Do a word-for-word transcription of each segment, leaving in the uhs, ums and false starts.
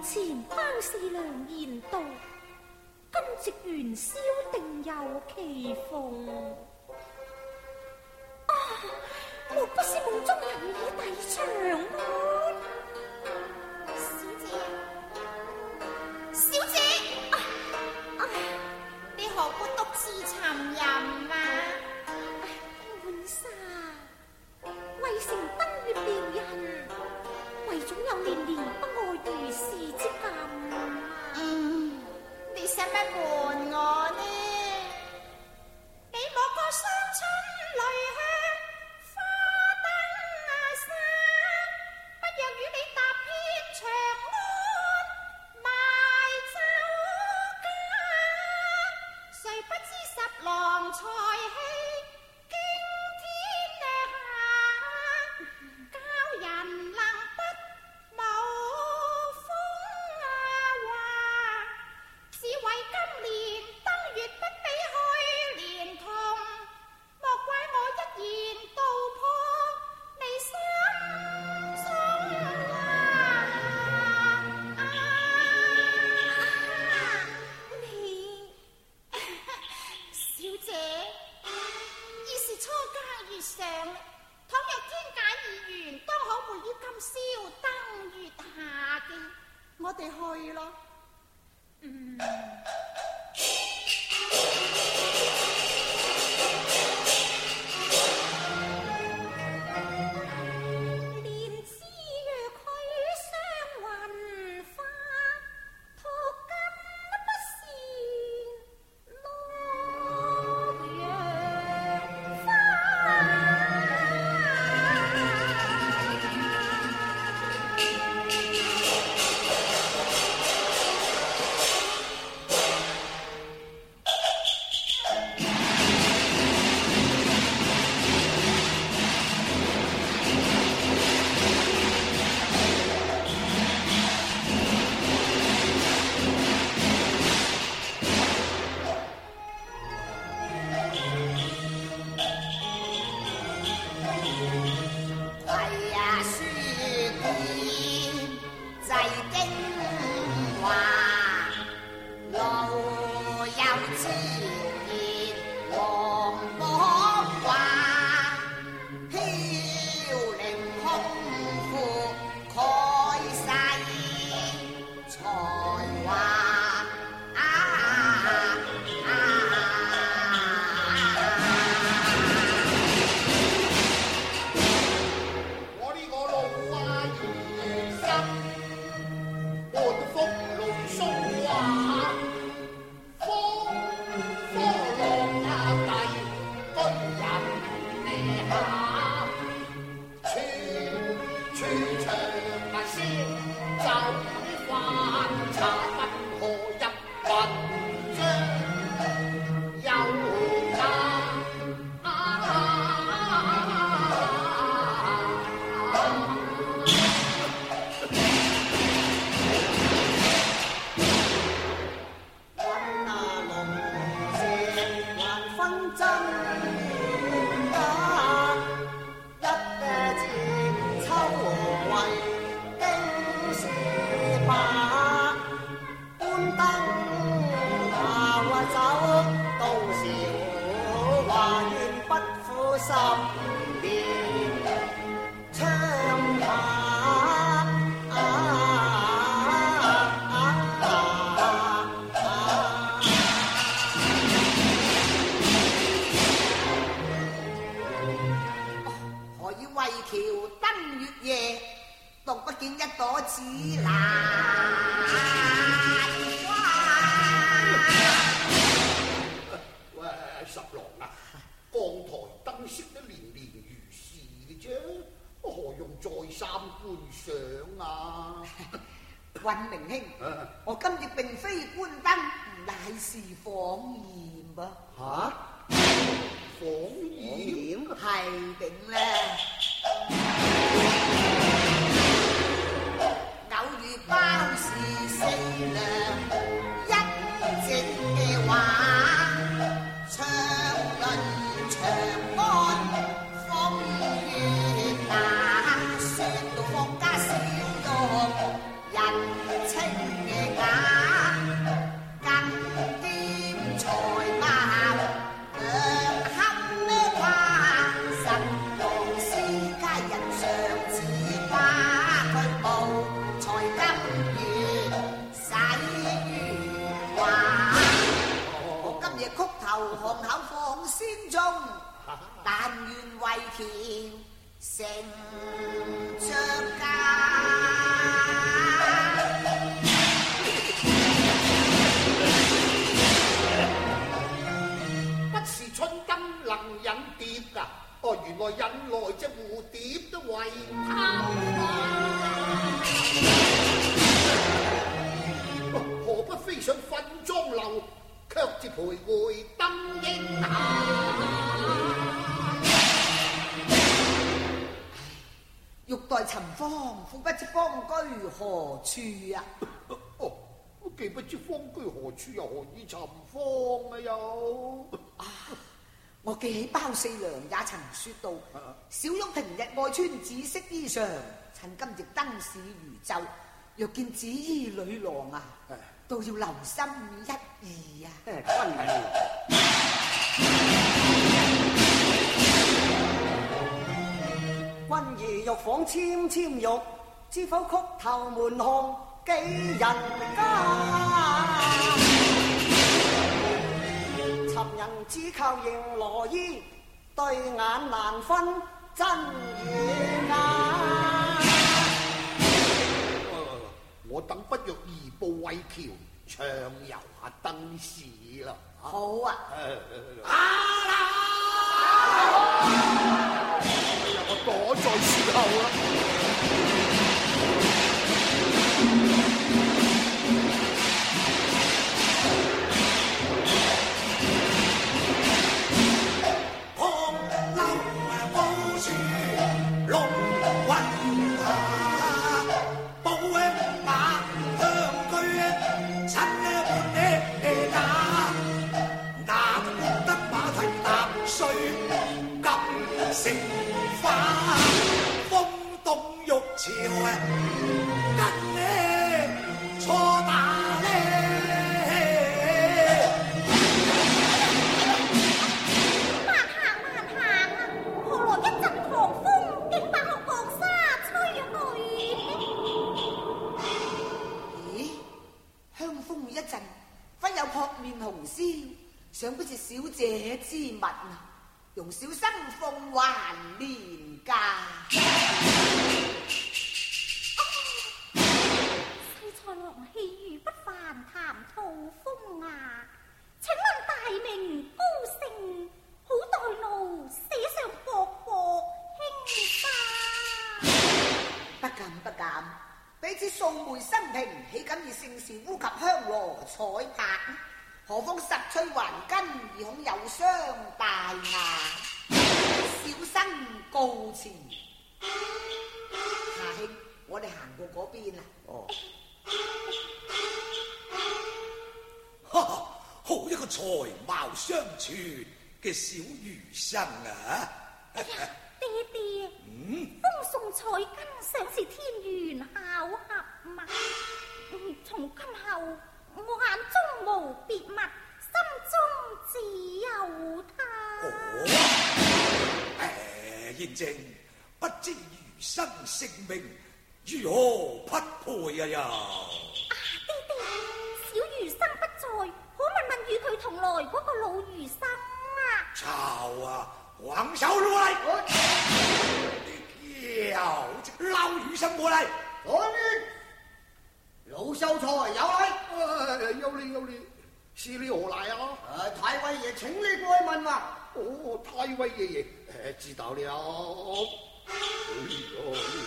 前包四娘言道：今夕元宵定有奇逢。啊，莫不是夢中人已遞長門？ 小姐，小姐，啊啊、你何故獨自沉吟啊？ 浣纱，渭城登月撩人，唯總有年年不愛如是之感啊！ 嗯，你使乜瞞我呢？你莫過雙親淚香花燈啊沙，不若與你踏遍長安賣酒家，誰不知十郎才氣驚天下，教人能不無風啊話，只為今年登月不比去年同，莫怪我一言道破你心中啊！你小姐，已是初更月上，倘若天解意圓，當可會於今宵登月下嘅，我哋去咯。嗯。 蓮枝若許雙雲花，托金不是洛陽花。 尹明兄，我今次並非觀燈，乃是訪驗噃。 嚇？訪驗？ 係定咧？偶遇包氏四娘一席嘅話，暢論長安風月大，説到放家小玉人情。 皇后放仙中，但願為橋成着家。 不是春金能引蝶㗎，哦，原來引來隻蝴蝶都為貪花。何不飛上瞓妝樓，卻自徘徊燈影下？ 欲待尋芳，婦不知芳居何處啊！ 哦，既不知芳居何處，又何以尋芳啊？又啊！我記起包四娘也曾說道：小玉平日愛穿紫色衣裳，趁今夕燈市如晝，若見紫衣女郎啊，都要留心一二啊！ 君兒，君兒欲訪纖纖玉，知否曲頭門巷幾人家？尋人只靠認羅衣，對眼難分真與假。 我等不若移步渭橋，暢遊下燈市啦。 好啊！ 啊啦！我躲在樹後啦。 成花風動玉潮啊，跟你錯打咧。 慢行慢行啊，何來一陣狂風，竟把我降沙吹去？ 咦，香風一陣，忽有撲面紅簫，想不是小姐之物啊！容小生奉還年假。 西菜郎氣宇不凡，談吐風雅。請問大名高姓？好代奴寫上薄薄輕紗。 不敢不敢，彼此素昧生平，豈敢以姓氏污及香羅彩柏？何況十歲還根，而恐有傷大雅。小生告辭。夏兄，我哋行過嗰邊啦。 哦，哈哈，好一個才貌雙全嘅小餘生啊！ 哎呀，爹爹， 嗯， 風送彩根，想是天緣巧合嘛。嗯，從今後我眼中無別物，心中只有他。 哦，誒，燕靜，不知餘生性命如何匹配啊？又啊， 爹爹，小餘生不在，可問問與佢同來嗰個老餘生啊？ 操啊！黃手攞嚟，你叫撈餘生過嚟。 我呢？老秀才有禮，有禮有禮，是你何來啊？ 誒，太尉爺請你過去問話。 哦，太尉爺爺，誒，知道了。哎呀，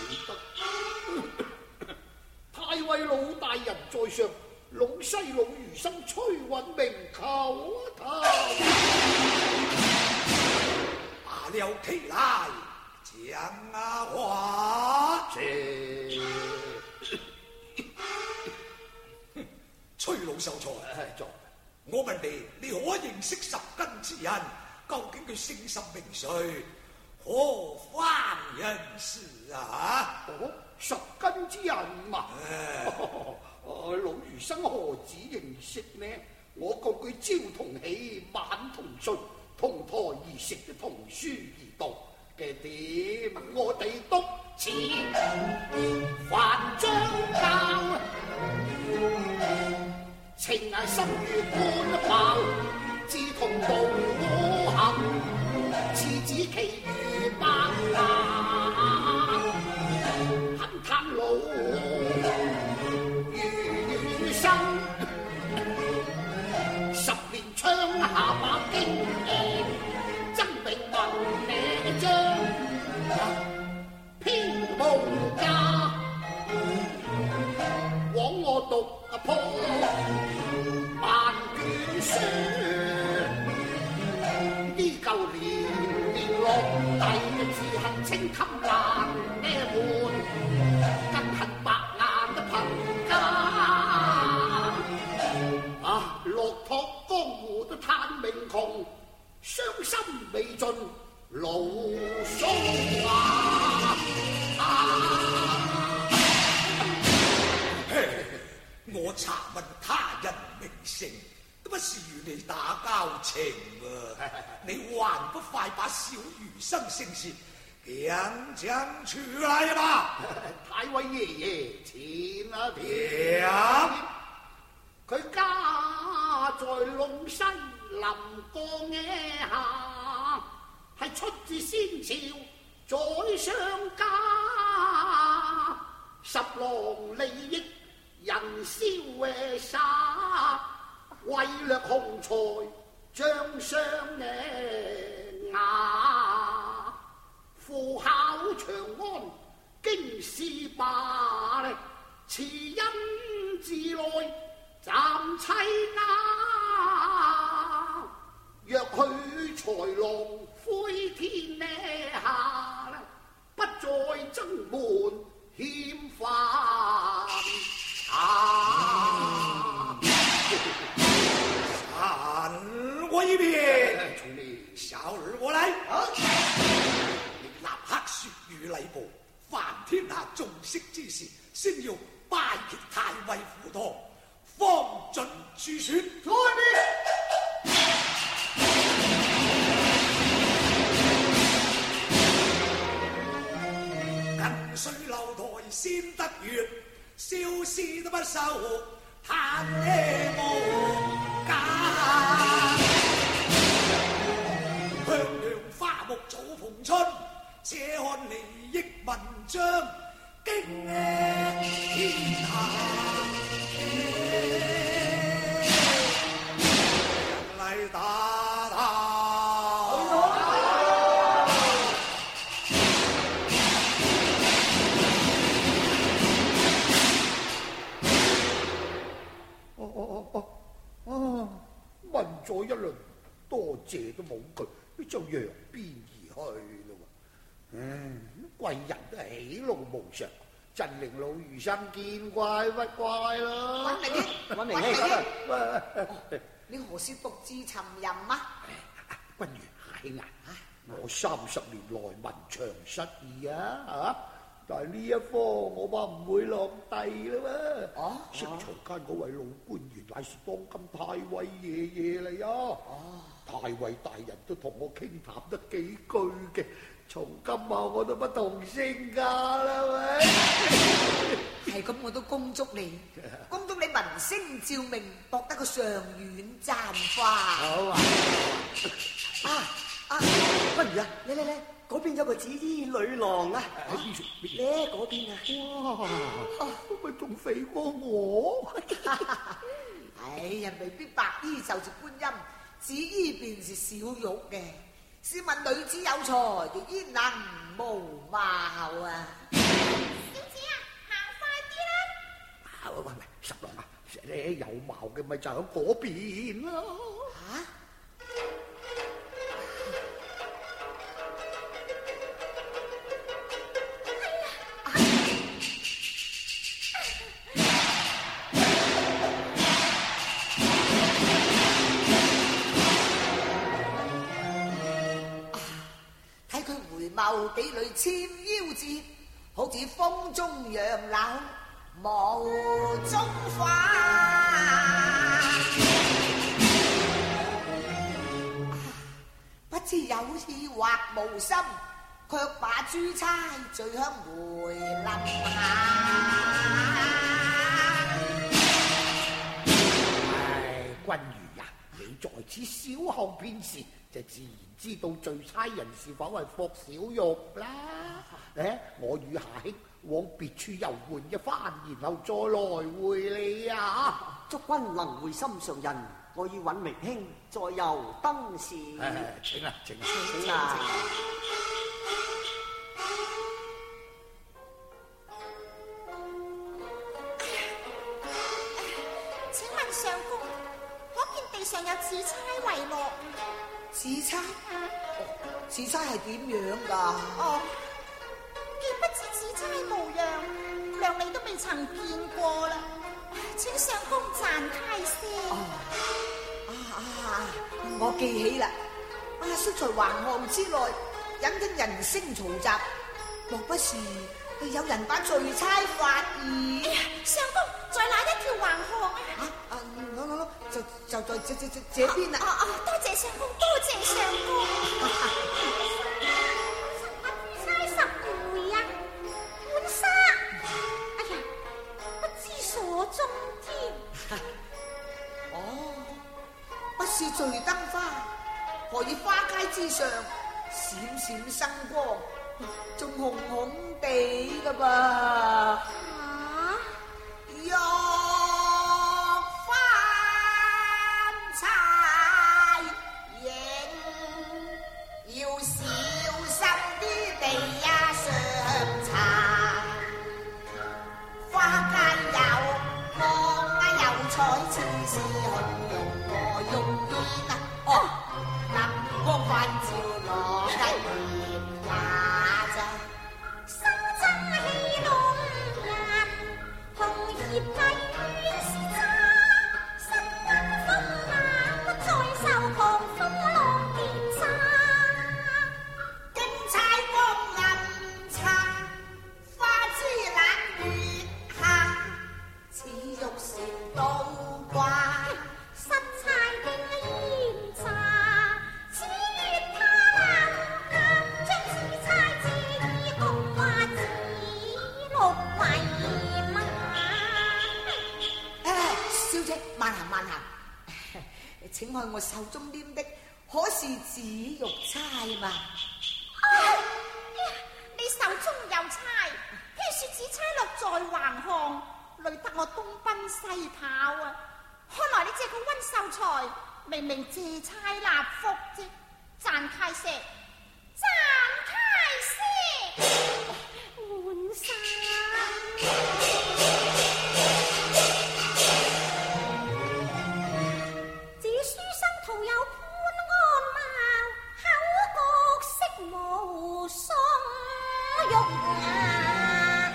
太尉老大人在上，隴西老餘生崔允明求他。 把了旗來，講啊話。 是。 崔老秀才，我問你，你可認識十根之人？究竟佢姓甚名誰？何方人士啊？ 哦，十根之人嘛。哦，老餘生何止認識呢？我個句朝同起，晚同睡，同台而食，同書而讀嘅點，我哋讀似還章教。情係深如官爆，志同道其餘白眼，很貪老餘生，十年槍下把經驗，真名聞你將偏無價，枉我讀破萬卷書，呢舊年年落底自恨清襟難咩換，更恨白眼的貧家，啊落拓江湖都嘆命窮，傷心未盡老騷話。 我查問他人名姓，都不是與你打交情啊！你還不快把小餘生姓氏講講出來吧！ 太尉爺爺前啊點，佢家在隴西臨江野下，係出自先朝宰相家，十郎利益人消誒沙，為掠雄才將相誒牙，赴考長安經師罷咧，辭恩自來暫妻牙，若去豺狼灰天呢下，不再爭門欠飯。啊！ 散我一邊，小兒我來。啊、你立刻説與禮部，凡天下重色之事，先要拜謁太尉赴堂，方准處選。在近水樓台先得月，消失都不收，嘆氣無價。向陽花木早逢春，且看利益文章，驚天下。人嚟打他。 問咗一輪，多謝都冇句，就揚鞭而去咯喎。嗯，貴人都係喜怒無常，真令老餘生見怪不怪啦。 揾明軒，揾明軒，你何時獨自尋淫啊？ 君如蟹牙，我三十年來文長失意啊，嚇！但係呢一科我怕唔會落第啦喎。哦，識曹間嗰位老官員乃是當今太尉爺爺嚟啊。哦，太尉大人都同我傾談得幾句嘅，從今後我都不同姓家啦喂。 係咁，我都恭祝你，恭祝你文星照明，博得個上苑簪花。好啊！啊啊，不如啊，嚟嚟嚟！嗰邊有個紫衣女郎啊！咧嗰邊啊！哇， 咪仲肥過我？ 哎呀，未必白衣就是觀音，紫衣便是小玉嘅。試問女子有才，亦焉能無貌啊？ 小姐啊，行快啲啦！ 喂喂喂，十郎啊，你有貌嘅咪就喺嗰邊咯。嚇！ 眸比裏纖腰節，好似風中楊柳霧中花。不知有意或無心，卻把珠釵醉香梅林下。 唉，君如呀，你再此稍後便是，就自然知道罪差人是否係霍小玉啦。誒，我與夏兄往別處遊玩一番，然後再來會你啊！ 祝君能會心上人，我與尹明兄再遊登時。 誒，請啦，請啦， 請啦。 請問相公，可見地上有紫釵遺落？ 紫釵？哦，紫釵係點樣㗎？ 哦，既不知紫釵模樣，娘你都未曾見過啦。請相公暫開些。 哦，啊啊！我記起啦，啊，適在橫巷之內，隱聽人聲嘈雜，莫不是有人把罪釵發現？ 哎呀，相公，在哪一條橫巷啊？ 啊啊！攞攞攞，就就在這這這這邊啦。 哦哦，多謝相公，多謝相公。 十差十回啊，浣紗。哎呀，不知所蹤添。 哦，不是罪燈花，何以花街之上閃閃生光，仲紅紅地噶噃？ 啊！ 玉幡釵影，要小心啲地呀上查，花間有光啊有彩，似是紅容和容顏啊！哦，能光環照落得艷雅咋。 新增喜龍人，紅葉麗苑是渣，新婚風雅不再受狂風浪跌渣。 金釵光銀茶，花枝冷月下，似玉成倒掛。 失差經煙茶，此月他能夾，將紫釵置於菊花紫綠為馬。 誒，小姐慢行慢行，請看我手中拈的可是紫玉釵嘛？ 哦，你手中有釵，聽說紫釵落在橫巷，累得我東奔西跑啊！看來你這個溫秀才明明借釵納福啫，暫開些，暫開些。 浣紗。這書生徒有潘安貌，口角色無雙玉牙。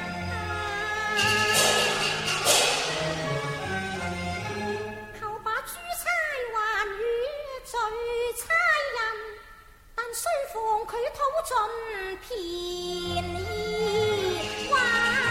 求把珠釵還與罪差人，但須防佢討盡便宜話。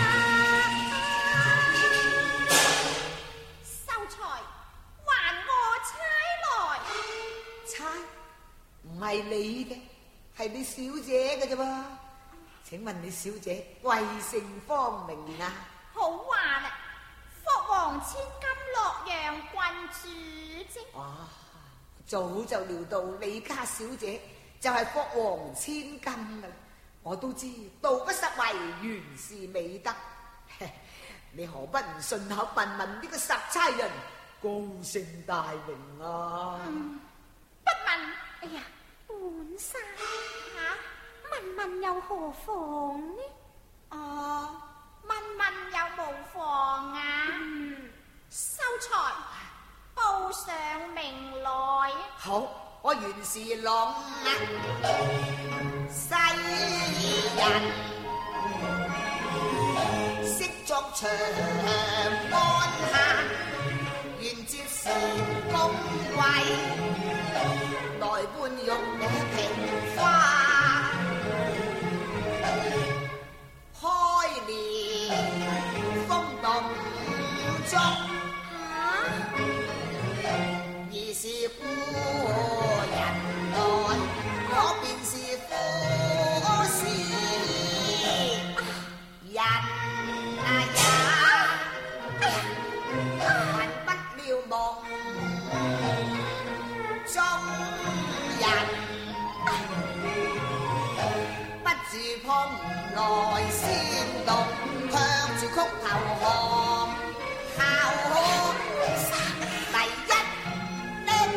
秀才，還我釵來。 釵唔係你嘅，係你小姐嘅啫噃。請問你小姐貴姓芳名啊？ 好話啦，霍王千金洛陽郡主啫。 啊，早就料到你家小姐就係霍王千金啦。我都知道不失為原是美德。你何不唔順口問問呢個十差人高姓大名啊？ 嗯、不問。 哎呀，浣紗， 嚇， 問問又何妨呢？ 哦，問問有無妨啊？ 嗯， 秀才，報上名來。 好，我原是龍西人，識作長安下，願接時公貴，來伴用瓶花，開年風動中。而是故人來，我便是夫士人啊也，還不了夢中速投降，靠第一呢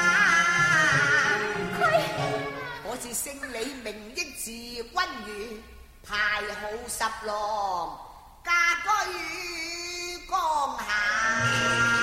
家。 佢我是姓李名益字溫瑜，排好十郎，嫁居江夏。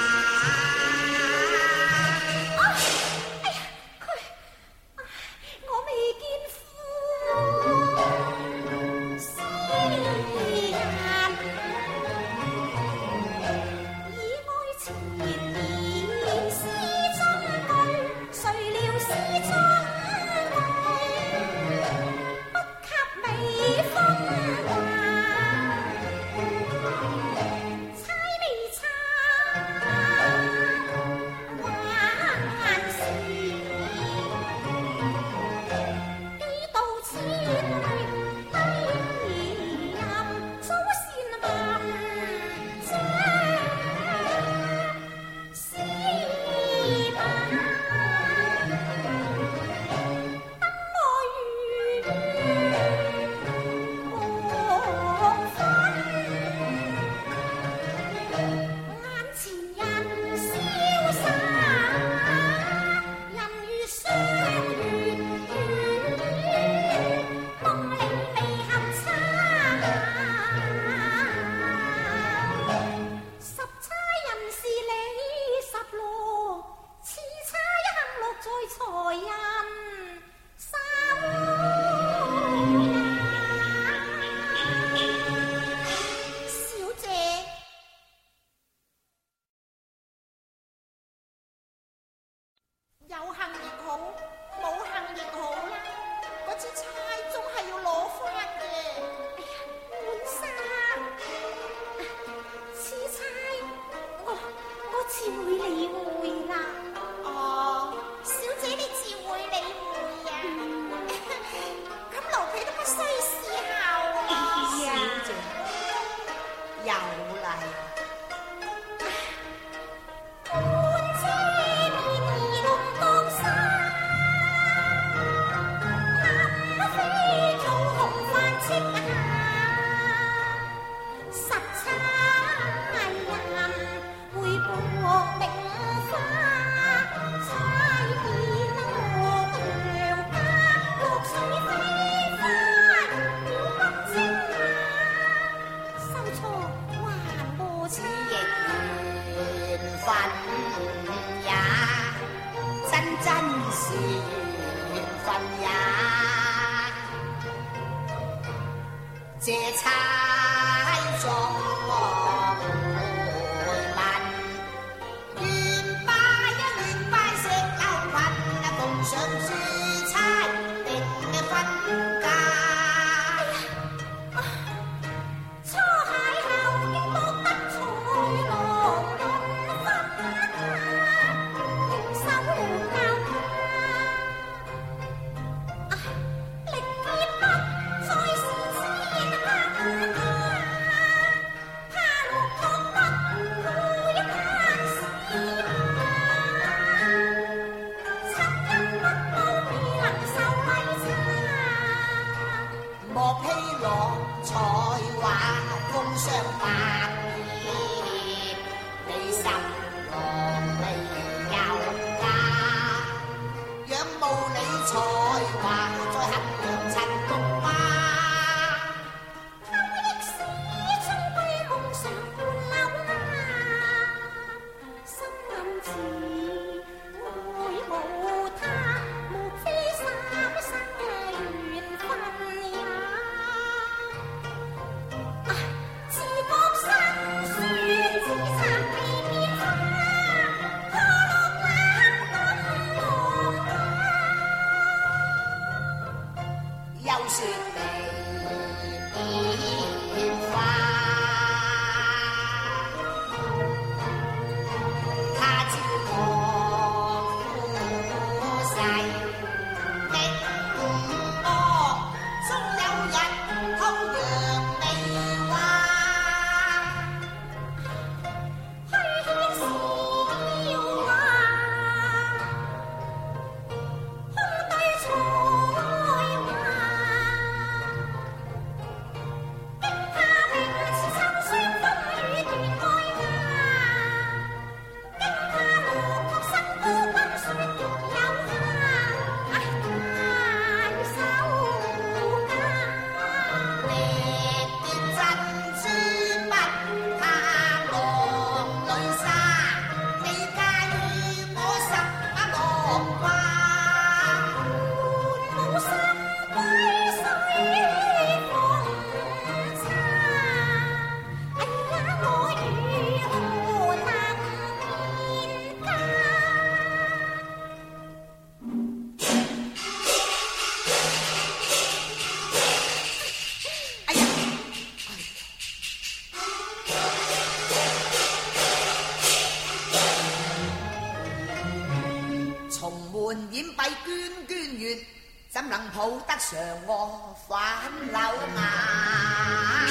門掩蔽娟娟月，怎能抱得上我反柳牙？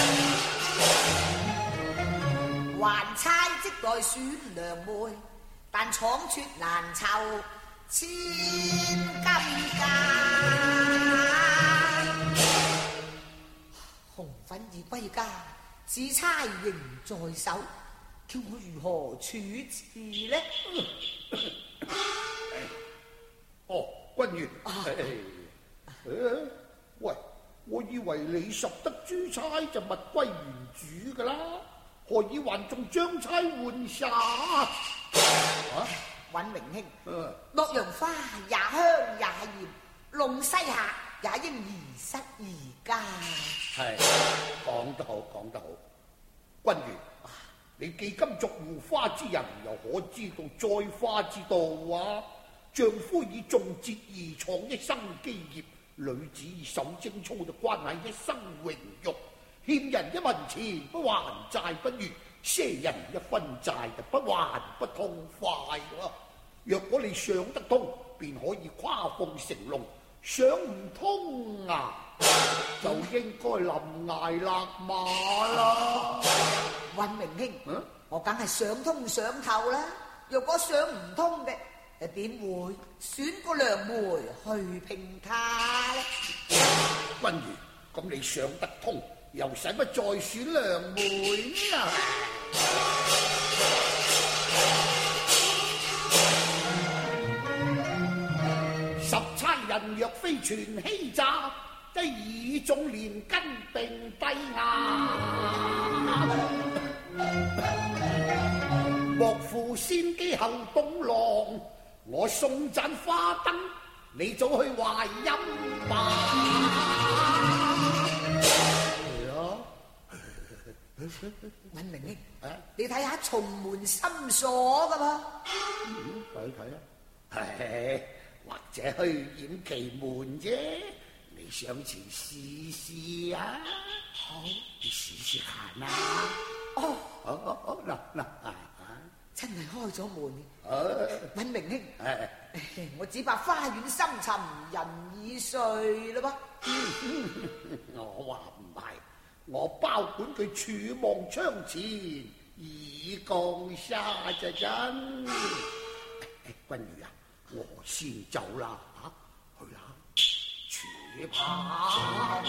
還差即代選良妹，但闖出難酬千金價。紅粉已歸家，只差仍在手，叫我如何處置呢？ 哦，君元，誒，喂，我以為你拾得珠釵就物歸原主噶啦，何以還仲將釵換煞？啊， 尹明兄，洛陽花也香也豔，弄西客也應宜室宜家。 係，講得好，講得好，君元。你既今俗護花之人，又可知道栽花之道啊！丈夫以種節而創一生基業，女子以守貞操就關係一生榮辱。欠人一文錢不還債不如，賒人一分債就不還不痛快喎、啊。若果你想得通，便可以跨鳳成龍；想唔通啊，就應該臨崖勒馬啦。 尹明兄， 嗯、 我梗係想通想透啦。若果想唔通嘅，又點會選個良媒去聘她呢？ 君如，咁你想得通，又使乜再選良媒啊？十差人若非全欺詐，即以眾連根並蒂牙。莫負先機後董郎，我送盞花燈，你早去懷音吧。係啊， 尹明兄，啊、你睇下重門深鎖噶噃。 嗯，睇睇啊，係或者虛掩其門啫。你上前試試啊！好，你試試下啦。 哦， 好好好，嗱嗱啊！ 真係開咗門。 尹、 啊、明兄， 啊、 我只怕花園深沉人已睡啦噃。 我話唔係，我包管佢處望窗前以降沙就真。君如啊，我先走啦嚇，去啦，處怕。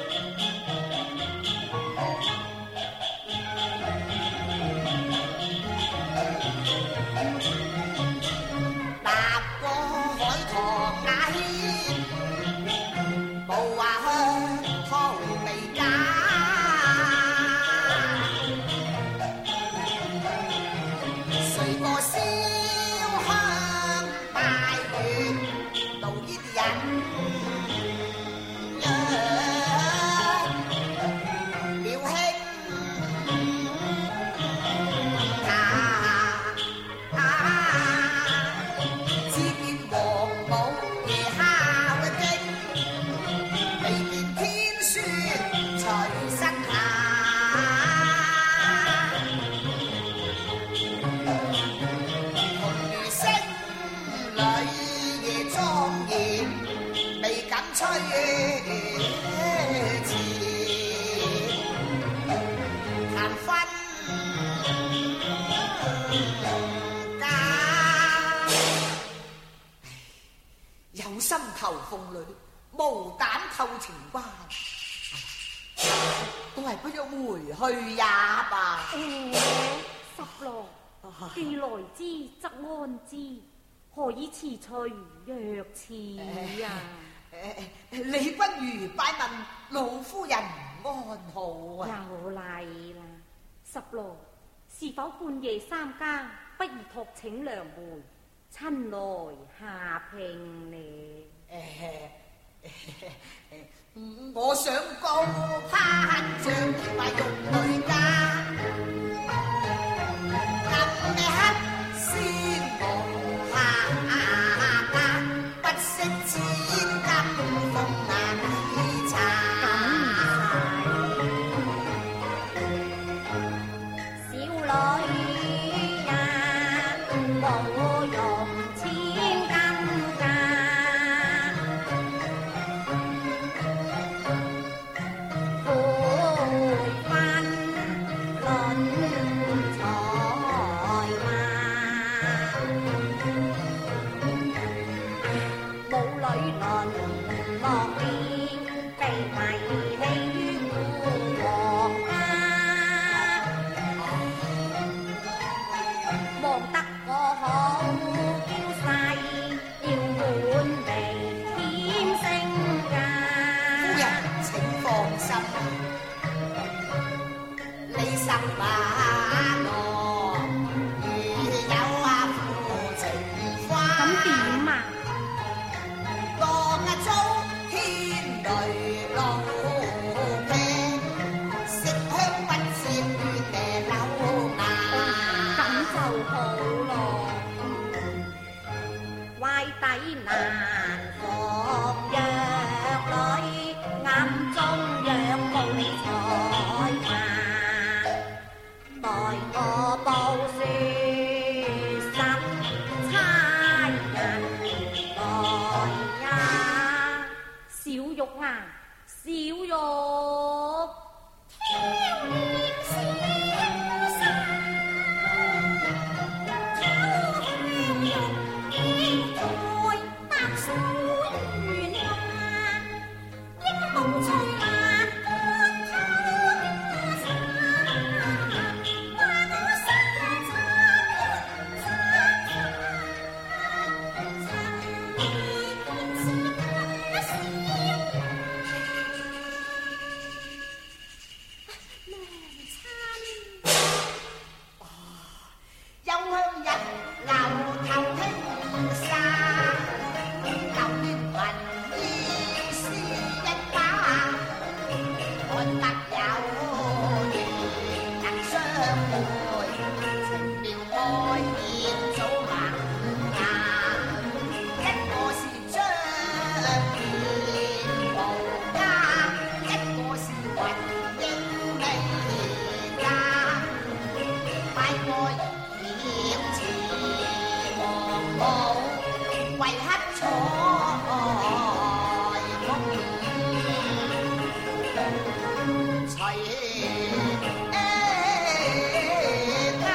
求鳳女，無膽透情關，都係不如回去也罷。 嗯、十郎，既來之則安之，何以遲隨若遲啊？ 你不如拜問老夫人安好啊！ 又嚟啦，十郎，是否半夜三更不宜託請良媒，親來下聘你？ 我想高攀上埋玉女家，咁你黑先無下家，不惜千金奉難茶。 小女呀，無用千金。 啊，小玉。 挑帘小衫，挑香玉，镜台白素媛啊，英雄翠兰干透沙，话我心中真真，曾遇见是小又向日牛頭輕沙，舊年雲已是一把，看得有緣能相會，情妙愛意早萌芽，一個是張面無家，一個是雲英美家，拜過妖似黃母，為黑彩風隨家，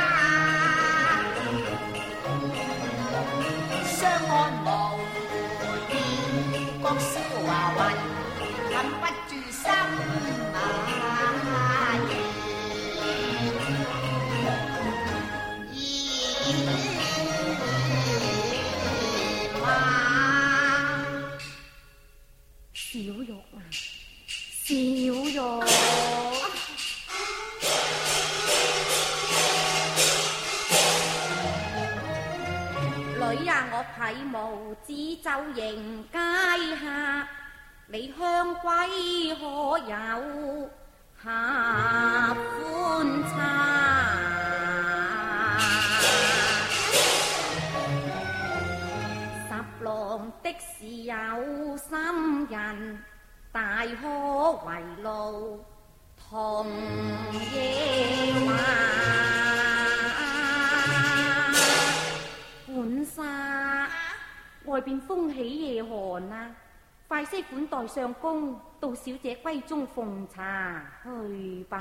相安無變，各銷華雲，禁不住心啊小玉啊，小玉，女啊，我睇無知就迎街下，你香歸可有下歡茶？十郎的是有心人，大可為路同夜話。本沙，外邊風起夜寒啊，快些款待相公到小姐閨中奉茶去吧。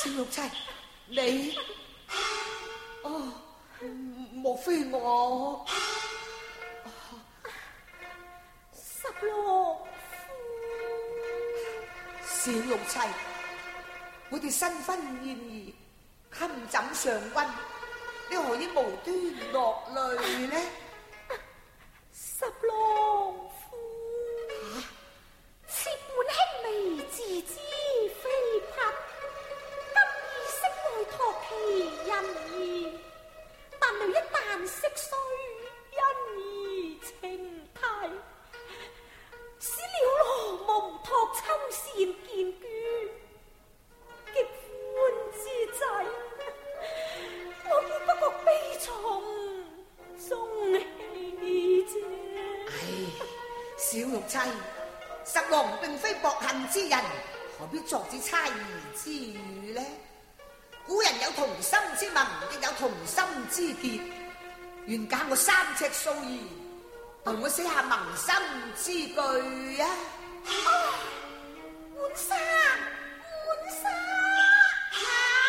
小玉妻，你哦，莫非我十郎夫？ 小玉妻，我哋新婚燕爾，堪枕上溫，你何以無端落淚呢？ 十郎夫，此本兄未自知非匹，今已識愛托其人意，但女一旦識衰，因而情態，使了羅蒙托秋善見眷，極歡之際，我已不覺悲從中起啫。 唉，小玉妻，十郎並非薄恨之人，何必作此猜疑之語呢？古人有同心之盟，亦有同心之結，願假我三尺素顏，同我寫下盟心之句啊！ 啊！換衫，換衫！嚇！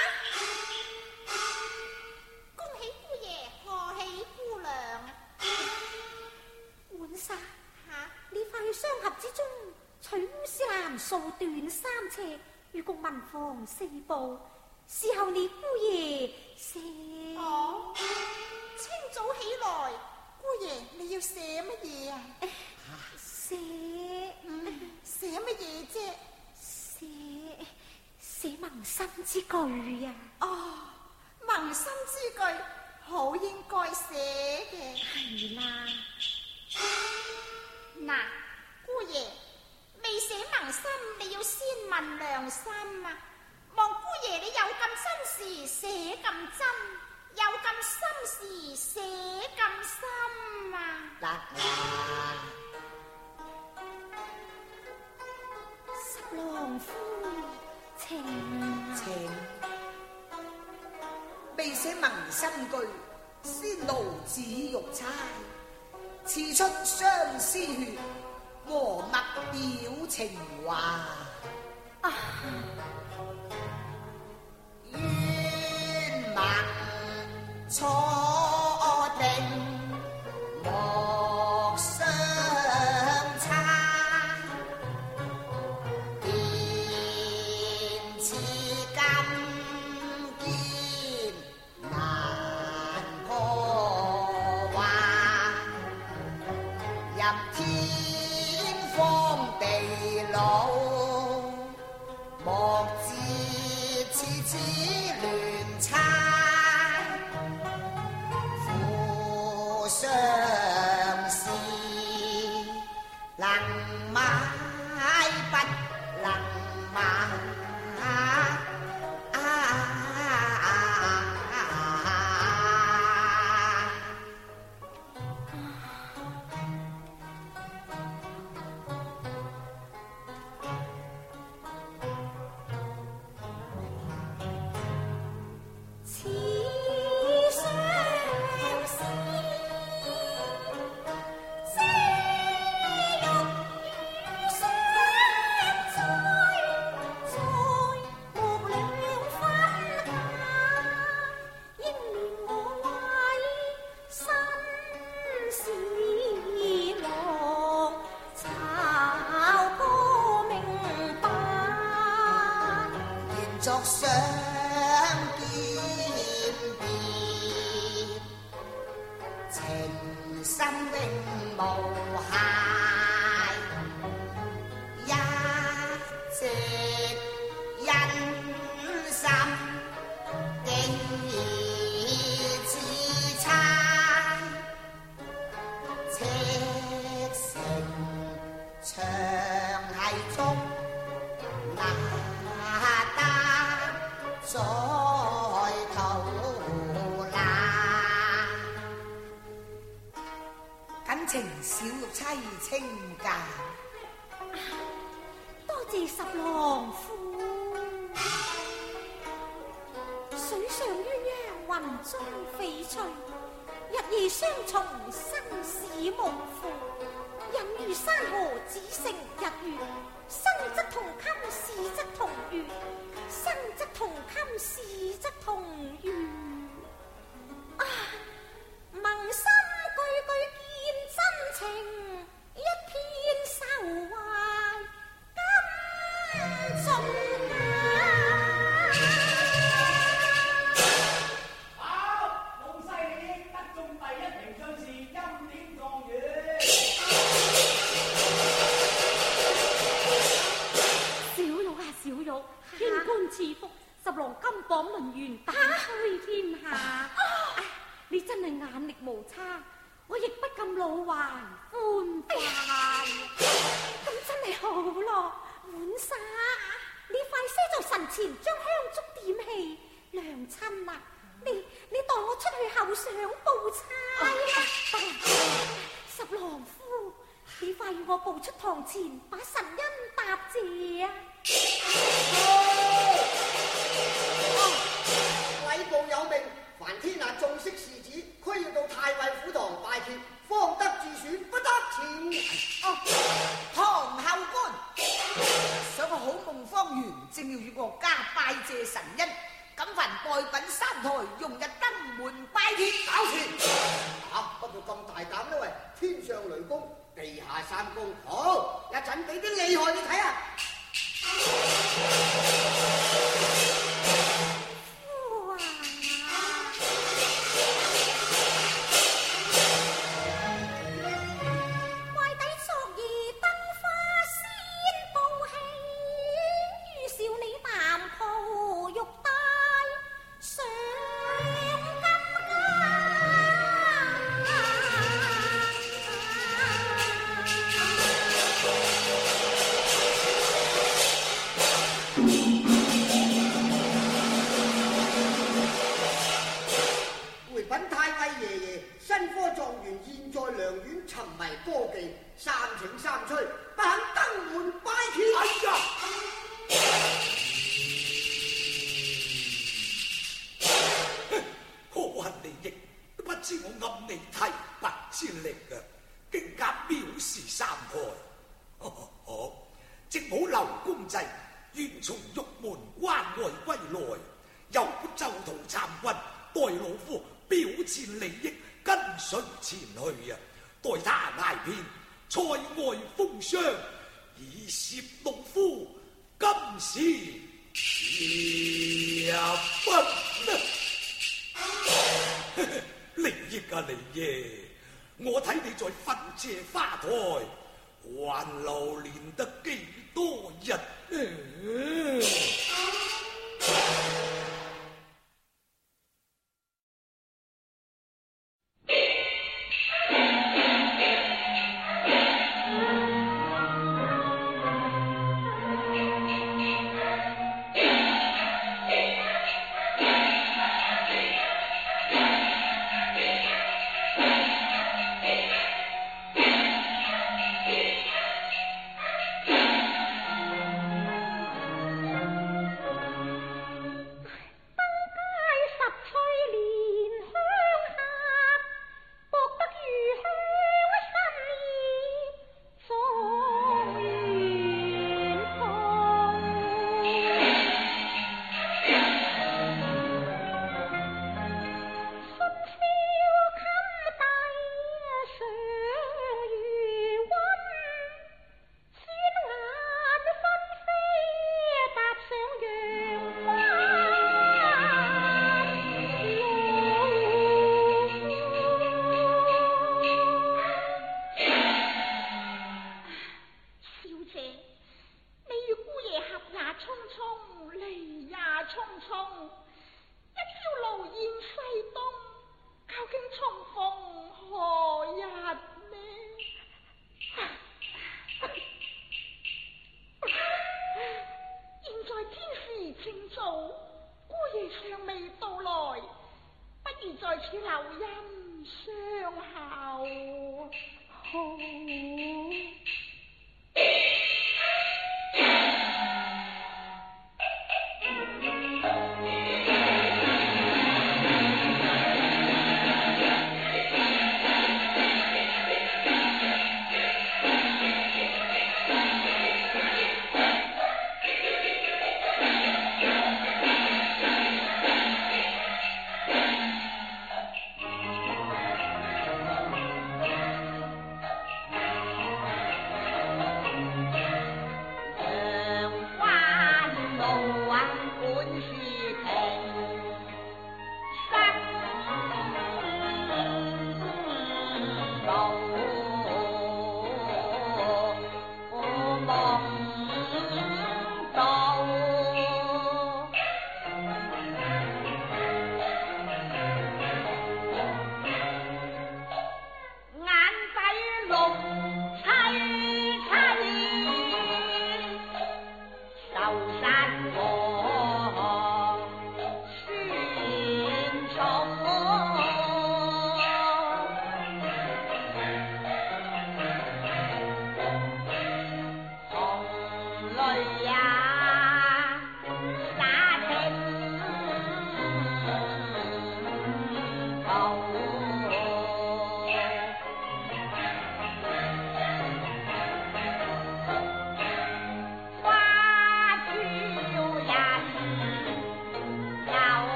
恭喜姑爺，賀喜姑娘。換衫嚇！你快去雙合之中取烏絲蘭數短三尺，預共文房四部，事後你姑爺寫。哦，清早起來，姑爺你要寫乜嘢啊？寫嗯寫乜嘢啫？寫寫盟心之句呀！哦，盟心之句好應該寫嘅。係啦。嗱，姑爺未寫盟心，你要先問良心啊！望姑爺你有咁新事寫咁真，有咁心事寫咁深啊！ 得啦， 十郎夫，請請未寫盟心句，先勞子玉釵，刺出相思血，和墨表情話。 啊！ 願盟初定，莫相猜，便似金堅難破壞，入天荒地老，莫知此此亂猜，負相思能買不能買。作相見別，情深永無懈，一直因心竟已似猜，赤誠長係足那在途難，謹情小玉妻清駕。 多謝十郎夫。水上鴛鴦雲中翡翠，日夜雙重生死無負，人如山河只剩日月，生則同衾，死則同月，生則同衾， 事則同如。啊，萌心句句見真情，一片愁懷甘盡啊！ 好，老細你得中第一名進士，欽點狀元。 小玉啊，小玉，天官賜福，十郎金榜論元，大推天下。你真係眼力無差，我亦不禁老懷歡快。 咁真係好咯，滿沙，你快些在神前將香燭點起。娘親啊，你你代我出去後上報差啦。十郎夫，你快與我步出堂前，把神恩答謝啊！ 禮部有命，凡天下眾色士子，俱要到太尉府堂拜帖，方得自選，不得前。 哦，唐後官，想個好夢方圓，正要與國家拜謝神恩，錦凡待品三台，容日登門拜帖。 搞事！啊，不過咁大膽呢喂，天上雷公，地下三公，好，一陣俾啲厲害你睇啊！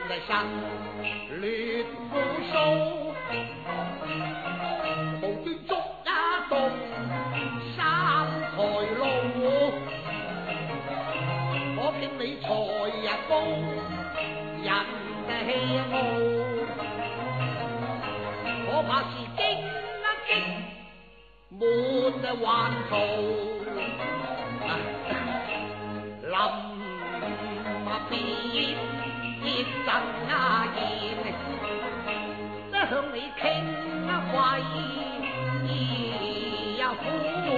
神亂苦數，無端捉一動三台路，可見你才日高，人氣傲，可怕是驚一驚滿環途。臨啊別別陣啊言，向你傾貴而苦，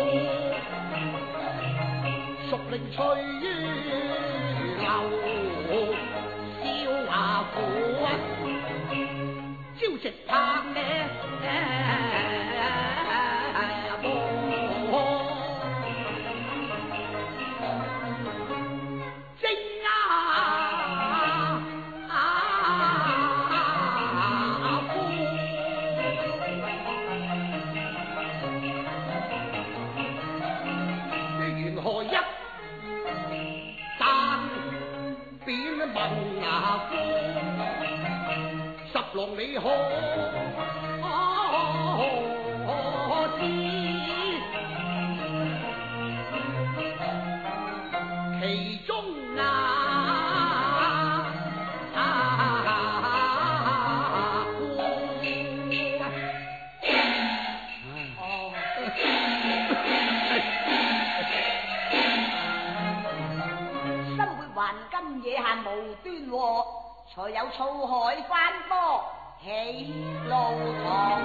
熟令翠流笑牙苦，朝夕拍呢lòng你可知，其中啊生活環今野下無端禍，才有草海翻波起路途。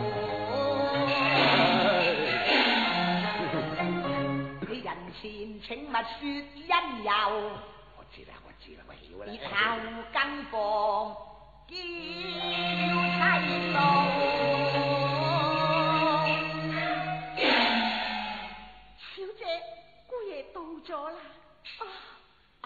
你人前請勿說因由， 我知啦，我知啦，我曉啦。 而後更妨叫細路。 小姐，姑爺到咗啦。啊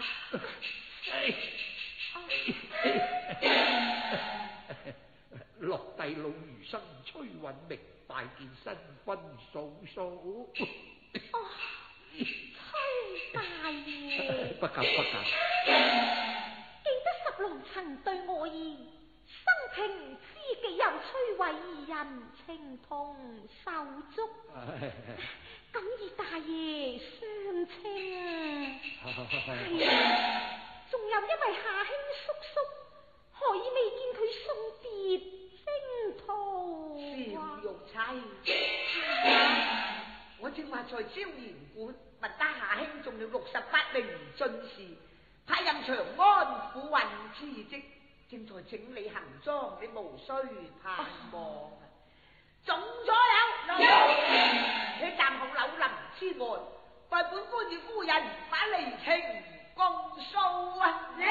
落第老餘生崔允明拜見新婚嫂嫂。 哦，崔大爺， 不敢不敢。 記得十郎曾對我言，生平知己有崔偉二人情同手足，咁以大爺相稱。係啊，仲有一位夏兄叔叔，何以未見佢送別征途？ 小玉妻，我正話在椒鹽館問得夏兄中了六十八名進士，派任長安府尹之職，正在整理行裝，你無需盼望。中咗了，你站好柳林之外，代本官與夫人把離情共訴啊！你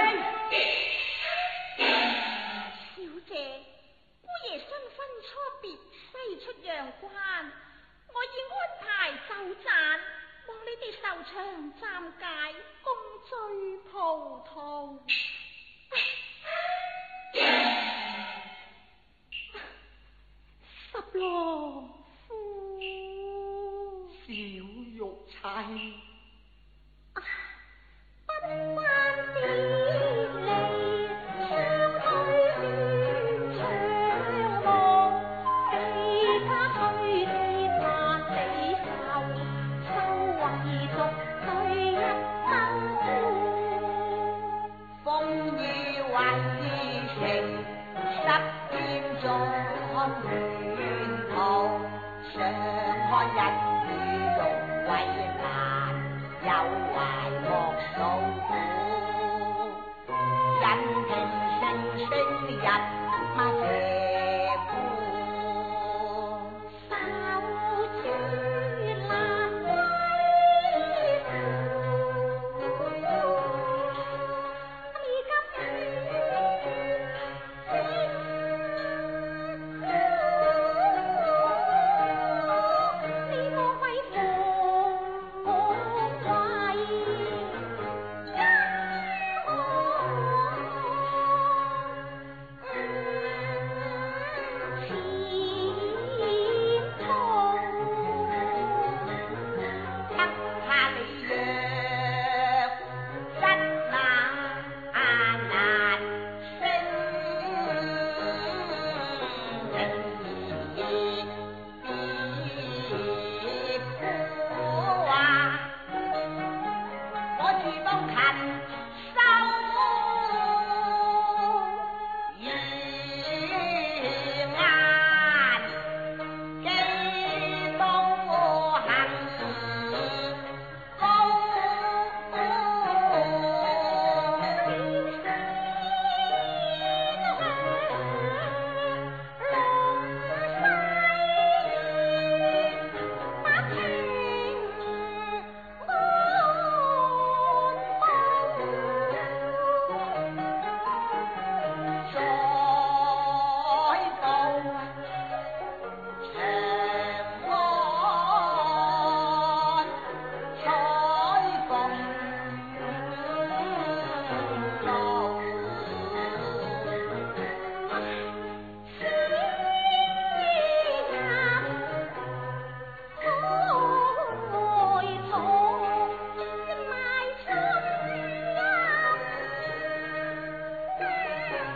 小姐，姑爺新婚初別西出陽關，我已安排酒盞，望你哋受場暫解，共醉葡萄。十郎夫， 小玉妻。 啊，不關別離，相對斷腸夢，其他推辭難比受，收為獨對一生。 風雨為情，十點鐘遠途，上看日與容為難，有懷莫數苦，人平聲聲日馬謝夫， 手珠難歸附，你今你我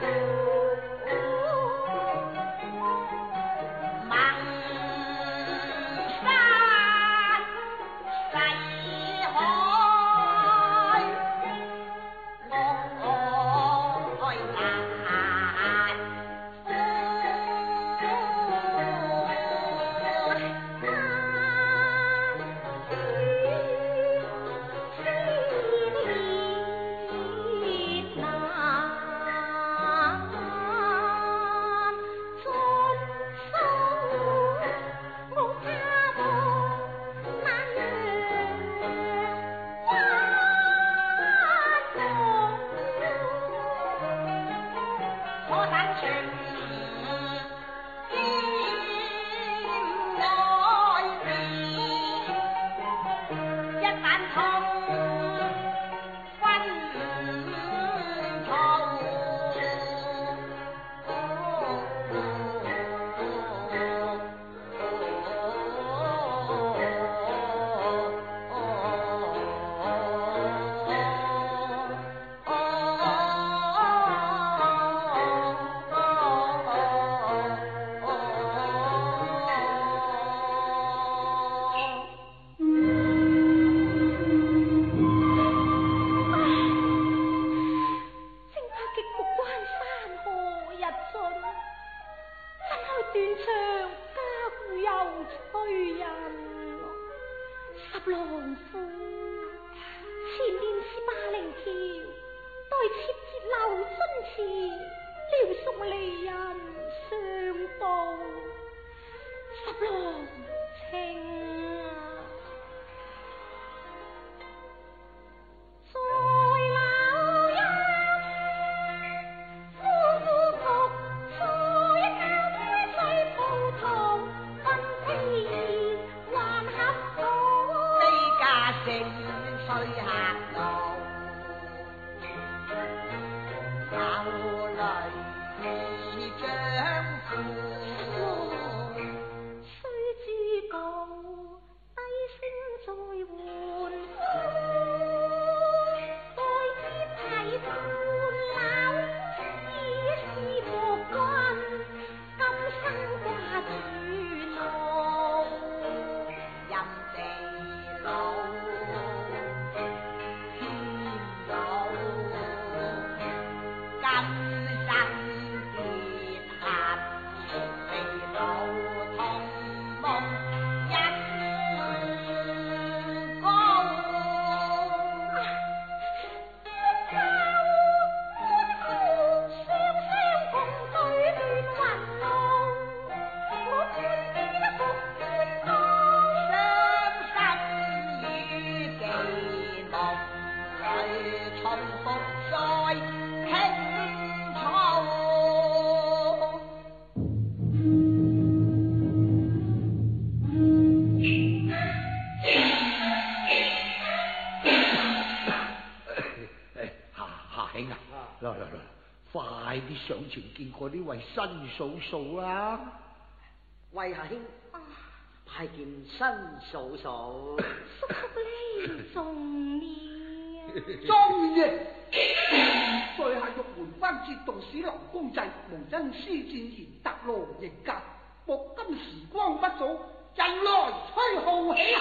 上前見過呢位新嫂嫂啦， 喂下兄，拜見新嫂嫂。 叔叔你中了， 中嘅。在下玉門關節道使林公濟，無因施戰而特羅迎駕，莫今時光不早，人來吹號起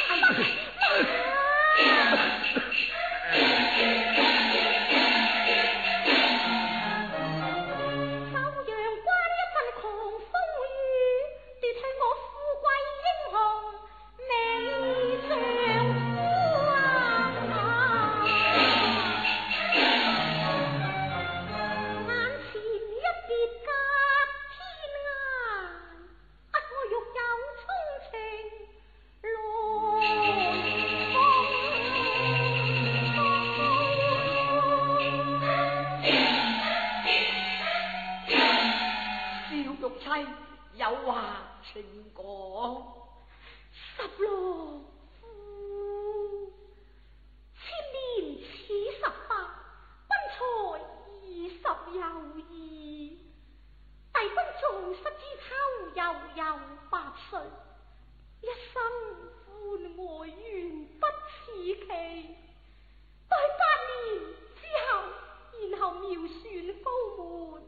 有話情講， 十郎夫，千年此十八，賓才二十有二。帝君做失之秋，悠悠八歲，一生歡愛原不似期。待八年之後，然後妙算高門。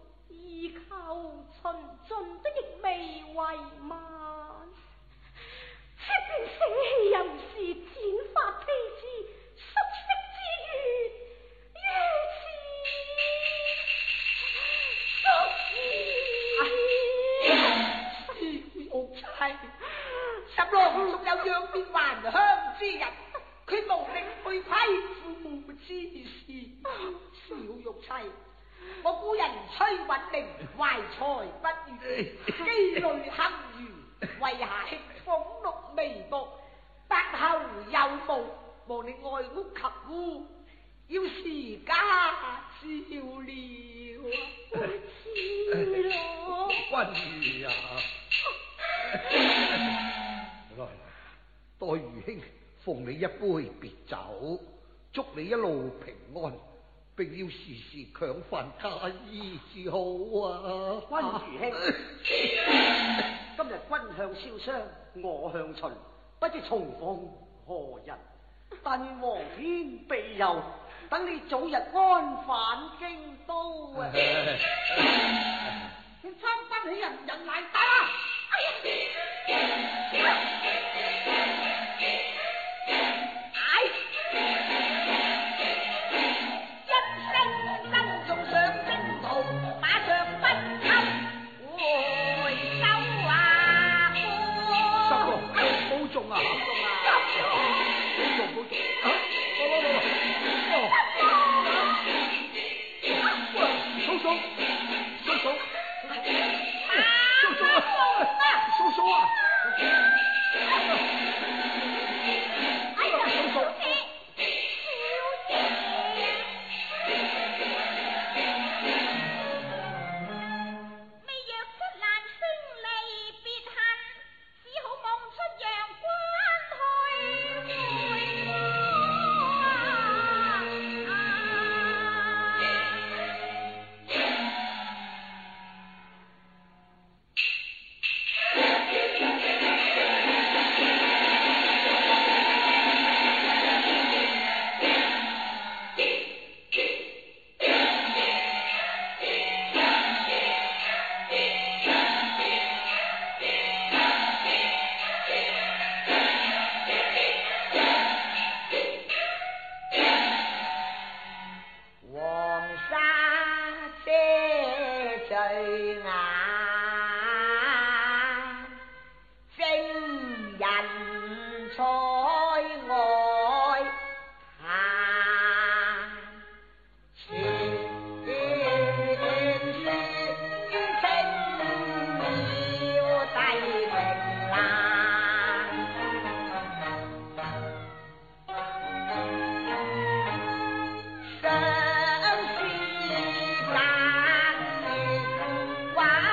妻。十郎仲有仰面還鄉之人，佢無力去虧父母之事。小玉妻，我故人崔允明懷才不遇，積累堪虞，為下吃俸祿微薄，伯後有無，望你愛屋及烏，要時家照料。知咯， 君如啊！來來，待如兄奉你一杯別酒，祝你一路平安，並要時時強飯加衣至好啊！ 君如兄，今日君向瀟湘，我向秦，不知重逢何日？但願皇天庇佑，等你早日安返京都啊！你參不起人人難打啊！ 哇！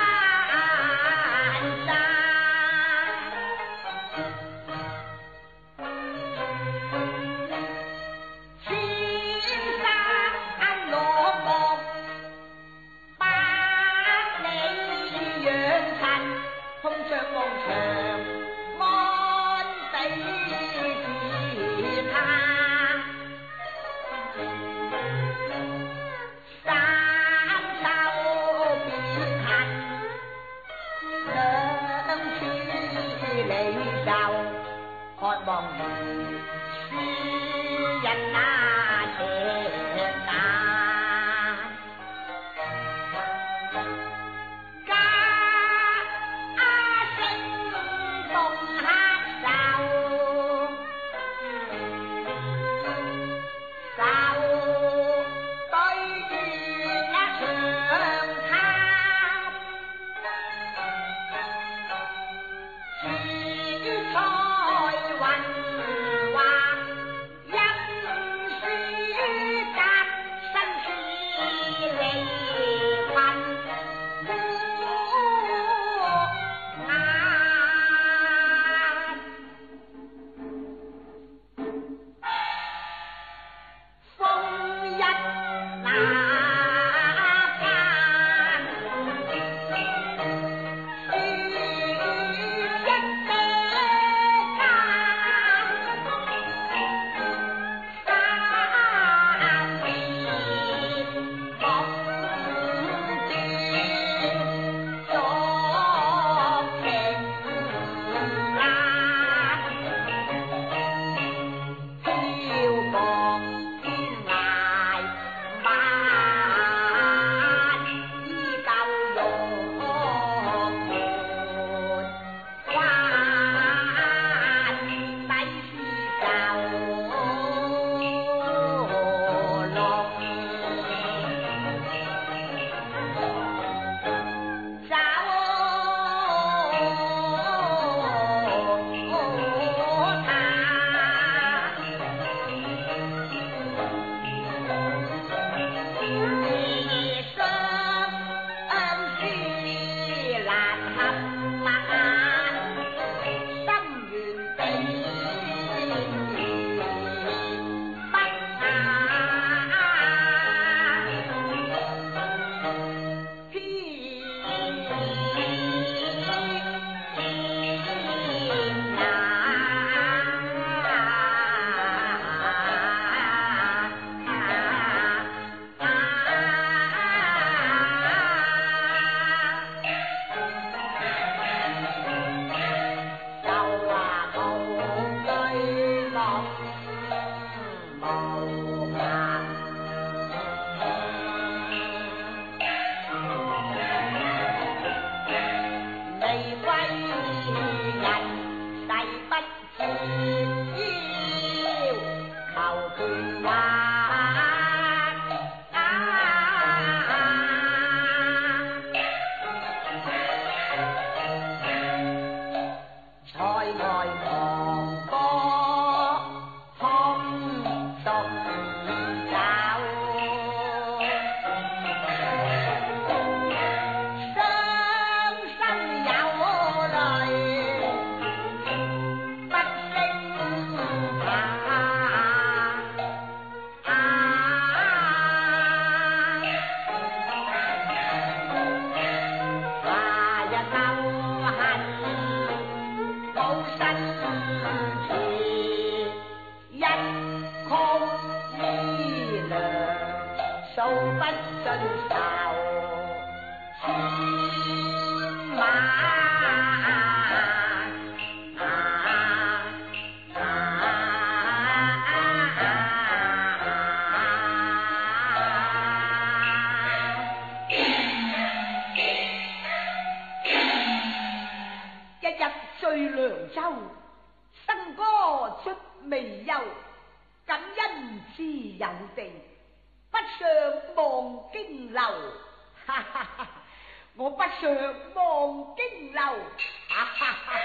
州，笙歌出微幽，感恩自有地，不上望京樓，哈哈哈！我不上望京樓，哈哈哈！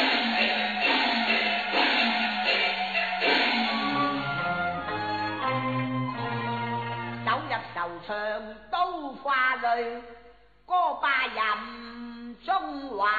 走入愁場都化淚，歌霸吟中華。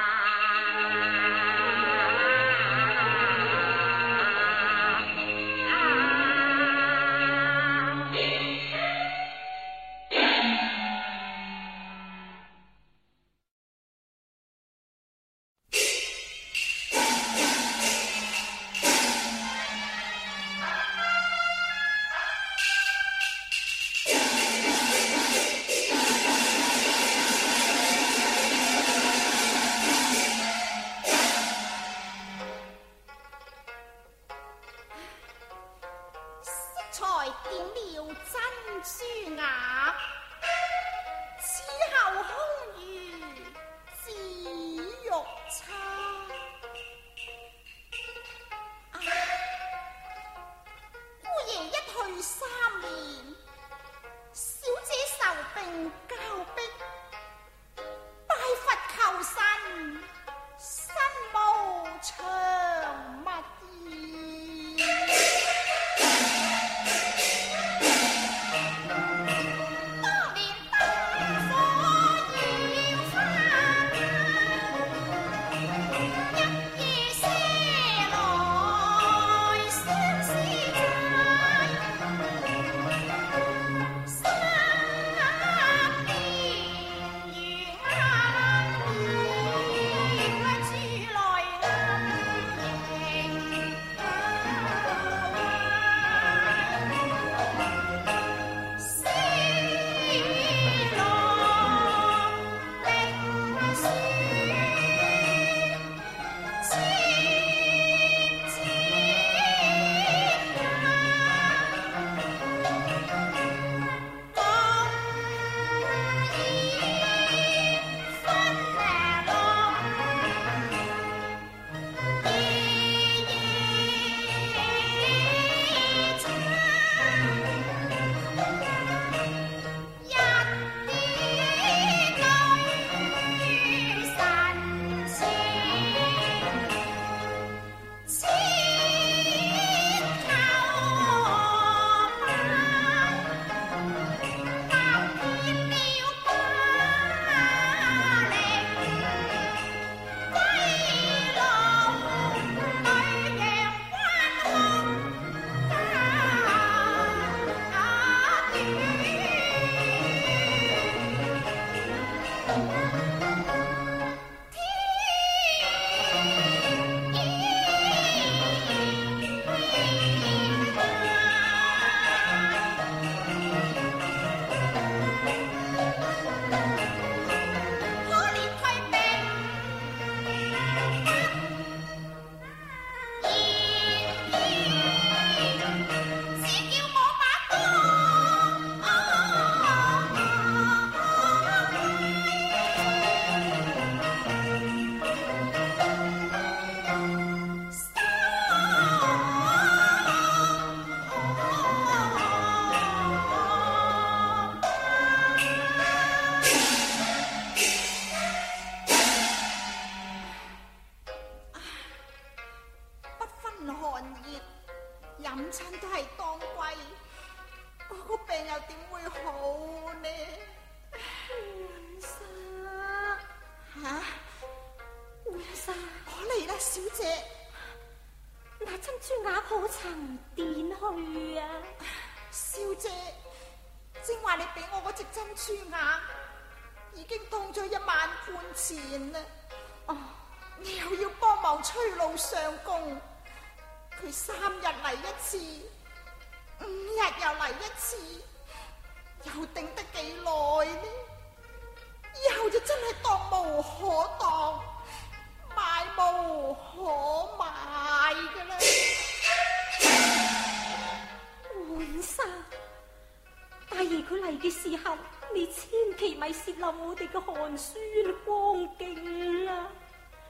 你千祈咪泄漏我哋嘅寒書啦，光景啦！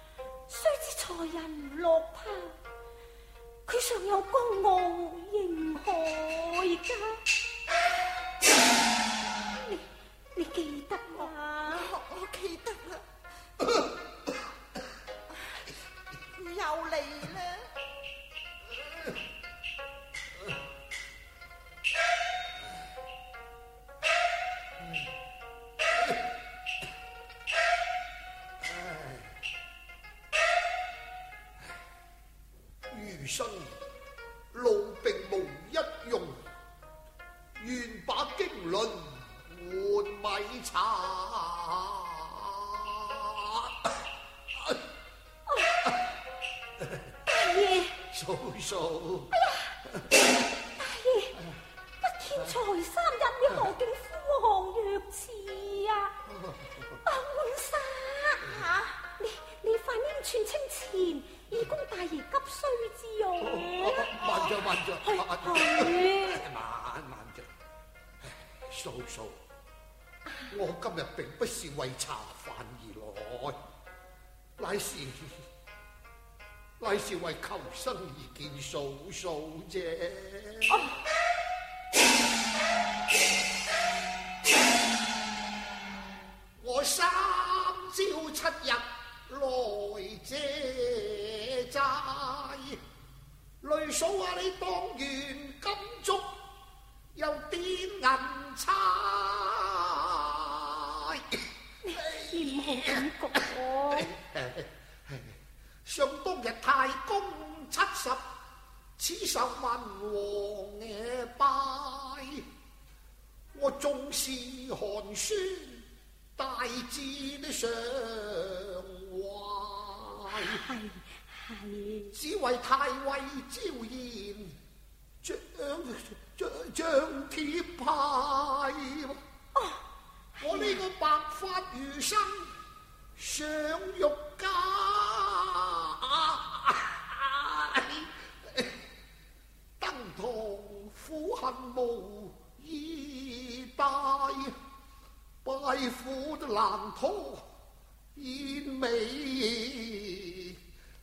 雖知才人落魄，佢尚有公傲認可噶。你你記得嘛？ 我我記得啦。佢又嚟啦！ 餘生路並無一用，願把經綸換米茶。 大爺， 嫂嫂， 大爺，不見才三日，你何竟呼寒若刺啊？啊，滿沙嚇，你你快拈寸清錢，以供大爺急需之用。 慢着慢着， 係慢慢着。嫂嫂，我今日並不是為茶飯而來，乃是乃是為求生而見嫂嫂啫。我三朝七日來借債，累嫂啊，你當完金燭又點銀釵？ 你唔好咁講。 想當日太公七十，此受文王嘅拜，我縱是寒酸，大志的常懷。 係係， 只為太尉招賢，將將將帖派。哦，我呢個白髮餘生上玉階，登堂苦恨無衣帶，拜苦都難脫煙眉。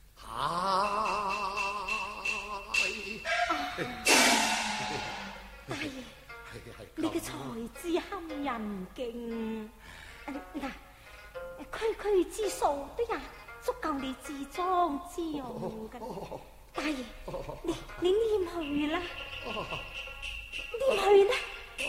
大爺，你嘅才智堪人敬，嗱，區區之數都有足夠你自裝之用嘅。大爺，你你念去啦，念去啦。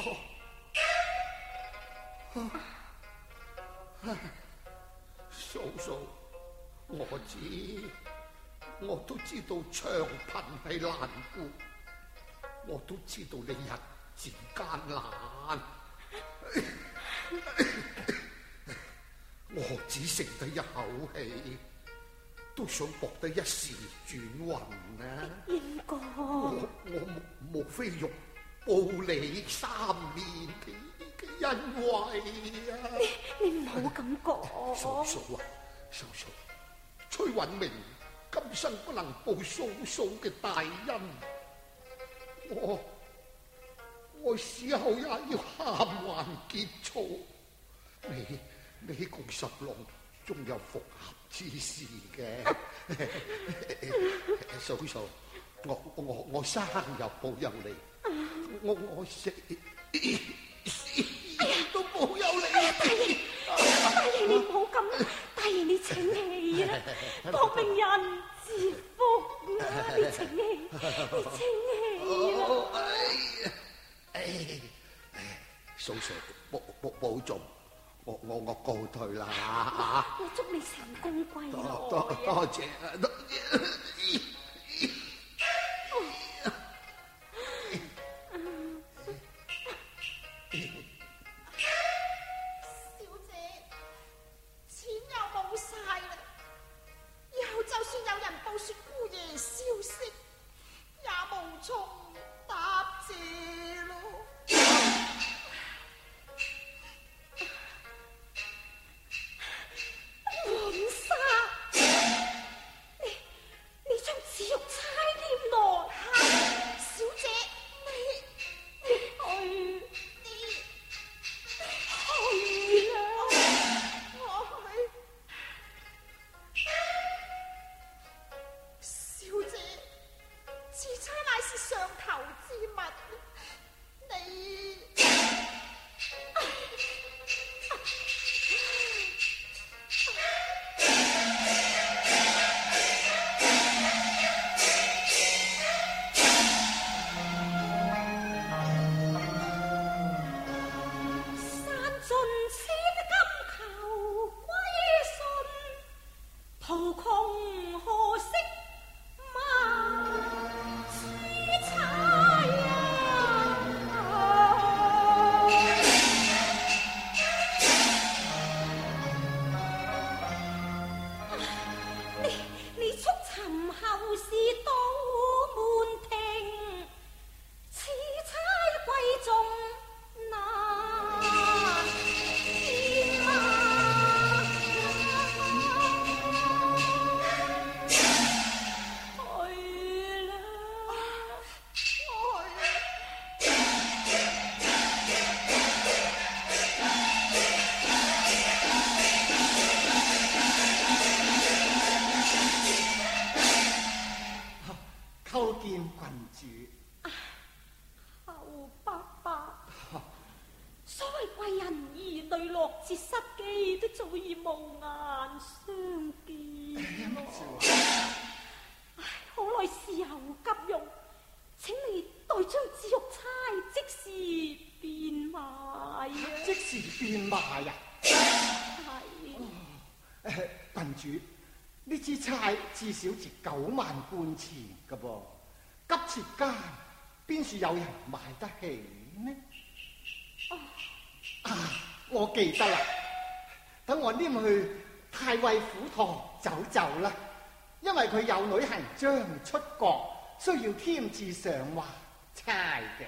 嫂嫂，我知。我都知道長貧係難過，我都知道你日子艱難，我只剩得一口氣，都想博得一時轉運啊！ 英哥， 我我莫非欲報你三年嘅恩惠啊！ 你你唔好咁講。 嫂嫂啊，嫂嫂，崔允明今生不能報嫂嫂嘅大恩，我我死後也要喊還結錯。你你共十郎仲有復合之事嘅，嫂嫂，我我我生又保佑你，我我死死都保佑你。 大爺你唔好咁，大爺你請氣啦，薄命人自福啦，你請氣，你請氣啦。 哎哎，嫂嫂保保保重，我我我告退啦嚇！ 我祝你成功歸來。 多多多謝多謝。 失機都早已無顏相見咯。唉，好耐時候急用，請你代將紫玉釵即時變賣啊！ 即時變賣啊！ 係。 誒，郡主，呢支釵至少值九萬貫錢噶噃，急切間邊處有人買得起呢？ 哦、 啊，我記得啦，等我黏去太尉府堂走走啦，因為佢有女行將出國，需要添置上華釵嘅。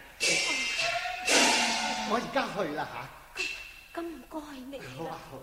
我而家去啦吓。 咁唔該你。 好啊好啊。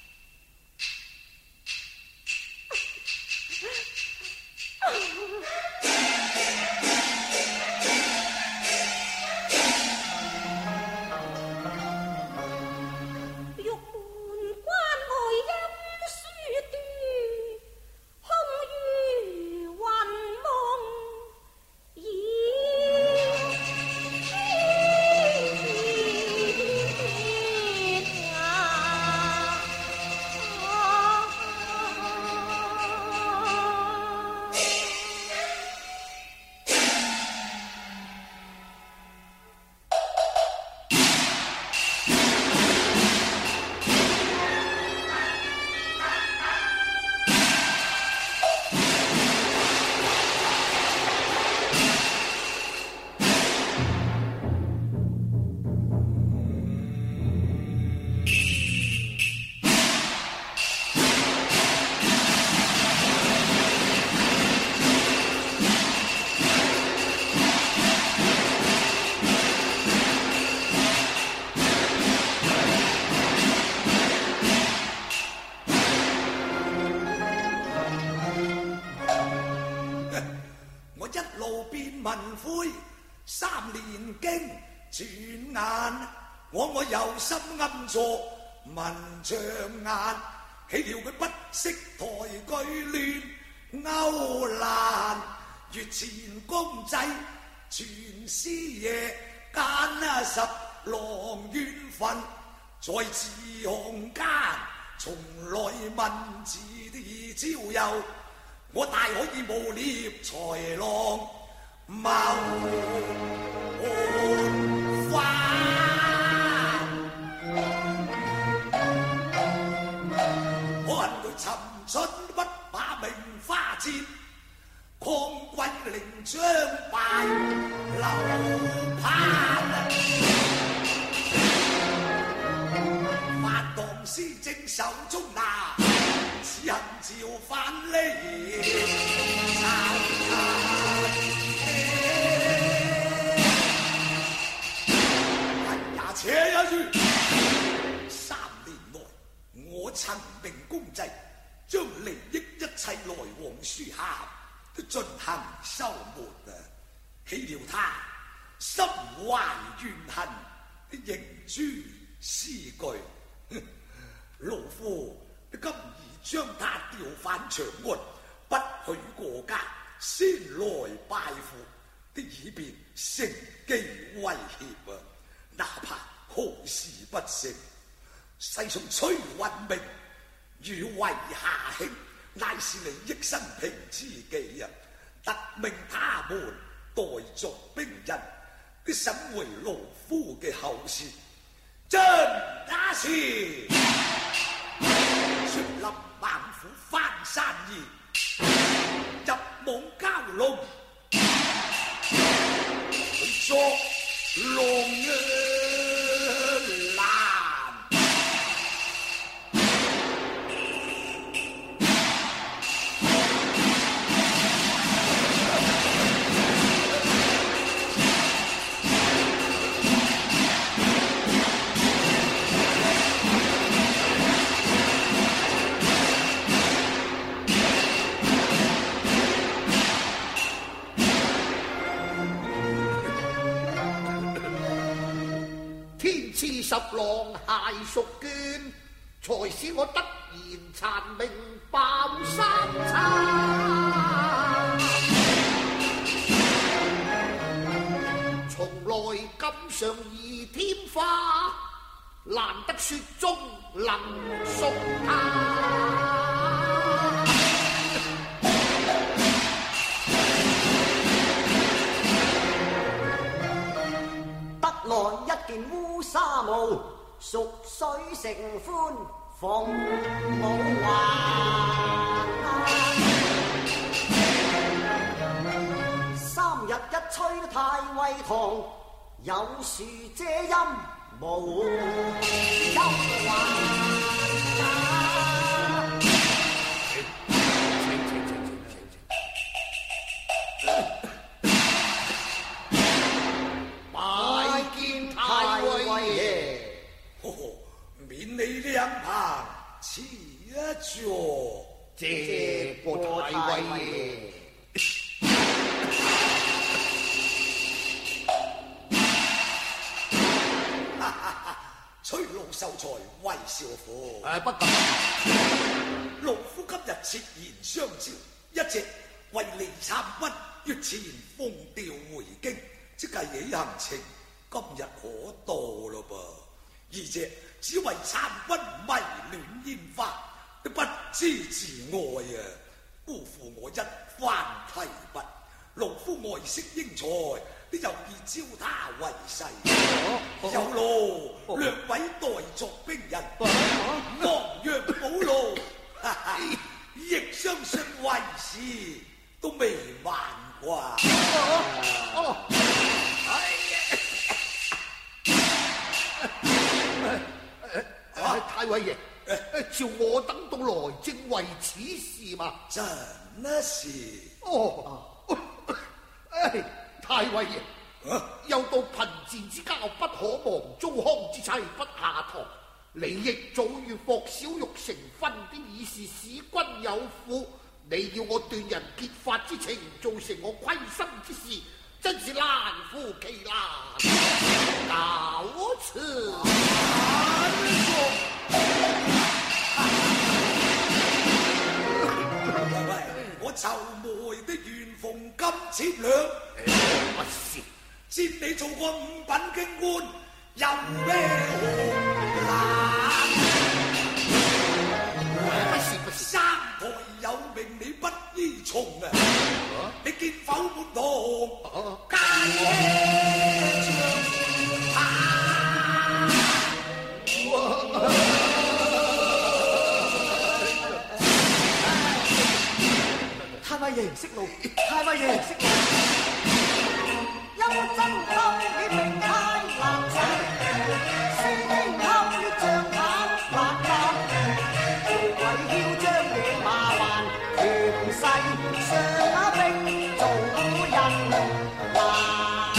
有心暗坐文長眼，豈料佢不識抬舉亂勾欄，月前公仔全師爺間啊十郎緣分，在字行間從來文字的招遊，我大可以無獵豺狼謀換花。尋春不把名花折，抗軍令將敗流盼。法當施政手中拿，此行照反離殘人也且一於。三年內我曾命公祭，將利益一切來往書函都進行收沒啊！豈料他心懷怨恨，認諸詩句，老夫今已將他調返長安，不許過家，先來拜父，的以便乘機威脅啊！哪怕好事不成，世上崔運明與為下卿，乃是你益生平之計啊！特命他們代作兵刃，啲審回老夫嘅後事，真假是雪林猛虎翻山兒，入網蛟龍去作龍啊！ 十郎械屬捐，才使我得言殘命爆三餐。從來錦上異添花， 難得雪中能送他。 得來一件烏紗帽，熟水成歡鳳舞還。三日一吹太尉堂，有樹遮陰無憂患。 你兩旁此一座， 謝過太尉爺。 哈哈哈！吹路秀才為少婦。 誒，不敢。 老夫今日設宴相召，一隻為李參軍月前奉調回京，即計起行程，今日可到咯噃。二隻只為參軍迷戀煙花，都不知自愛啊！辜負我一番提拔，老夫愛惜英才，你就以招他為婿。有勞兩位代作兵人，亡羊補牢，哈哈！亦相信為時都未晚啩。 哦，哎呀！太尉爺，召我等到來正為此事嘛？ 真是。 哦，哎，太尉爺，啊、又到貧賤之交不可忘，糟糠之妻不下堂。你亦早與霍小玉成婚的已是使君有婦，你要我斷人結髮之情，造成我虧心之事，真是難乎其難。搞此。 喂喂，我籌謀的元鳳金千兩， 不是， 知你做過五品京官，有咩難？ 不是不是， 三台有名你不依從啊！你見否滿堂皆太尉爺識路，太尉爺識路。 有真偷你命太難使，輸丁偷你像坦白鴿，無謂囂張野馬還權勢，上下兵做人難。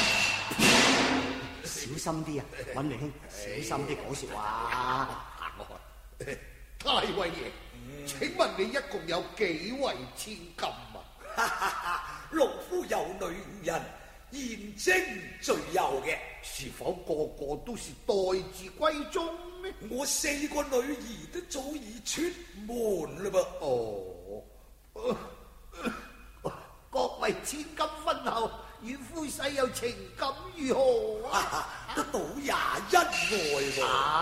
小心啲啊，尹明兄，小心啲講説話。 太尉爺。請問你一共有幾位千金啊？ 哈哈哈！老夫有女五人，現征最有嘅。 是否個個都是待字閨中呢？ 我四個女兒都早已出門嘞噃。 哦，呃、各位千金婚後，與夫婿又情感如何啊？ 得到也恩愛喎。 啊、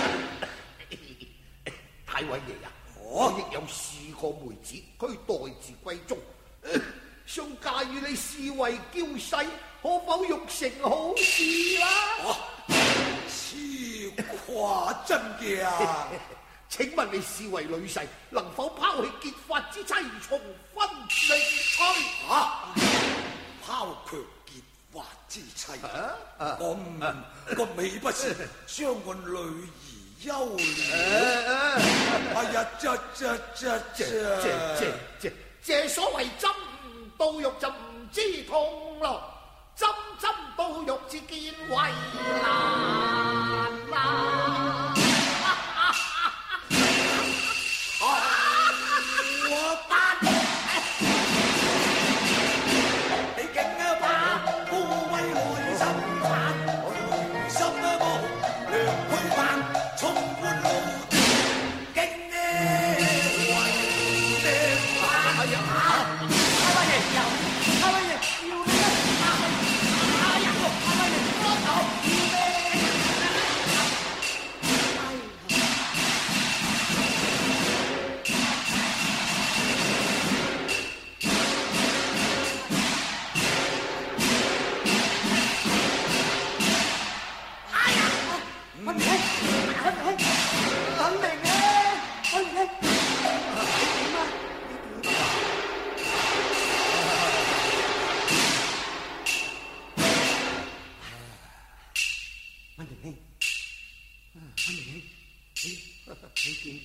太尉爺啊！我亦有試過妹子，佢待字閨中，呃、想嫁與你視為嬌婿，可否欲成好事啦？ 痴誇真嘅！ 請問你視為女婿，能否拋棄結髮之妻，重婚另娶？ 啊！拋卻結髮之妻，咁咁豈不是將我女兒休了？哎呀，這這這這這這這所謂針到肉就唔知痛咯，針針到肉至見為難啦。 我打你勁啊把高威來審判，心啊無良虛幻，衝冠路勁呢為呢把。哎呀！太尉爺有，太尉爺要你一哎呀！太尉爺幫手要咩？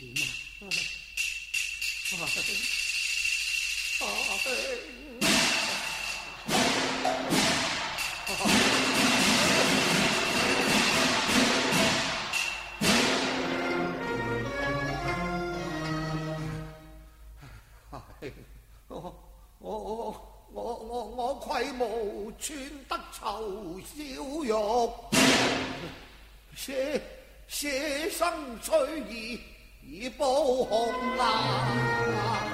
我我我我我愧無穿得酬小玉，捨捨生翠兒以報紅顏。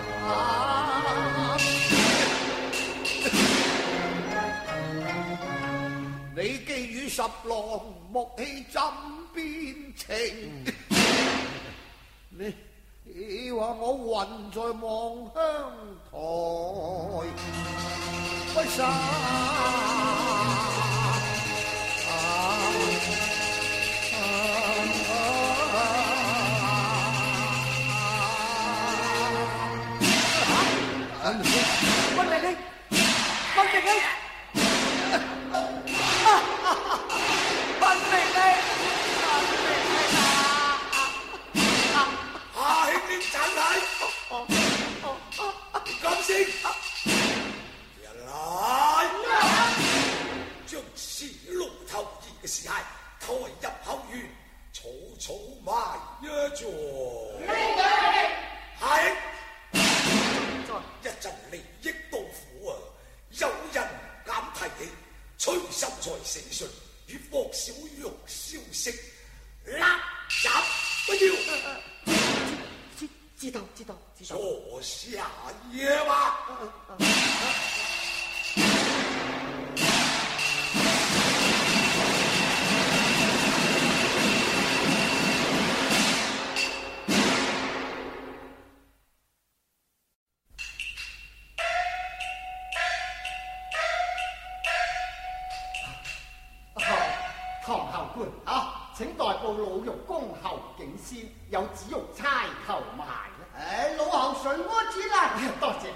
你寄與十郎木器枕邊情，你你話我暈在望鄉台，不散溫明熙，溫明熙，溫明熙， 阿兄你真係，咁先，人來，將此龍頭兒嘅屍骸抬入後院，草草埋一座。係。一陣利益到府啊！有人敢提起崔秀才死訊與霍小玉消息，立斬不要。 知知道知道知道。 坐下嘢吧。 請代報老肉恭候警司，有旨玉差求埋啦。 唉，老侯順柯子啦， 多謝。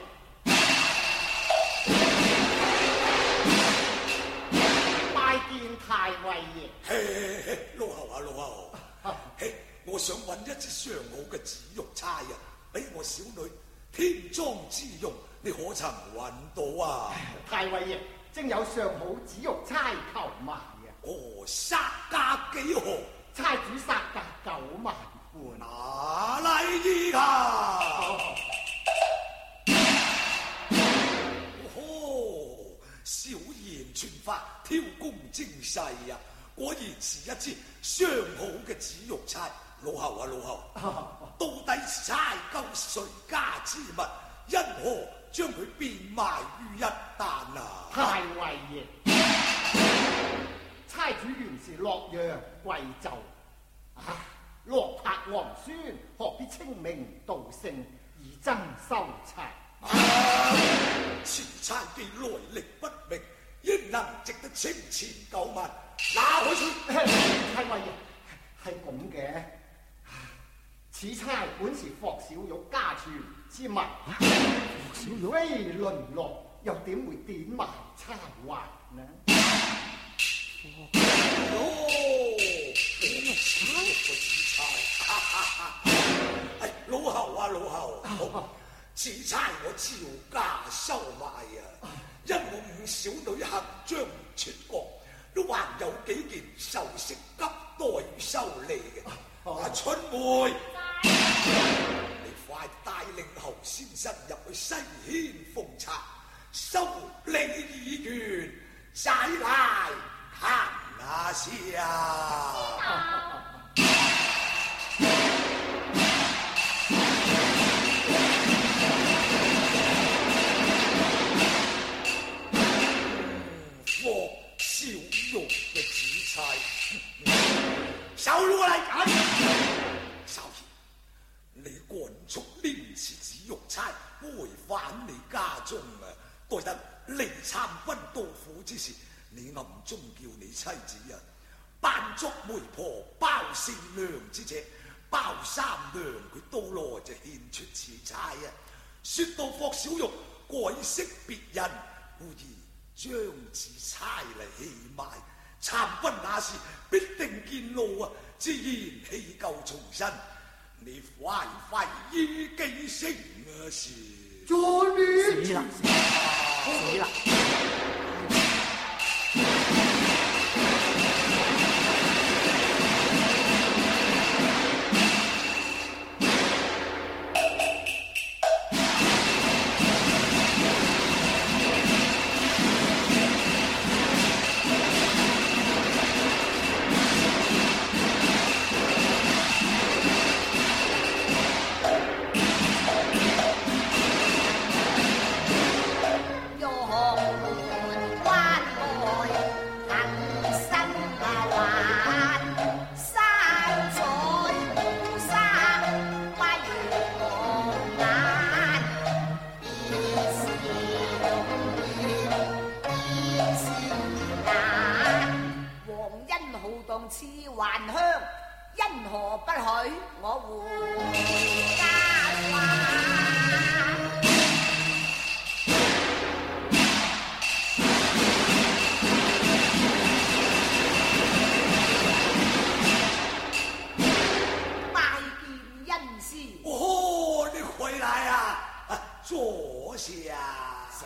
拜見太尉爺。 嘿嘿，老侯啊老侯，嘿，我想揾一支上好嘅紫玉釵啊，俾我小女添妝之用，你可曾揾到啊？ 太尉爺，正有上好紫玉釵求埋。 哦，殺價幾何？ 差主殺價九萬半。 哪嚟依家？哦，小言傳法，挑工精細啊！果然是一支上好嘅紫玉釵。老侯啊老侯，到底是釵究誰家之物？因何將佢變賣於一旦啊？ 太尉爺。差主原是洛陽貴胄，啊，落魄皇孫何必清明道姓以爭收差？ 啊，此釵既來歷不明，應能值得清錢九萬，拿去去。 太尉爺，係咁嘅，此釵本是霍小玉家傳之物，霍小玉非淪落，又點會典埋釵還呢？ 哦，紫釵，哎，老侯啊老侯，此釵我照價收買啊，因我五小女行將出國，都還有幾件首飾急待於修理嘅。啊，春梅，你快帶領侯先生入去西軒奉茶，收禮已完，再來看那些啊！霍小玉嘅紫釵，收落嚟揀。少爺，你趕速拈此紫玉釵回返你家中啊！待得離參軍到府之時，你暗中叫你妻子啊，扮作媒婆包善良之者，包三娘佢到來就獻出此釵啊！說到霍小玉改識別人，故意將此釵嚟棄賣，參軍那時必定見怒啊！自然棄舊從新。 你快快依記成啊是。 做你死啦！死啦！ 似還鄉，因何不許我回家還？拜見恩師。 哦，你回來啊！啊坐下。 是。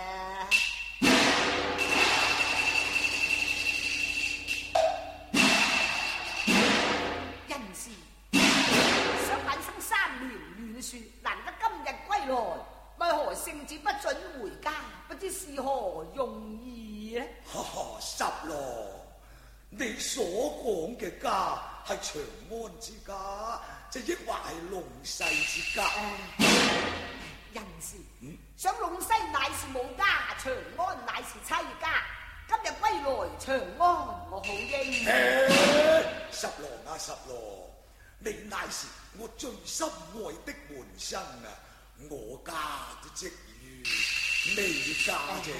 難得今日歸來，為何聖旨不准回家？不知是何用意呢？ 哈哈，十郎，你所講嘅家係長安之家，就抑或係龍勢之家？ 人事，嗯、想龍勢乃是母家，長安乃是妻家。今日歸來長安，我好應。 十郎啊，十郎，你乃是我最心愛的門生啊！我家都積於你家啫。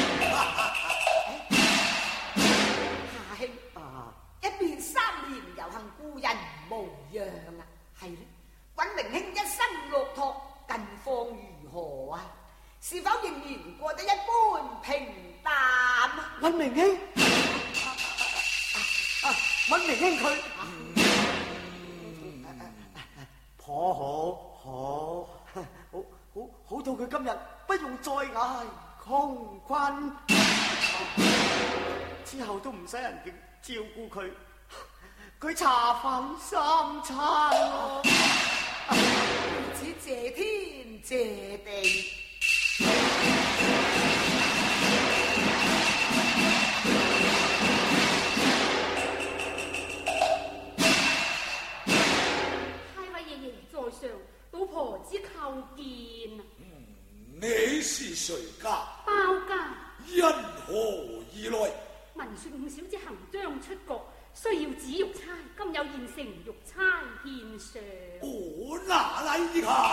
夏兄啊，一連三年遊行故人無恙啊，係咧。尹明兄一生落拓，近況如何啊？是否仍然過得一般平淡啊？ 尹明兄，啊啊、尹明兄佢。頗好，好，好，好，好到佢今日不用再嗌窮困，之後都唔使人哋照顧佢，佢茶飯三餐咯。 只謝天謝地。 老婆子叩見啊！ 嗯，你是誰家？ 包家。 因何而來？ 聞說五小姐行將出國，需要紫玉釵，今有現成玉釵獻上。 我拿嚟一看，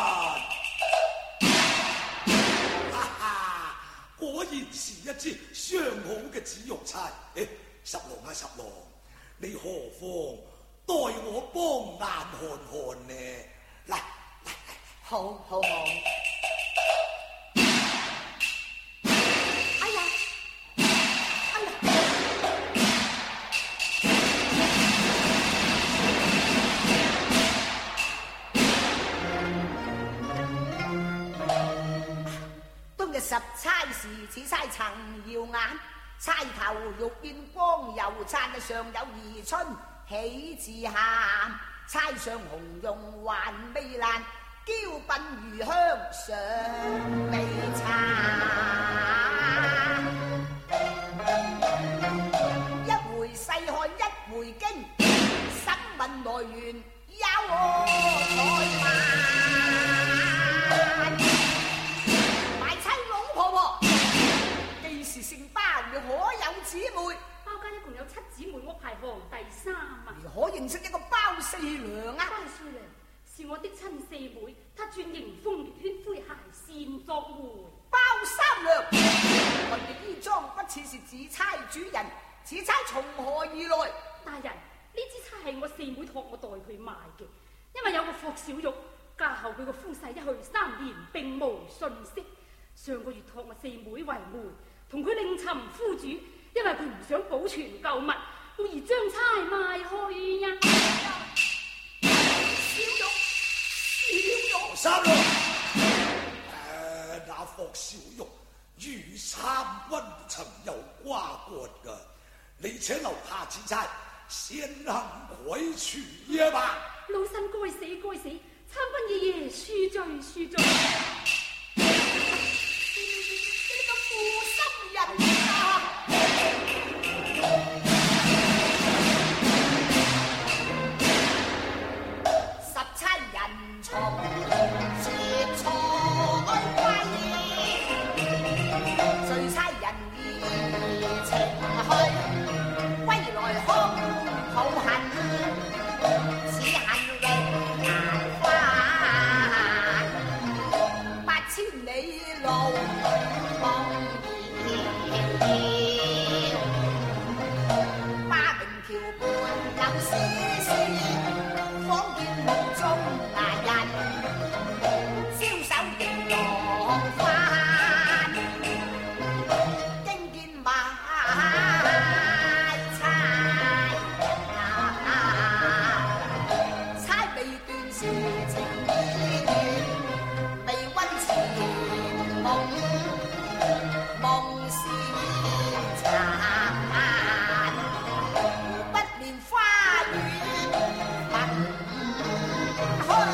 哈哈，果然是一支相好嘅紫玉釵。誒，十郎啊十郎，你何妨代我幫眼看看呢？嚟。 好好好！哎呀，哎呀！當日十釵時，此釵曾耀眼，釵頭玉見光油燦，上有宜春喜字銜，釵上紅絨還未爛。嬌鬢如香尚未殘，一回細看一回驚，審問來源有何怠慢？買妻老婆婆，既是姓包，你可有姊妹？ 包家一共有七姊妹，我排行第三啊！ 你可認識一個包四娘啊？ 包四娘是我的親四妹，她轉迎風月圈灰鞋善作回。 包三娘，看你衣裝不似是紫釵主人，此釵從何而來？ 大人，呢支釵係我四妹託我代佢賣嘅，因為有個霍小玉嫁後佢個夫婿一去三年並無訊息，上個月託我四妹為媒，同佢另尋夫主，因為佢唔想保存舊物，故而將釵賣去呀。 小玉。 三咯。誒，那霍小玉御參溫曾有瓜葛㗎，你且留下此差，先行改除呀嘛。 老身該死該死，參軍爺爺恕罪恕罪。 你個負心人啊！十七人從切菜歸，隨差人義情去，歸來空抱恨，此恨力難翻，八千里路夢遙遙，巴明橋畔柳絲絲，仿見夢中那人，消手迎浪翻，經見馬差差未斷時情已斷，未溫前夢夢是殘，不念花雨焚香，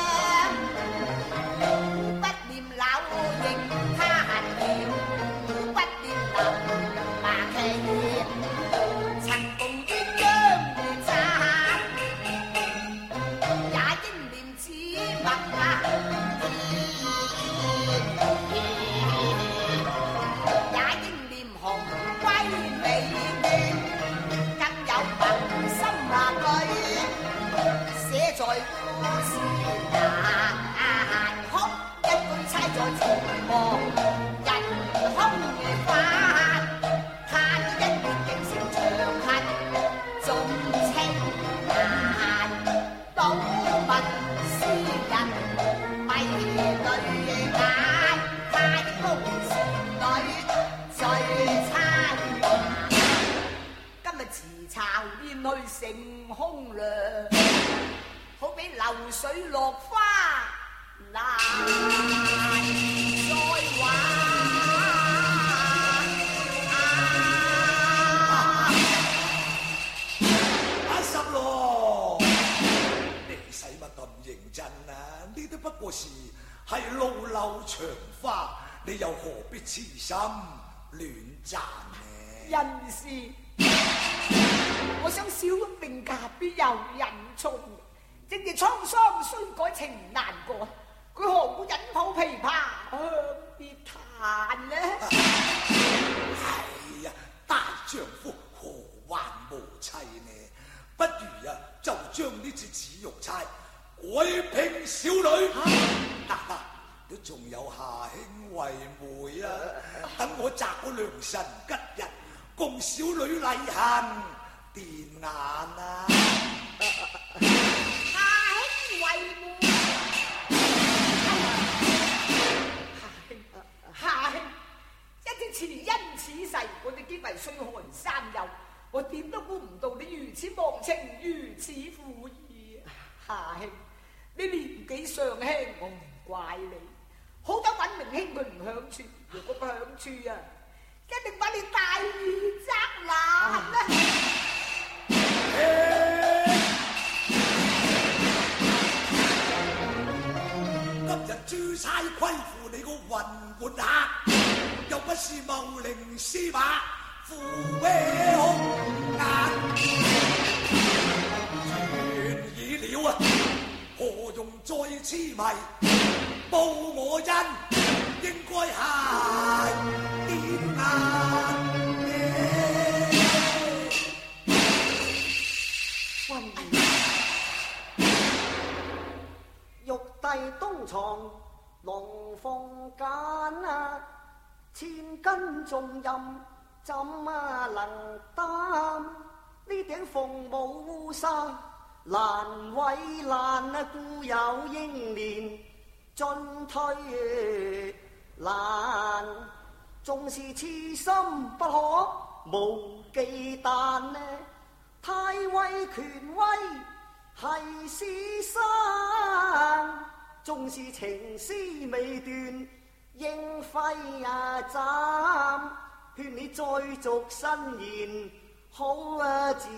不念柳影他條，不念林麻旗，曾共鴛鴦月盞，也應念此物啊！也應念紅歸美眷，更有萌心話句，寫在故事難哭，一句猜在情望人空如飯，嘆一念竟成長恨，縱情難倒問詩人迷淚眼，他的公子女最餐。今日辭巢變去成空涼，好比流水落花難再還。 阿十咯，你使乜咁認真啊？呢啲不過是係路漏長花，你又何必痴心亂讚呢？ 人是，我想小命嫁必有人寵，正係滄桑雖改情難過，佢何故引抱琵琶向別彈呢？ 係呀，大丈夫何患無妻呢？不如啊，就將呢隻紫玉釵改聘小女。嗱嗱、啊，都仲有夏兄惠妹啊！等我擇個良辰吉日，共小女禮行電眼啊！ 夏兄惠妹，夏兄，一隻慈恩此世，我哋結為歲寒三友，我點都估唔到你如此忘情，如此負義。夏兄，你年紀尚輕，我唔怪你。好得尹明兄佢唔享處，如果不享處啊，一定把你大義責難啊！ 今日朱差虧負你個雲門客，又不是茂陵司馬負咩紅顏，全已了啊！何用再痴迷報我恩？應該係電眼。 玉帝東床龍鳳間啊，千斤重任怎啊能擔？呢頂鳳舞衫難為難啊，故有英年進退難，縱是痴心不可無忌憚呢。太尉權威係師生， 縱是情絲未斷，應揮啊斬，勸你再續新言，好啊自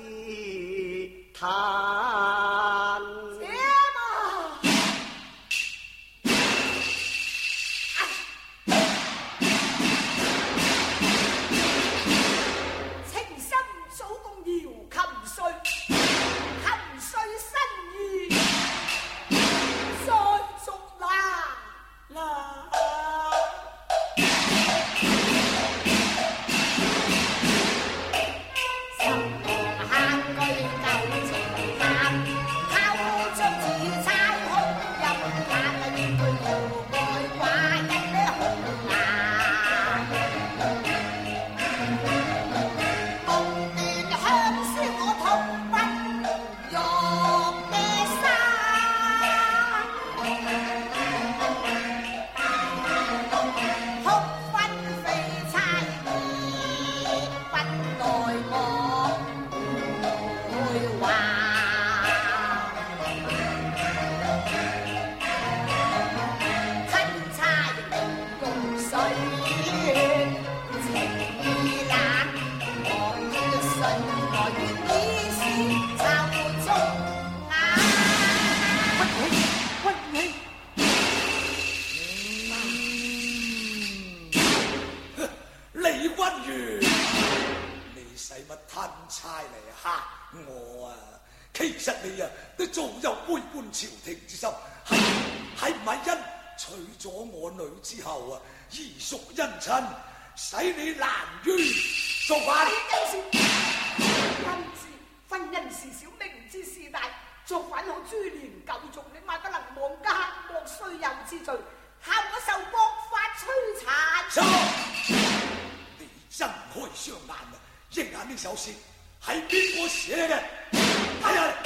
嘆。 姐嘛，情深早共搖琴碎，琴碎新意，再續啦啦。 我啊，其實你啊都仲有背叛朝廷之心，係係唔係因娶咗我女之後啊，兒淑姻親，使你難於做法？ 婚事婚姻事小，明知事大，作反好株連九族，你萬不能忘家莫須有之罪，效我受國法摧殘。 你真開雙眼啊！一眼呢首詩係邊個寫嘅？睇下。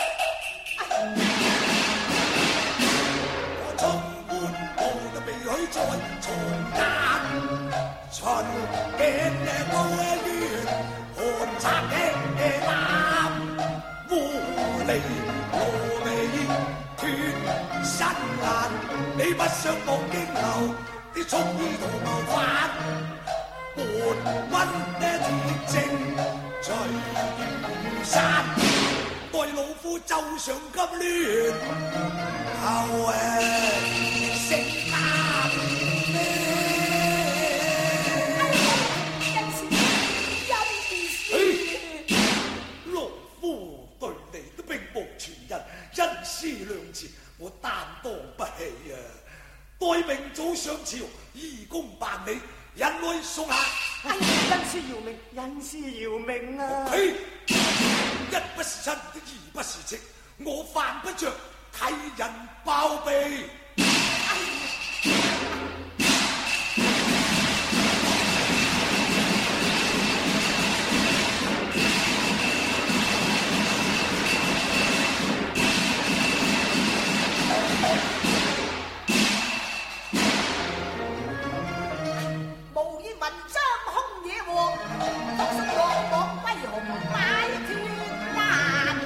我從門步就被許在重間，秦鏡嘅高淵，寒插嘅南，烏里羅尾斷身難。你不想望京流，你蓄意圖謀反，半溫的鐵證隨如山。待老夫奏上金鑾，後誒成家咩？老夫對你都並無傳人，恩師兩字我擔當不起啊！待明早上朝，義公辦理，人來送下。 哎呀，恩師饒命，恩師饒命啊！ 呸！一不是親，二不是戚，我犯不着替人包庇。 無意文章空野和，獨身落網歸紅擺脫難。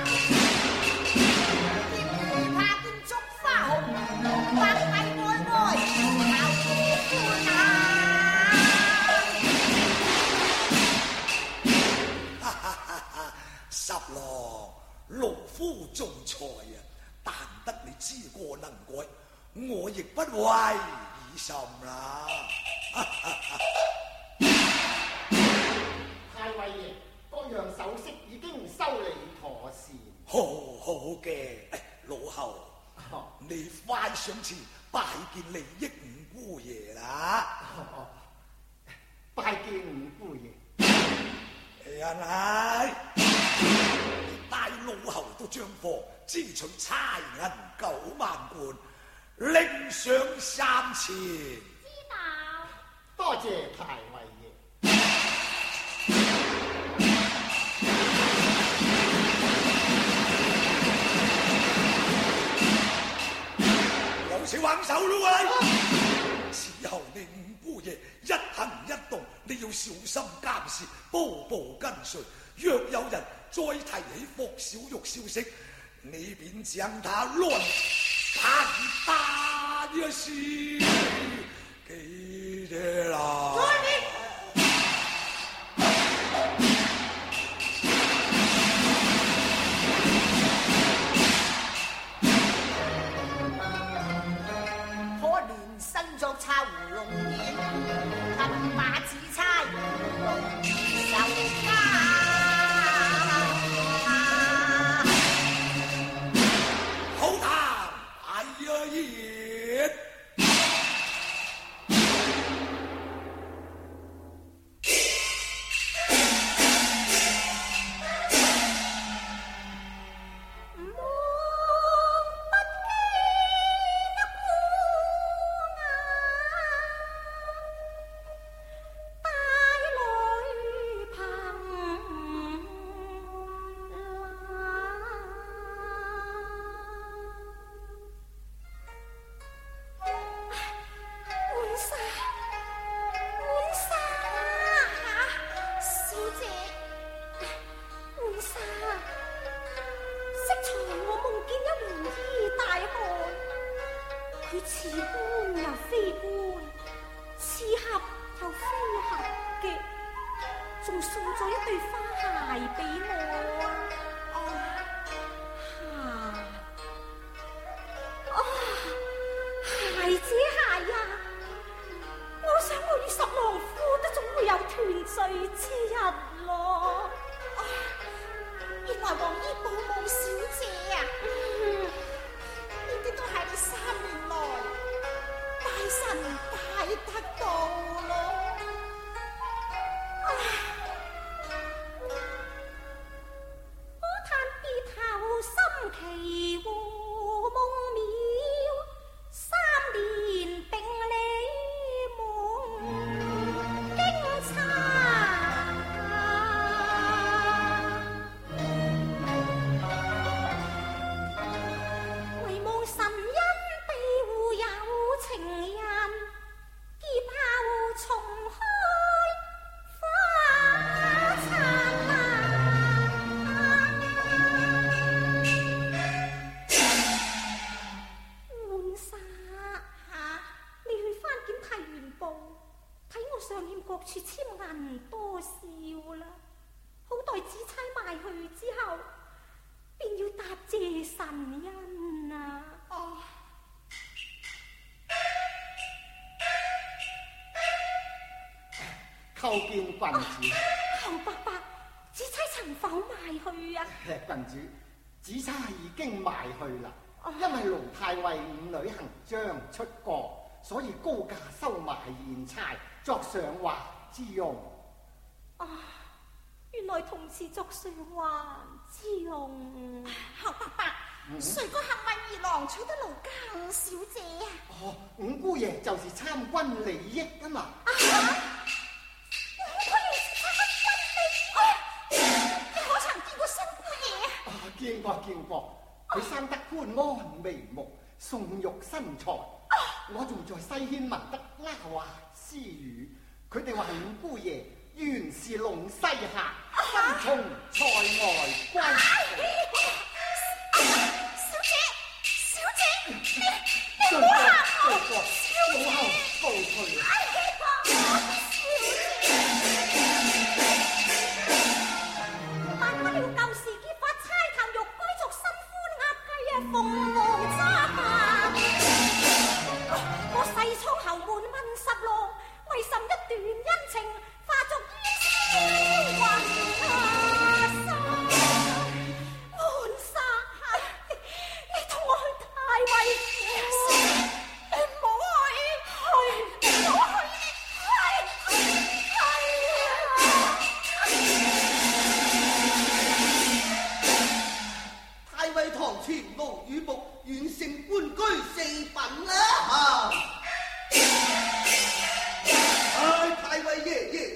葉如怕見燭花紅，百米愛愛後歡啊！ 哈哈哈哈！十郎，老夫仲才啊，但得你知過能改，我亦不為以甚啦。 太尉爺，各樣首飾已經修理妥善。 好好嘅，老侯，哦、你快上前拜見利益五姑爺啦！ 哦、拜見五姑爺。 人係帶老侯到帳房，支取差銀九萬貫，另上三千。 知道。 多謝太尉爺。 有請挽手咯喂！此後你五姑爺一行一動，你要小心監視，步步跟隨。若有人再提起霍小玉消息，你便將他亂砍打也是记得啦。 可憐身作插胡龍演，金馬紫釵受家。 叩見郡主。 侯伯伯，紫釵曾否賣去啊？ 郡主，紫釵已經賣去啦。因為盧太尉五女行將出國，所以高價收買現差，作上環之用。 啊，原來同是作上環之用。 侯伯伯，誰個幸運兒郎娶得盧家五小姐啊？ 哦，五姑爺就是參軍利益啊嘛。 啊見過見過，佢生得寬安眉目，宋玉身材。我仲在西軒聞得丫話私語，佢哋話五姑爺原是隴西客，身從塞外歸。 小姐，小姐，你罪過罪過，老後告退。 鳳凰揸飯，我細操後門問十郎，為甚一段恩情化作煙消雲散？浣紗，你同我去太尉府，你唔好去，去，唔好去，去， 係太尉堂前龍與木，完成官居四品啦嚇！唉，太尉爺爺。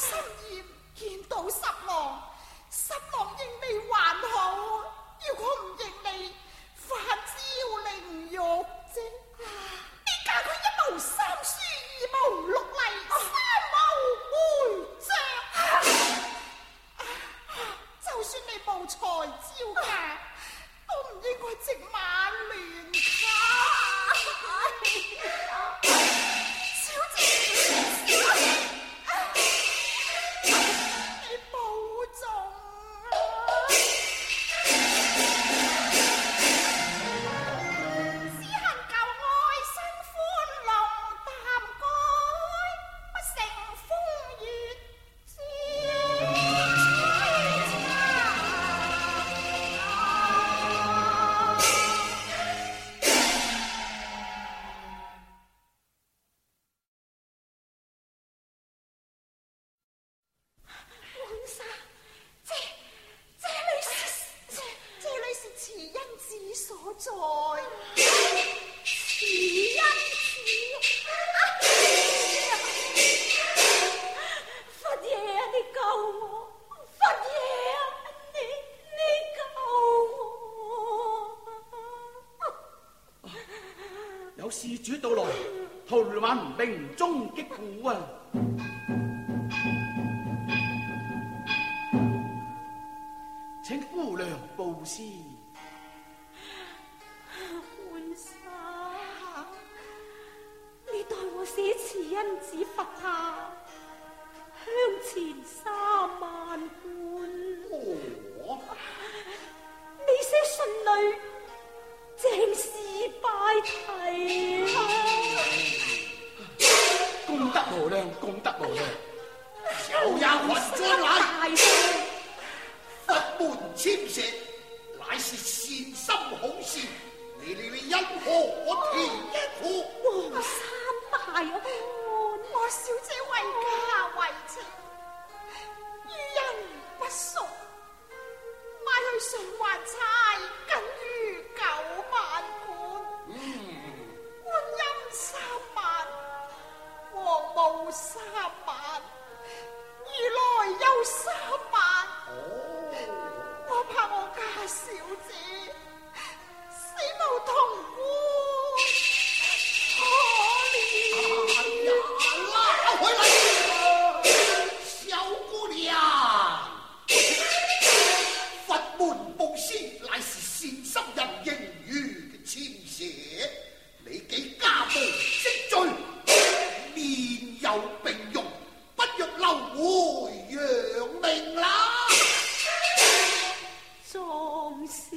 心厭，見到十郎，十郎認你還好，如果唔認你，反招凌辱啫。你嫁佢一無三書，二無六禮，三無回章。就算你無才招嫁，都唔應該直馬亂卡。小姐，小姐。你保重啊！只恨舊愛新歡龍淡改，不成風月事主到來，逃還命中擊鼓啊！請姑娘報施。 浣紗，你代我寫慈恩寺佛塔，向前三萬貫。 哦， 你寫信裏正式拜題啊！ 功德無量，功德無量。有也還再來。佛門簽石，乃是善心好事。你你你因何我填一苦？ 黃山大安， 我小姐為家為情，於人不淑，買去償還差，僅餘九萬貫。 嗯， 觀音三萬，黃母三萬，如來又三萬。 哦， 我怕我家小姐死無同辜，可憐。 哎呀，拉回來，小姑娘，佛門布施乃是善心人應予嘅簽寫，你既家暴積罪，面有並用，不若留回養命啦。 壯士，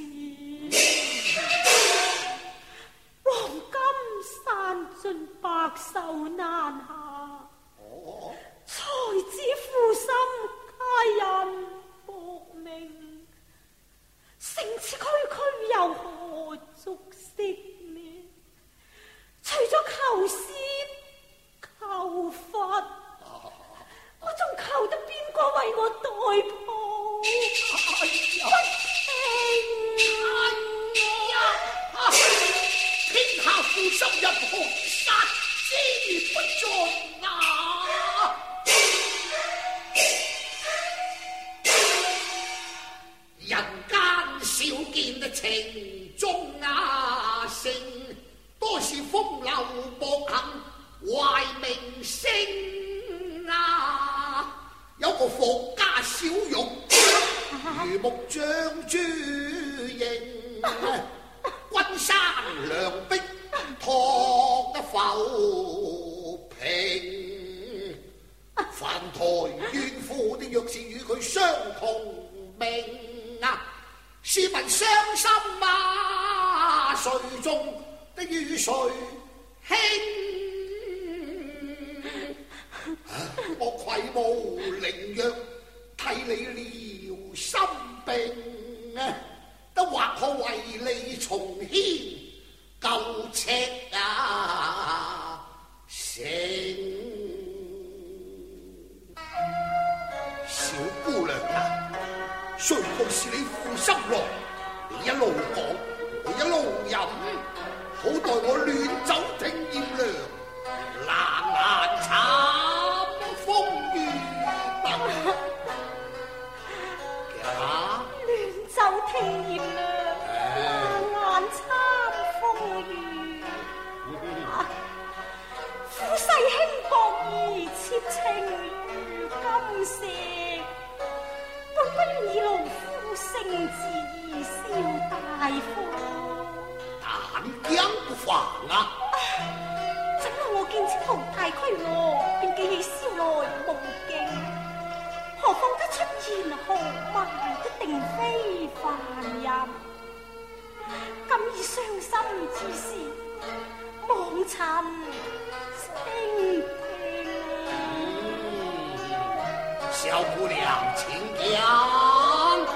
黃金散盡白首難下， 哦， 才知負心佳人薄命，城池區區又何足惜呢？除咗求仙求佛，我仲求得邊個為我代抱？ 哎呀， 哎呀，天下負心人何殺之不盡啊！人間少見的情中啊性，多是風流薄行壞名聲啊！有個霍家小玉，如木像珠形，君山良壁托得浮萍。飯台怨婦的若是與佢相同命啊，試問傷心啊，誰中的與誰輕？我愧無靈藥替你療心病啊，都或可為你重牽舊尺啊成。小姑娘啊，雖覺是你負心郎，你一路講，我一路飲，好待我暖酒聽艷涼，冷眼慘風雨食，本不願以勞夫勝之意燒大火。 但將不妨啊！ 怎奈我見此豪大驅羅，便記起燒來無敬，何況得出現豪邁的定非凡人，今以傷心之時，望塵清平。 小姑娘，请讲。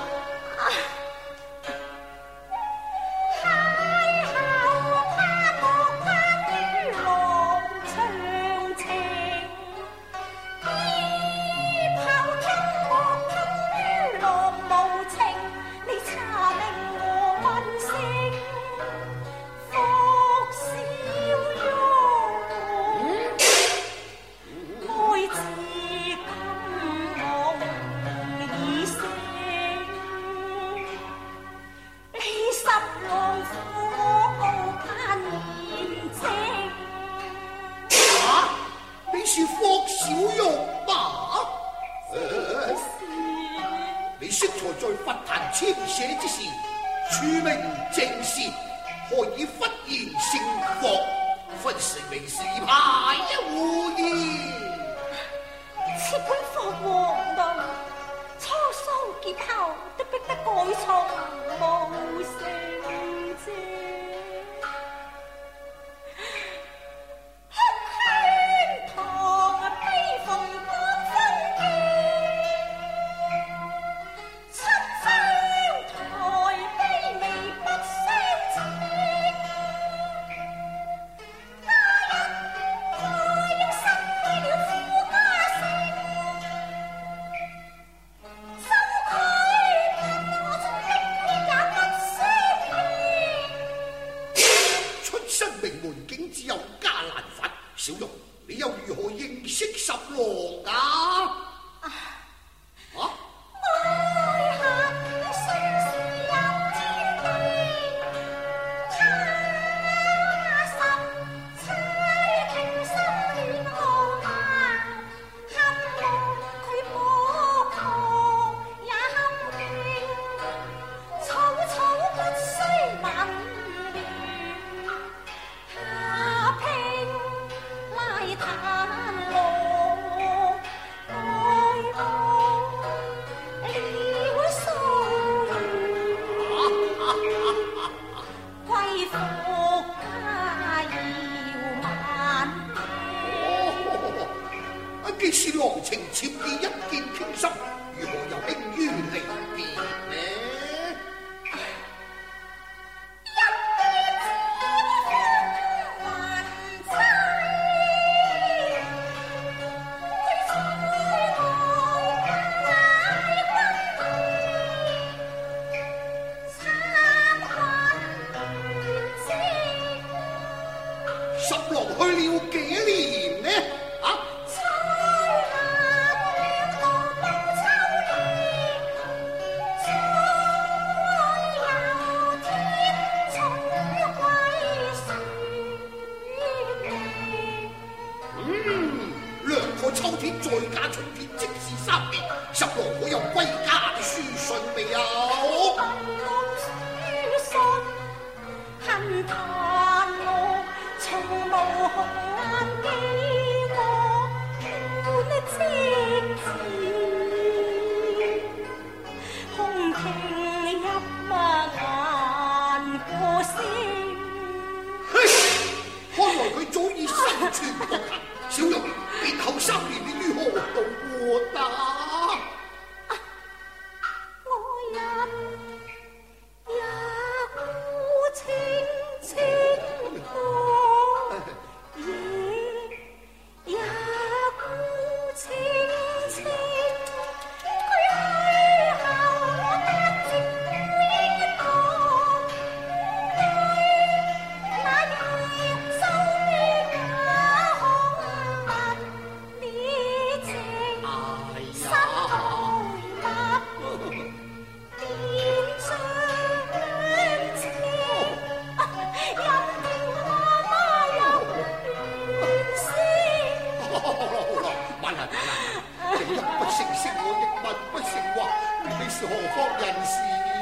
是何方人士？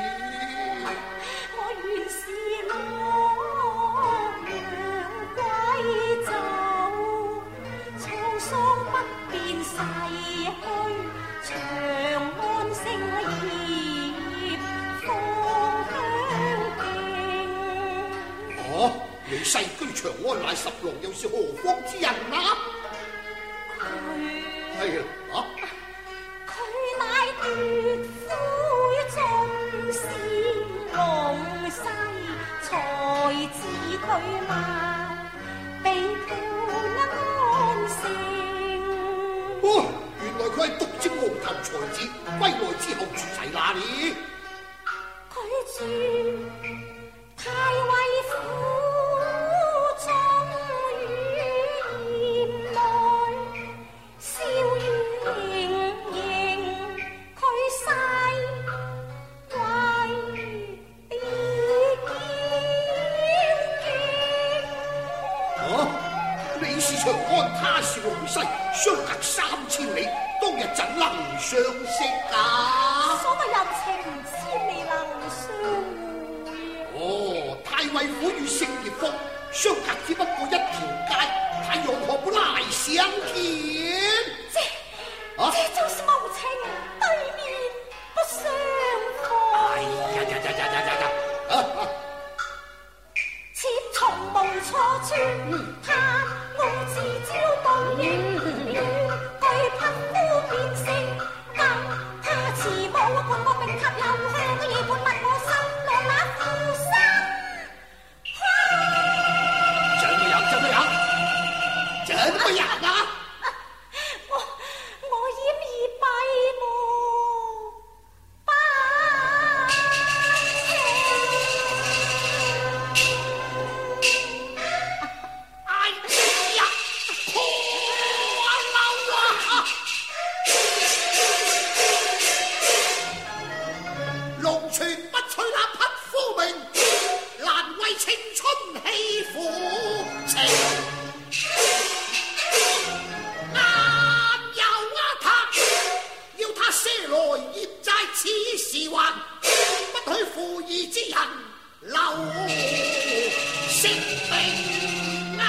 我原是洛阳归走，沧桑不變逝去，長安星葉芳香徑。 哦，你世居長安乃十郎，又是何方之人啊？ 佢係啊。 佢乃奪魁宗先龍世，才智佢貌，被判安城。 哦，原來佢係獨佔鰲頭才子，歸來之後住喺哪裏？ 佢住太尉府中院內，笑語盈盈，佢世為必堅勁。 啊，你是長安，他是隴西，相隔三千里，當日怎能相識啊？ 所謂有情千里能相會。 哦，太尉府與聖葉坊相隔只不過一條街，他如何不來相見？ 這啊， 這就是無情對面不相逢。 哎呀呀呀呀呀呀呀！啊啊妾從無錯處，他傲自招動亂，亂據匹夫變性，更他慈母伴我並及留香嘅夜伴物我心內那負心花。 怎麼樣？怎麼樣？怎麼樣啊？ 我我掩耳閉目不哎呀，破漏啊！龍泉不取那匹夫命，難為青春欺負情。啱有啊他，要他賒來業債，此時還不許負義之人留性命啊！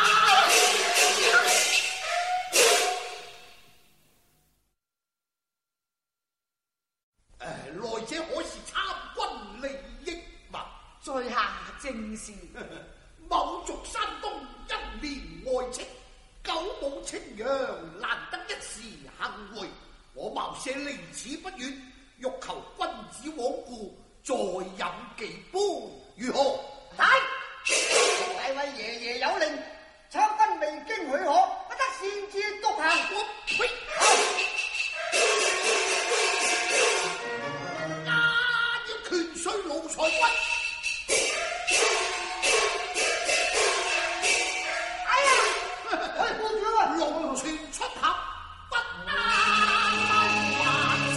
誒，來者可是參軍利益嘛？ 在下正是。 某族山東一年愛情，九母清揚，難得一時幸會。我茅舍離此不遠，欲求君子往顧，再飲幾杯，如何？ 大大尉爺爺有令，參軍未經許可，不得擅自獨行。 我呸！啊！要拳碎奴才骨。龍泉出合，不單還情。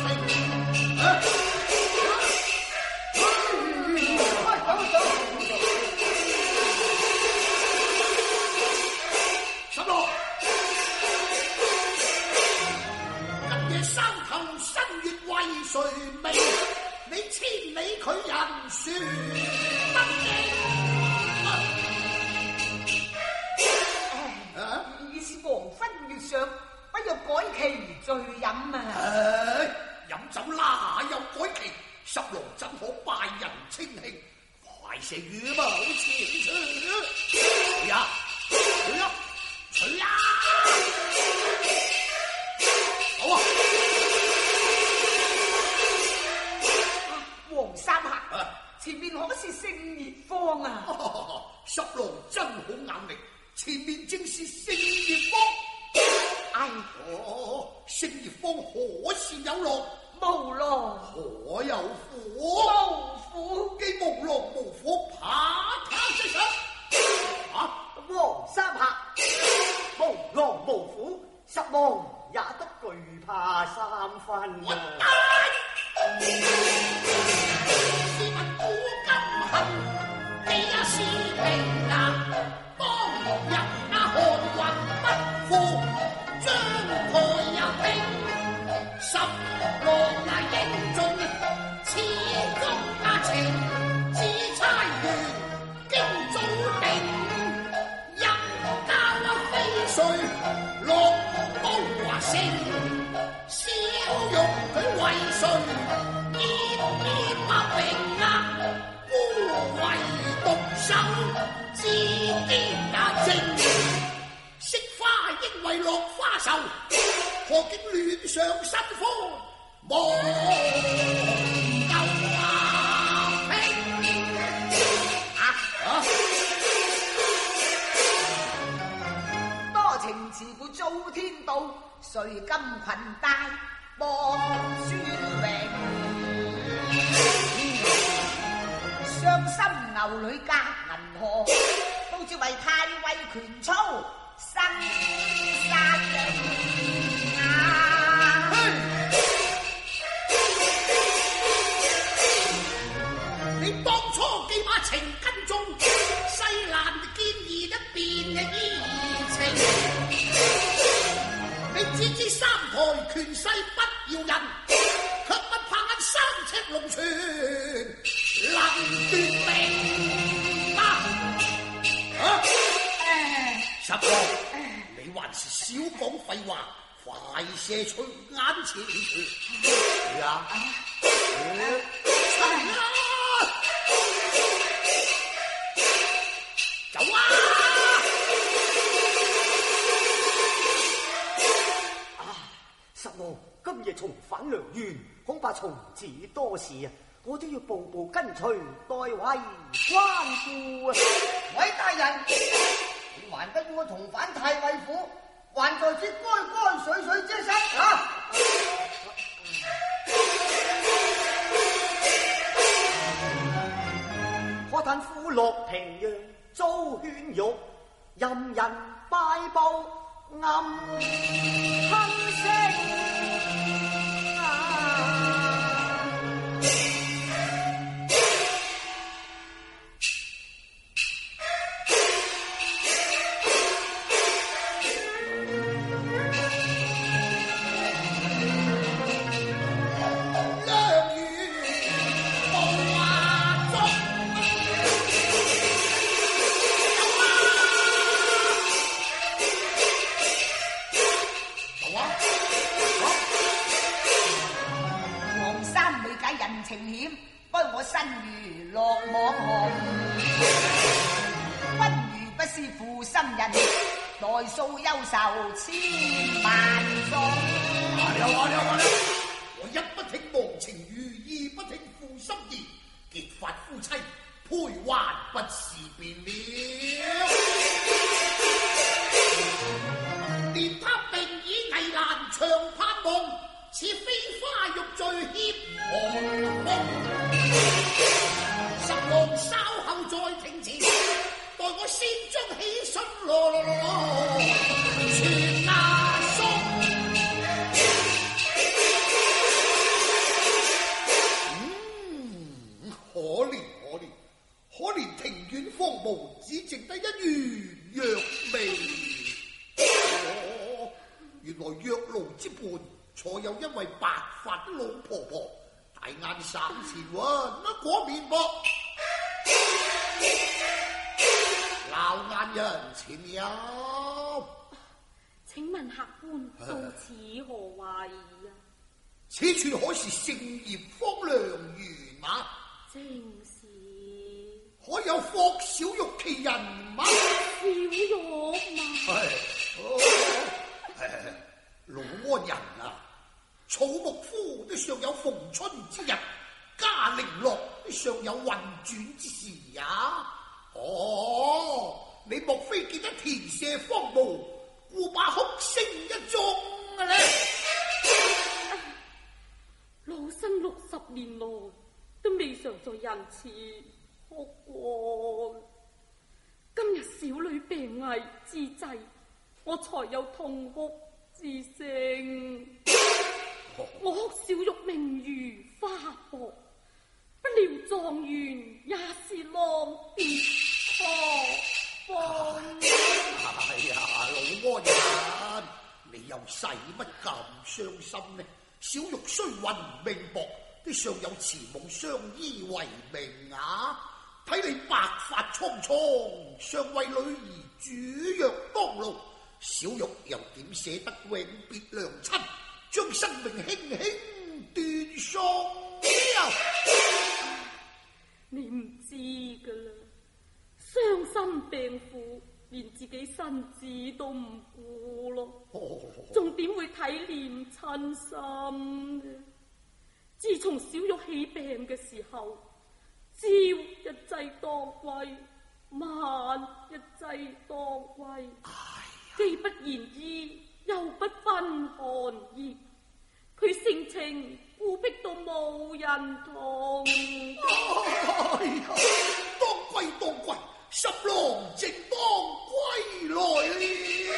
十六，日夜三頭新月為誰明？你千里拒人說不應。 已是黃昏月上，不若改期再飲啊！ 飲酒哪有改期？十郎怎可拜人稱慶？快些羽毛前去！取呀，取呀，取呀！好啊！ 黃三客，前面可是聖葉坊啊！ 十郎真好眼力。前面正是聖葉坊， 哎， 哦，聖葉坊何時有狼？ 無狼， 何有虎？ 無虎， 既無狼無虎，怕他隻手。啊， 黃三客，無狼無虎，十望也得懼怕三分啊！ 是問古今恨，你也是平南。當日那寒雲不負，將佢入兵，十郎那英俊。 信，熱熱百榮啊，孤為獨守，自堅也正。惜花應為落花愁，何竟戀上新歡，望舊啊拼啊啊！ 多情自古遭天妒，誰今裙帶望書榮？傷心牛女隔銀河，都只為太尉權操生殺令啊！ 你當初騎馬情跟蹤，西蘭建議一變嘅依情。你只知三台權勢不要人，卻不怕眼三尺龍泉能奪命啊！啊！十郎，你還是少講廢話，快射出眼前去啊！走啊！ 啊，十郎今夜重返良緣，恐怕從此多事啊！我都要步步跟隨，代為關顧啊！ 偉大人，你還不與我同返太尉府，還在此乾乾水水之身啊！ 可嘆夫落平陽遭勸辱，任人敗報暗哼聲啊！ 數憂愁千萬種。 話了話了話了，我一不聽忘情語，二不聽負心言，結發夫妻配還不是便了。憐他病已危難長盼望，似飛花玉墜協寒風。十郎稍後再聽詞，待我先將喜訊羅羅羅傳阿叔。嗯，可憐可憐，可憐庭院荒蕪，只剩低一園若微。哦，原來藥爐之畔錯有一位白髮的老婆婆，大眼省前喎，那果面噃。鬧眼人前有， 請問客官到此何為啊？ 此處可是聖業方良園嗎？ 正是。 可有霍小玉其人嗎？ 小玉嘛。 係，哦，老安人啊，草木夫都尚有逢春之日，嘉陵樂都尚有運轉之時啊！哦，你莫非見得田舍荒蕪，故把哭聲一眾嘅咧？ 老身六十年來都未嘗在人前哭過，今日小女病危之際，我才有痛哭之聲。我哭小玉名如花薄，不料狀元也是浪跌破風。 哎呀，老安人，你又使乜咁傷心呢？小玉雖運命薄，都尚有慈母相依為命啊！睇你白髮蒼蒼，尚為女兒煮藥當勞，小玉又點捨得永別娘親，將生命輕輕斷身子都唔顧咯，仲點會體憐親心呢？自從小玉起病嘅時候，朝一劑當歸，晚一劑當歸，既不言醫，又不分寒熱，佢性情孤僻到冇人同。 哎呀，當歸當歸，十郎正當歸來了。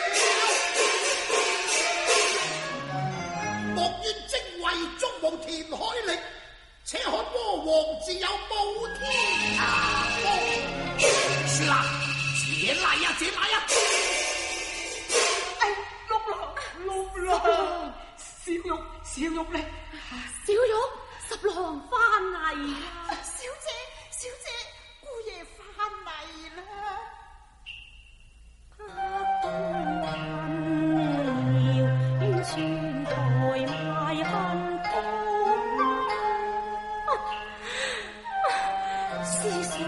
莫怨精衛中無填海力，且看魔王自有武天下。是啦，這來呀，這來呀！ 哎，六郎，六郎，小玉，小玉咧， 小玉，十郎翻嚟啦！ 小姐，小姐，姑爺翻嚟啦！ 黑東了，遠川台賣恨風，是誰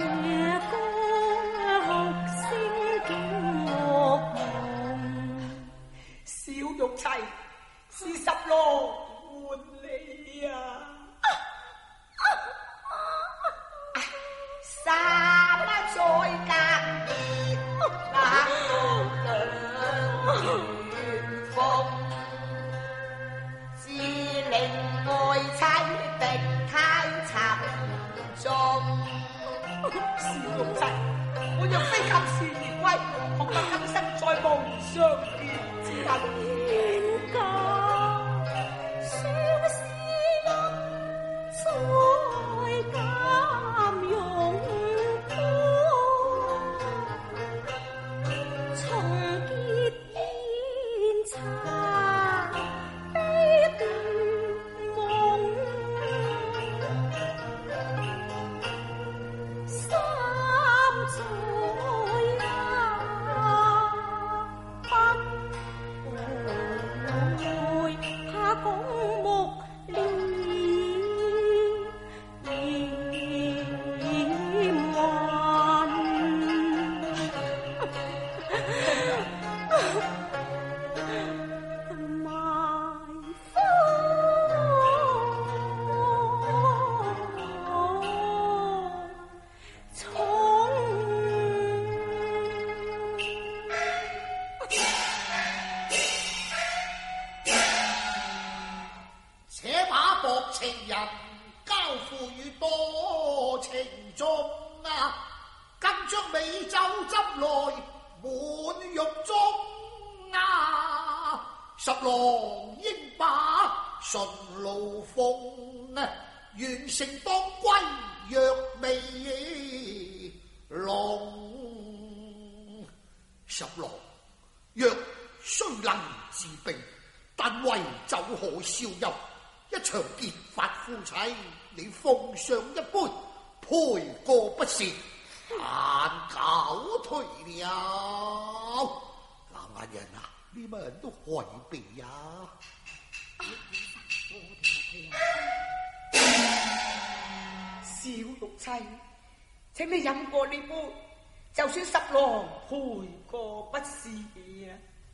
歌聲驚惡夢？ 小玉妻，是十郎喚你啊！ 三載隔別，冷到兩風，只令愛妻敵太沉重。 小玉妻，我若非及時而歸，恐怕今生再無相見之幸。 冤家相思泣，在監獄重結煙塵悲斷夢，三載啊不會他拱目臉掩還。 且把薄情人交付於多情中啊，更將美酒斟來滿獄中啊。十郎應把順路風啊，完成當歸藥味濃。十郎若雖能治病，但為酒可消憂。一場結發夫妻，你奉上一杯，陪過不是，但搞退了。嗱，眼人啊，呢班人都害病呀！ 小玉妻，請你飲過呢杯，就算十郎陪過不是啊！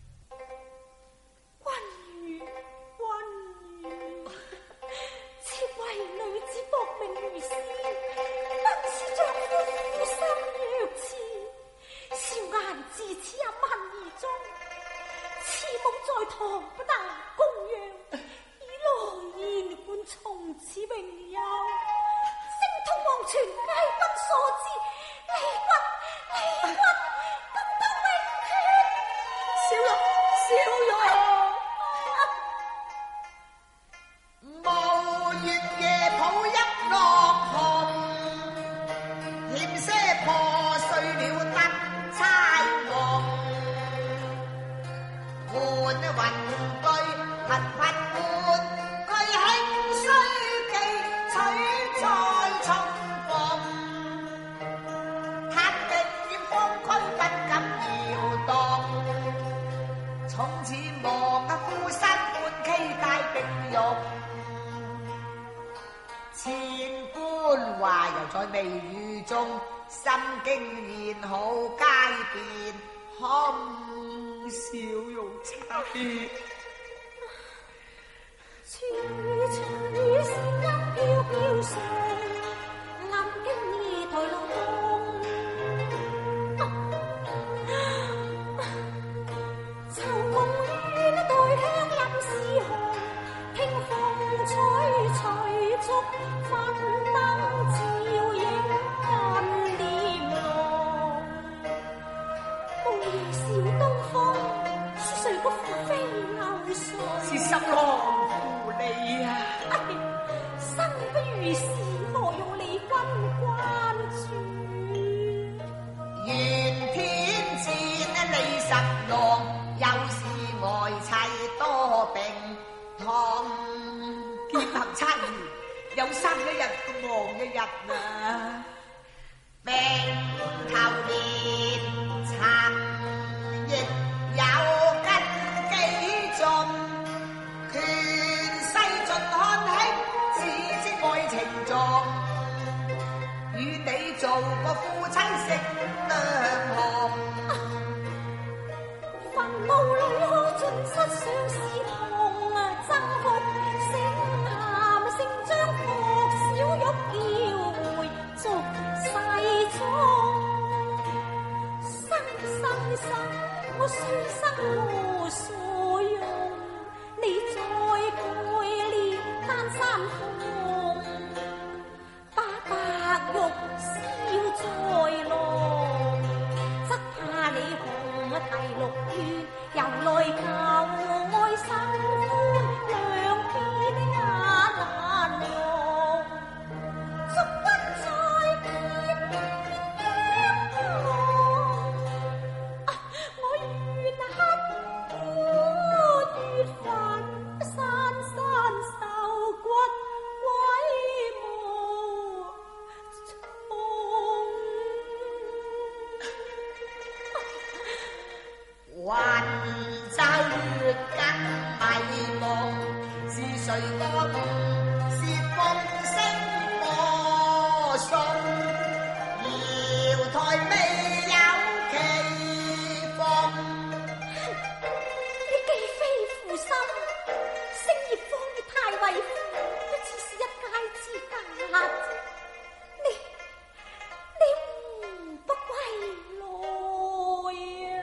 君如君如，妾為女子薄命如斯，不似丈夫負心若痴。笑顏自此入恨而終，痴夢在堂不能供養，以來言換從此榮休。星通黃泉皆君所知，離君離君，今得永訣。 小玉，小玉。 無月夜抱一落紅，險些破碎了燈釵夢。換雲句頻頻換句輕衰記，取在重逢。他極險方區不敢搖動，從此望啊孤身半期大冰玉。千般話又在微語中，心經言好皆變， 含笑容差。 處處聲音飄飄上，臨經已抬落夢。秋夢於代香飲絲紅，聽風吹隨逐，分燈照影銀簾籠。無言笑東方，是誰個負飛流水？ 是十郎。你啊， 生不如死，何用你君關注？ 願天戰李十郎，又是愛妻多病痛，結合七年，有生一日都忙一日啊！病頭年曾亦有根基盡。與你做個夫妻食兩行， 墳墓裏可盡失相思痛啊！爭哭聲喊聲將學小玉叫回俗世中，生生生我雖生無所用，你再改練單山峰。白玉燒在浪，則怕你紅提綠月，又來求愛新歡，兩邊也難容。逐不再見面我，我願刻骨月份，山山受骨歸無。 雲就月更迷蒙，是誰個夢？是風聲歌頌，瑤台未有奇逢。 你既非負心，星葉芳與太尉府都只是一街之隔。你你不歸來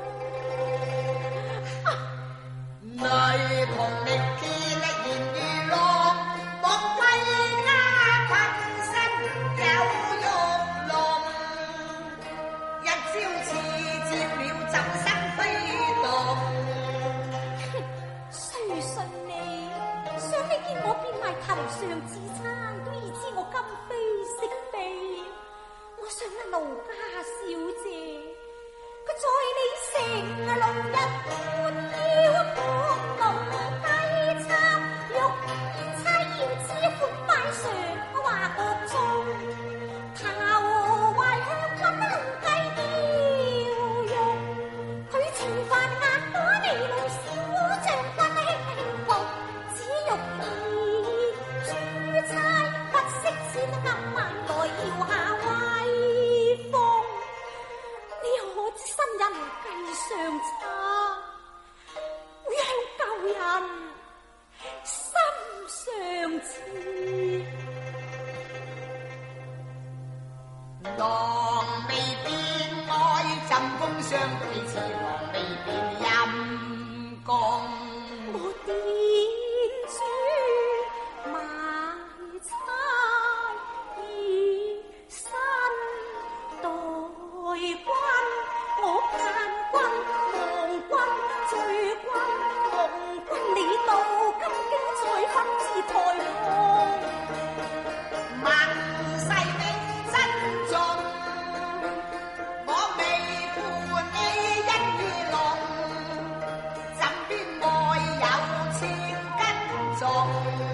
啊！ 女同力竭力言如浪，莫歸家貧身有玉龍。一朝似接了怎生飛動？ 誰信你？想你見我變賣頭上之餐，都已知我今非昔比。我想那奴家小姐，佢在你城龍日歡邀共龍雞餐，玉燕釵胭脂款擺上華閣中，頭懷香襟龍雞雕肉，佢情飯壓朵尼龍小烏將軍輕輕服，只欲以珠釵不惜錢暗萬來搖下威風。你可知新人計上差，會向舊人心上刺。 郎未變愛朕宮相對，似郎未變陰公。 我點珠買釵以身待君，我盼君望君醉君紅君，你到今京再分至台灣。 問世名珍重，我未負你恩於龍，怎邊愛有千斤重？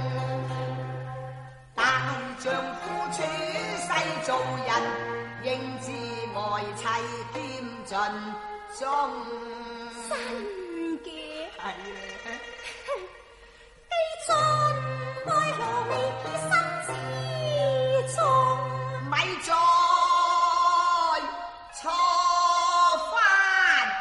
但丈夫處世做人，應知愛妻兼盡忠。 新嘅係地盡愛何未結心之中？ 咪再錯翻。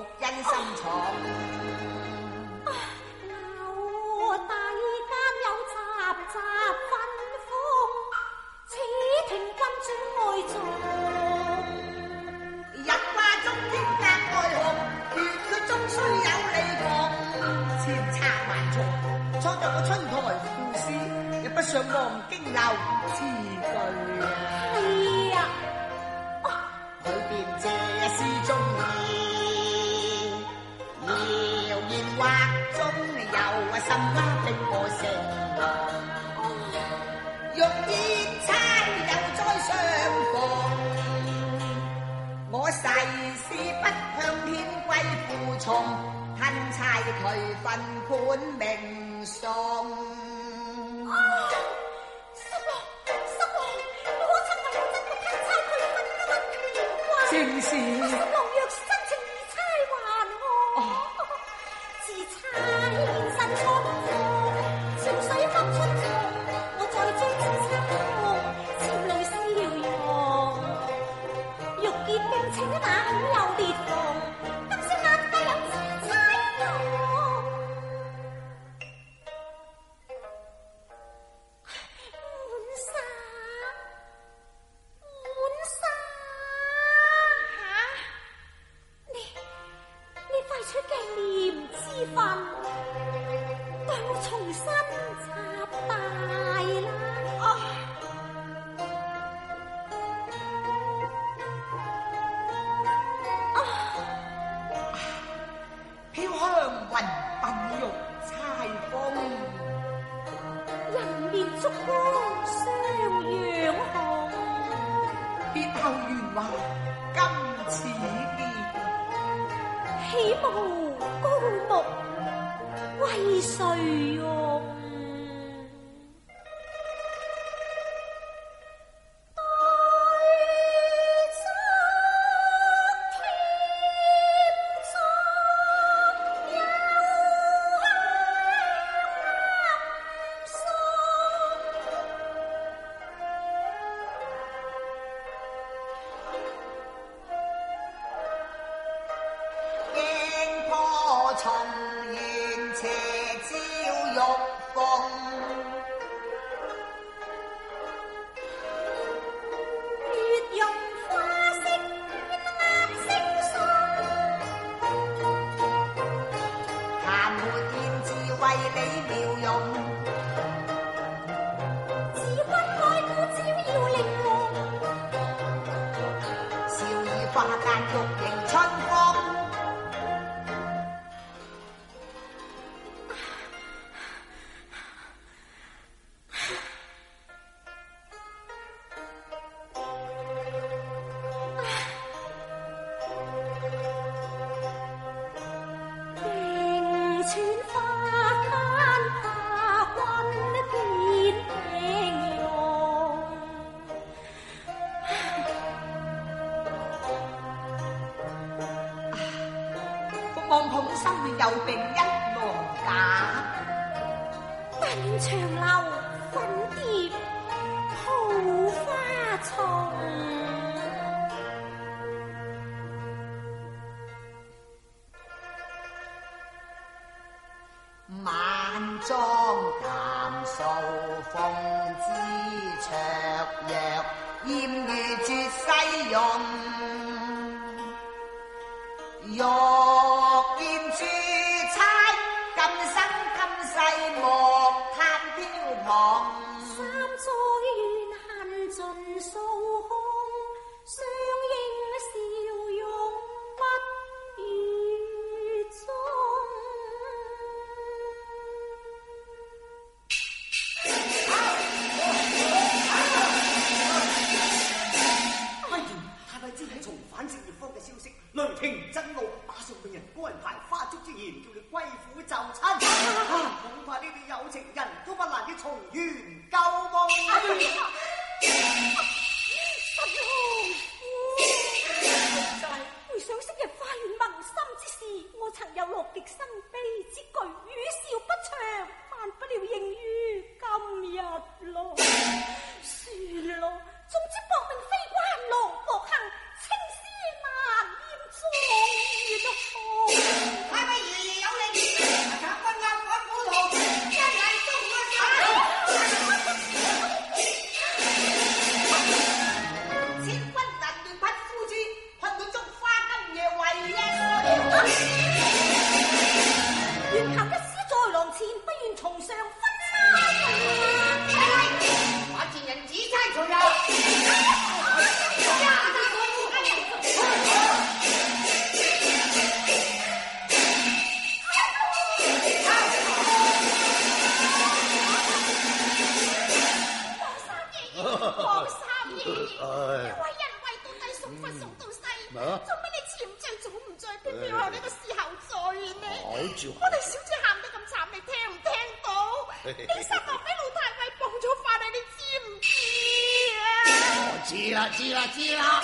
因心重。 我大間有雜雜分封，此聽君主愛重。 人話中天格外紅，血血中須有利逢。千策萬重，創作個春台故事，也不想忘經流詞句啊。 係啊， 裏邊這詩中意，謠言惑中有什麼並我成行？欲言差又再相逢，我誓是不向天歸附從，吞差佢分判明送。正是十郎若是真情而差還我，自差現身錯誤，潮水急出從，我再追自差風，笑裏笑容，欲結並且哪肯有裂縫，今宵難得有自差用。滿沙滿沙。快出鏡念之分，待我重新插大啦！啊！啊！ 飄香雲鬢玉釵風， 人面燭光雙樣紅， 別後圓話今似面。 起舞高木為誰用？ 重圓斜照玉鳳， 月容花色壓星鬆， 談沒言字為你描容， 自君愛故照耀玲瓏， 笑意花間玉迎春風。 望捧心又並一郎架， 但願長留粉蝶抱花叢。 晚妝淡素鳳姿綽約，艷遇絕世容。欲言珠釵，今生今世莫貪飄蕩。 三載怨恨盡掃空，相應笑容不語中。 威嚴太尉知係重返正月坊嘅消息，雷霆震怒，馬上命人安排花燭之宴，叫你歸府就親。恐怕呢啲有情人都不難以重圓舊夢。 回想昔日花園萌心之事，我曾有樂極生悲之句，語笑不長，萬不了應於今日咯。算咯，總之薄命非關郎薄幸，青絲難掩狀元紅。 你十六俾老太尉綁咗翻嚟，你知唔知啊？ 我知啦，知啦，知啦。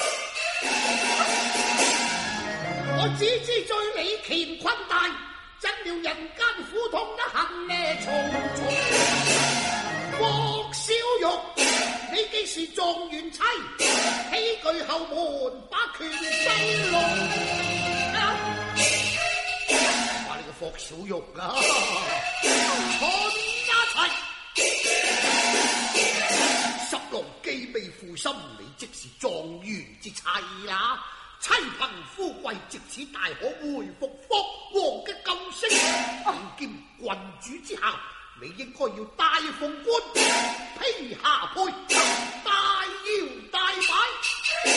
我只知罪你乾坤大，真了人間苦痛得很呢重重。郭小玉，你既是狀元妻，起居後門把權勢弄。話你個霍小玉啊，蠢家齊！十郎既未負心，你即是狀元之妻啦。妻憑富貴，藉此大可回復霍王嘅禁聲，兼郡主之下，你應該要大鳳冠，披下配，大搖大擺，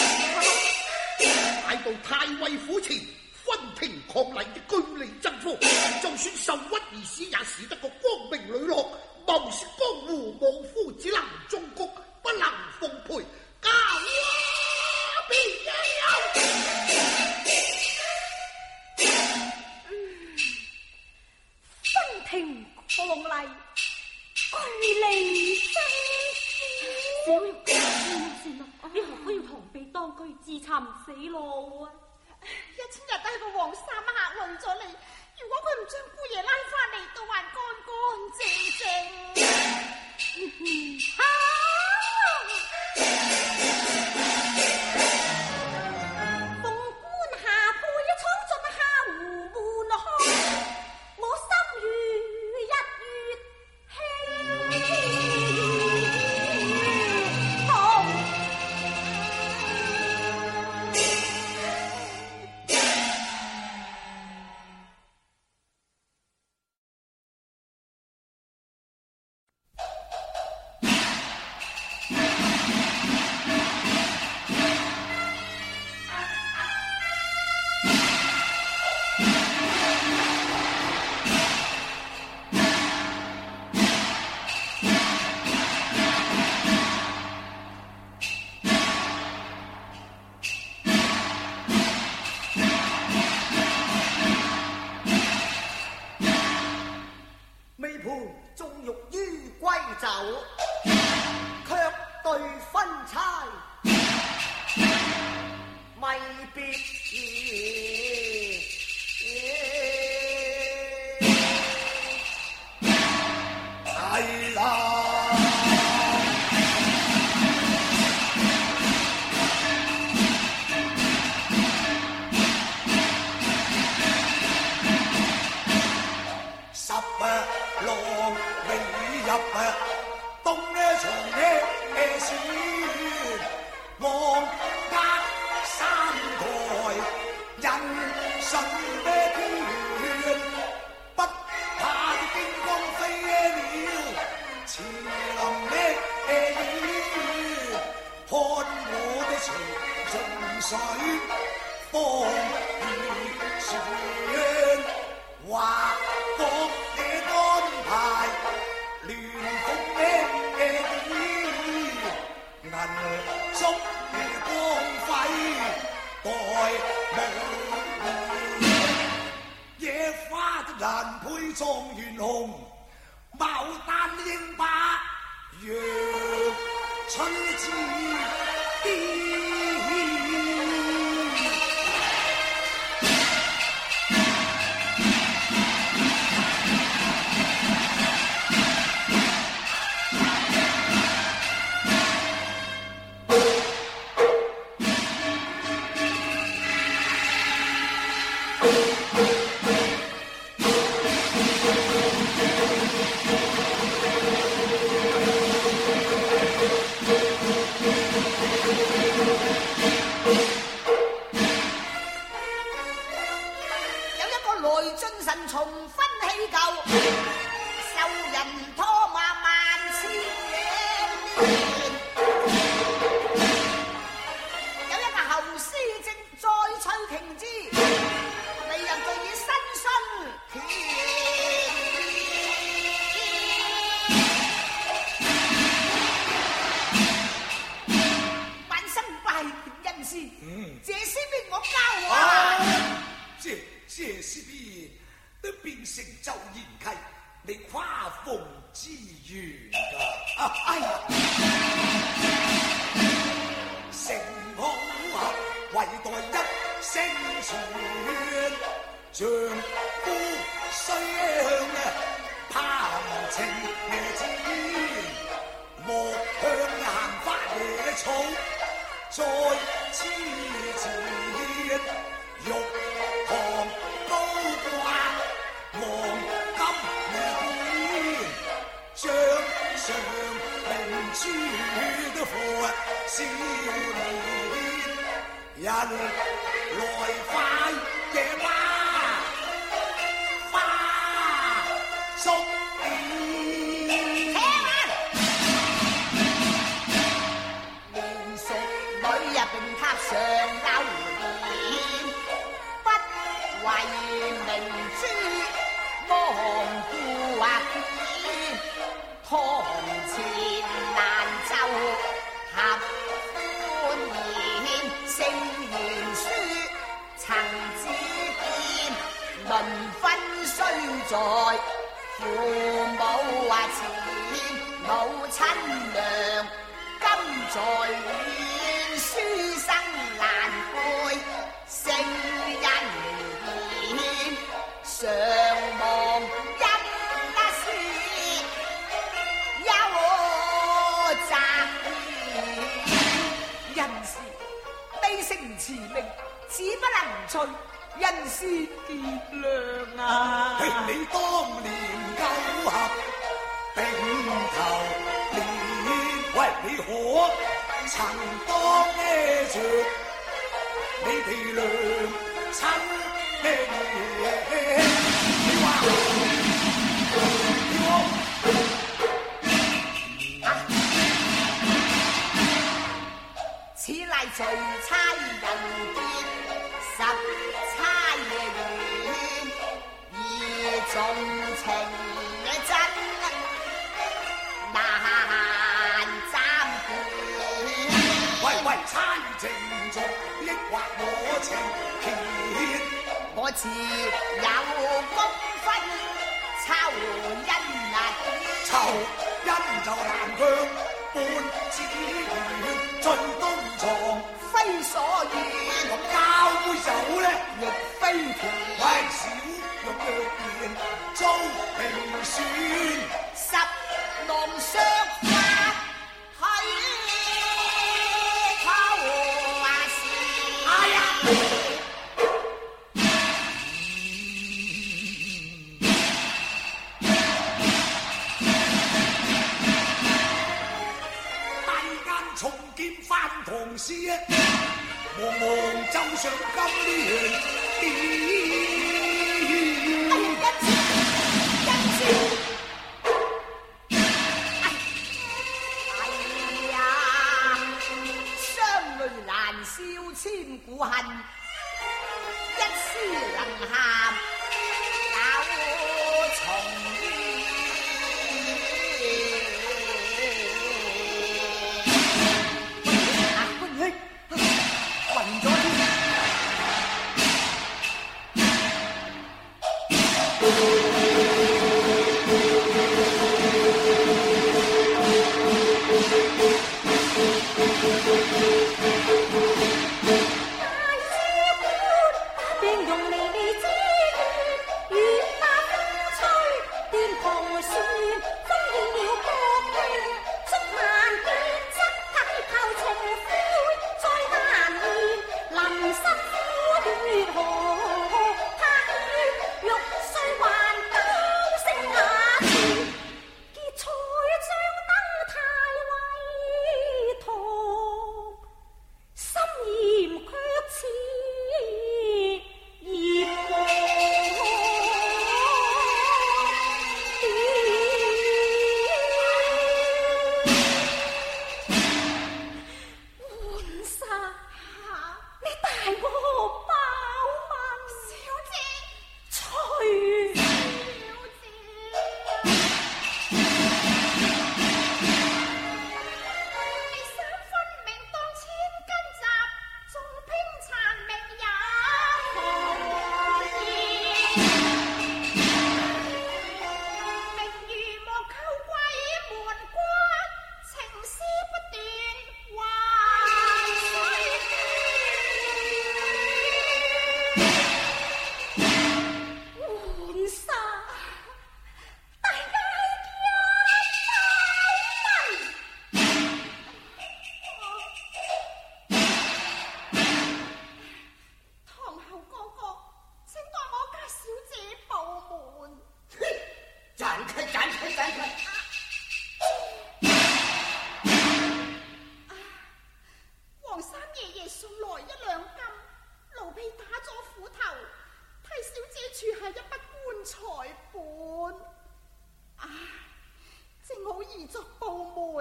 帶到太尉府前，分庭抗禮嘅據理爭鋒，就算受屈而死，也是得個光明磊落。謀說江湖武夫，只能中局，不能奉陪。教我別有。 分庭抗禮，據理爭鋒。小玉，算啦，你何不要螳臂當車，自尋死路啊？ 一千日都係個黃衫客累咗你，如果佢唔將姑爺拉翻嚟，都還乾乾淨淨。啊！鳳冠下配，闖進下湖門開，我心如一月氣痛。 你跨逢之緣噶。啊哎呀，成好合，唯待一聲傳，丈夫須向談情知，莫向閒花野草再痴纏，玉堂高掛黃金面，將上明珠都付少年，人來快野花花燭點。 連淑女啊並塔上勾臉，不為明珠望顧啊見，堂前難奏合歡宴，聖賢書曾子見，論分雖在父母啊前，母親娘今在院，書生難背聖人言，常忘因事有責言，人事悲聲辭明，只不能隨人事結良啊！ 你當年夠合並頭連，喂你可曾當呢着你哋兩親兄？你話你話此乃隨差人見十差緣，而重情真難暫斷。 喂喂，差情重，抑或我情虔？ 我自有功分，抽因啊抽因就難卻半子緣，進東床非所願， 咁交杯酒呢， 亦非甜。 喂，小玉若然遭評選， 十浪削髮去偷啊是。 哎呀！重劍翻唐詩啊，茫茫奏上金蓮點。 哎呀，雙淚難消千古恨，一絲能喊九重煙。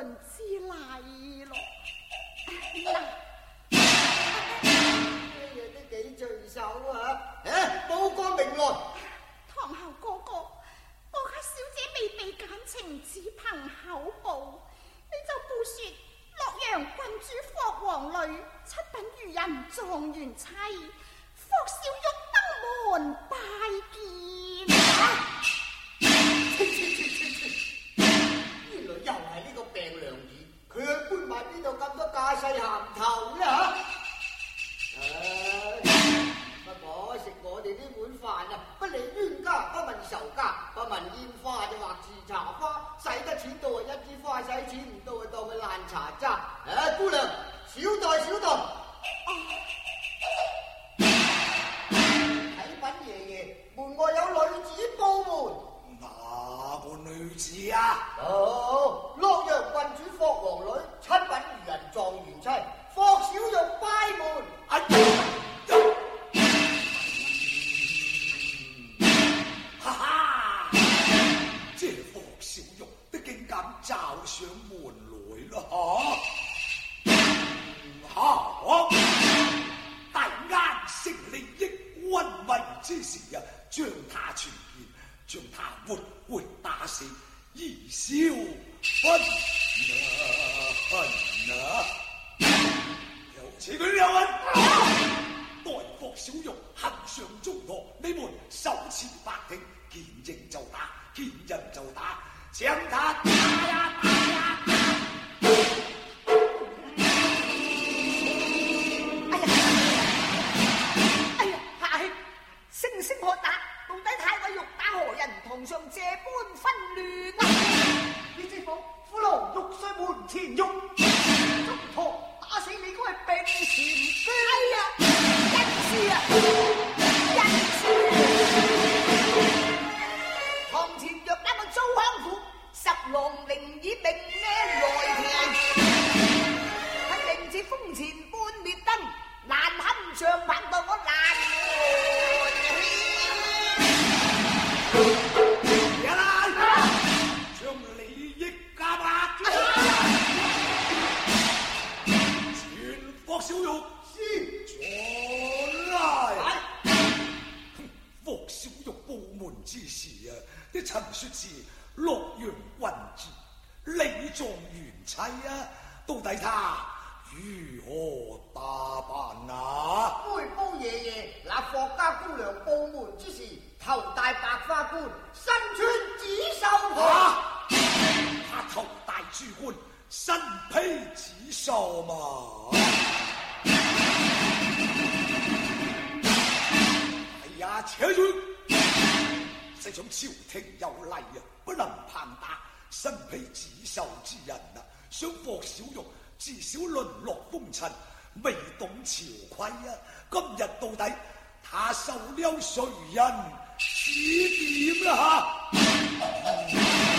門之禮咯。嗱， 哎呀，都幾隨手啊！誒，報個名來。 堂後哥哥，我家小姐未被揀情，只憑口報，你就報說洛陽郡主霍王女七品漁人狀元妻霍小玉登門拜見。 啊原來又係呢個病娘子，佢去搬埋邊度咁多架勢鹹頭咧嚇？唉，不過食我哋呢碗飯啊，不理冤家，不問仇家，不問煙花就或是茶花，使得錢到啊一支花，使錢唔到啊當佢爛茶渣。誒，姑娘，少待少待。啟稟爺爺，門外有女子報門。 哪個女子啊？ 哦，洛陽郡主霍王女，七品漁人狀元妻，霍小玉拜門。 哎呀！哈哈！這霍小玉的竟敢找上門來啦！好，大啱成利益溫文之時啊，將他傳見，將他活活打死，以消憤啊！有此佢有人，待霍小玉行上中堂，你們手持白挺，見應就打，見人就打，將他打呀打呀打！ 哎呀，客氣，聲聲喝打，到底太尉欲打何人？堂上這般紛亂啊！ 你知否？虎狼玉碎門前喐，中堂打死你嗰係並前兵。 哎呀，人事啊，人事！堂前若那個糟坑婦，十郎寧以命呢來停。喺令至風前半滅燈，難堪長棒當我難一來，將利益加碼，全霍小玉是再來。霍小玉報門之時啊，啲陳說是洛陽郡主李狀元妻啊，到底他如何打扮啊？ 回報爺爺，那霍家姑娘報門之時，頭戴白花冠，身穿紫繡袍。 啊！他頭戴珠冠，身披紫繡嘛。哎呀，扯住！世上朝廷有例啊，不能攀打身披紫繡之人啊。想霍小玉至少淪落風塵，未懂朝規啊！今日到底他受了誰人指點啦嚇？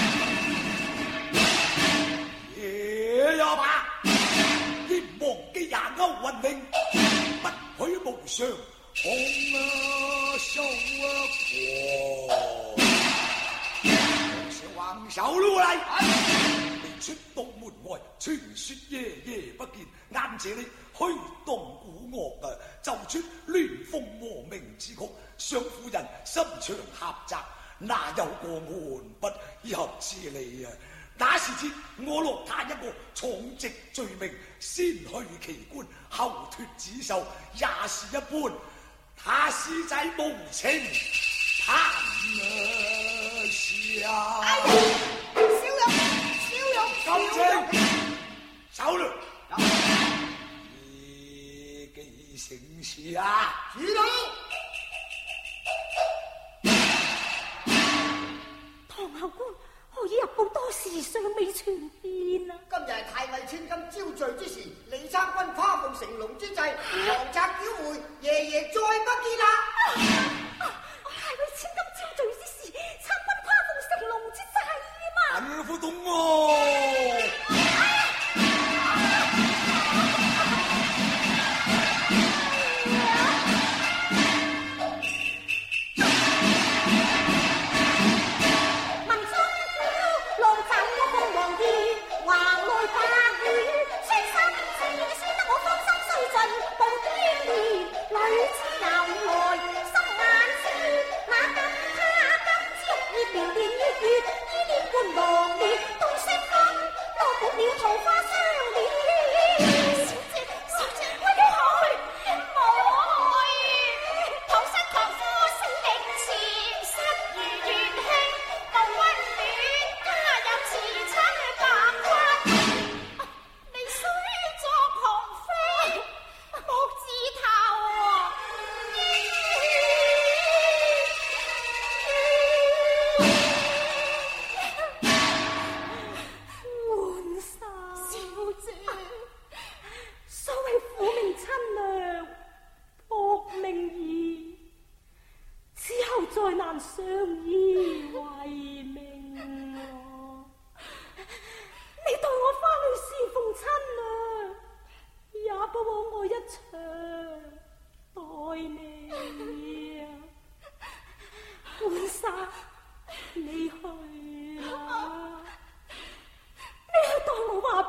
也有吧，應忘記亞歐運命，不許無上紅啊手啊破，小王手路嚟。出到門外，傳說夜夜不見，啱這裏虛動鼓樂啊，奏出鸞鳳和鳴之曲。相夫人心腸狹窄，哪有個門不入之理啊？那時節我落他一個重直罪名，先去奇觀，後脱紫繡，也是一般。他師仔無情貪啊笑。 哎呀，小玉，小玉， 金正，走啦！你幾成事啊？ 知道。 唐后官，何以入報多時尚未傳遍啊？ 今日係太尉千金招聚之時，李參軍跨鳳成龍之際，王賊繳回，爺爺再不見啦！ 啊啊、太尉千金招聚之時，參軍跨鳳成龍之際嘛。 很不懂哦。 問心郎斬我鳳凰殿，橫來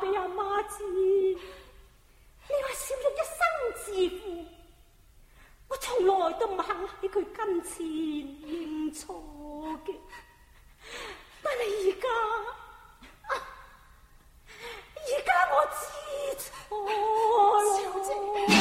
俾阿媽知，你話小玉一生自負，我從來都唔肯喺佢跟前認錯嘅。但係而家，而家我知錯啦。小姐。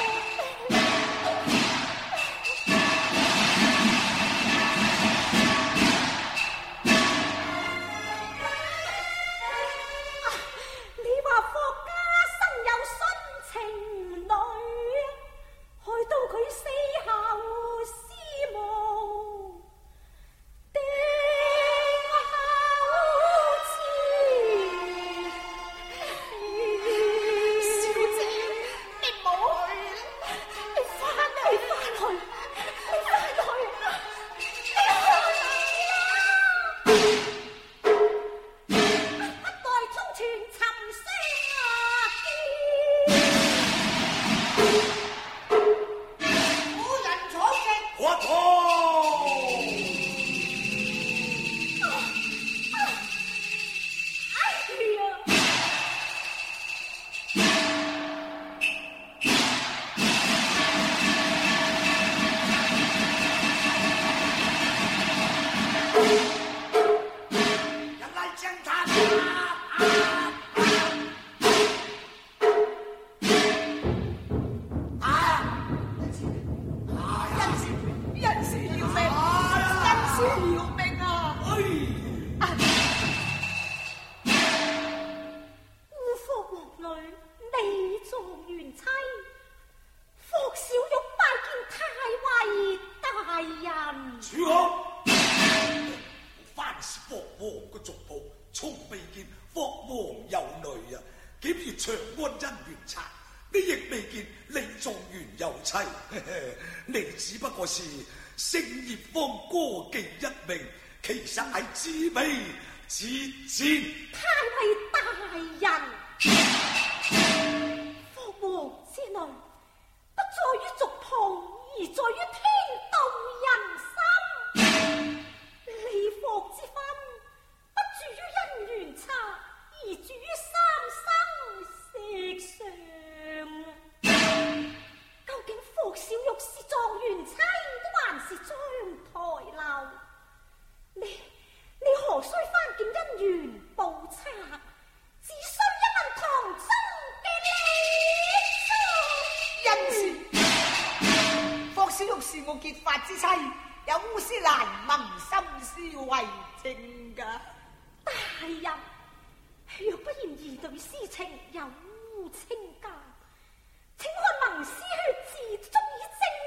你只不過是星葉坊歌妓一名，其實係知味之賤。 太尉大人，霍王之內不在於族譜，而在於天道人心。離霍之分不住於姻緣差，而住於三生石上。究竟霍小玉是狀元妻，還是張台樓？你你何須翻見姻緣報冊？只需一問堂中嘅李恩師，霍小玉是我結髮之妻，有烏絲蘭盟心思為證噶。 大人，若不然兒女私情有污清家，請看盟師血字足以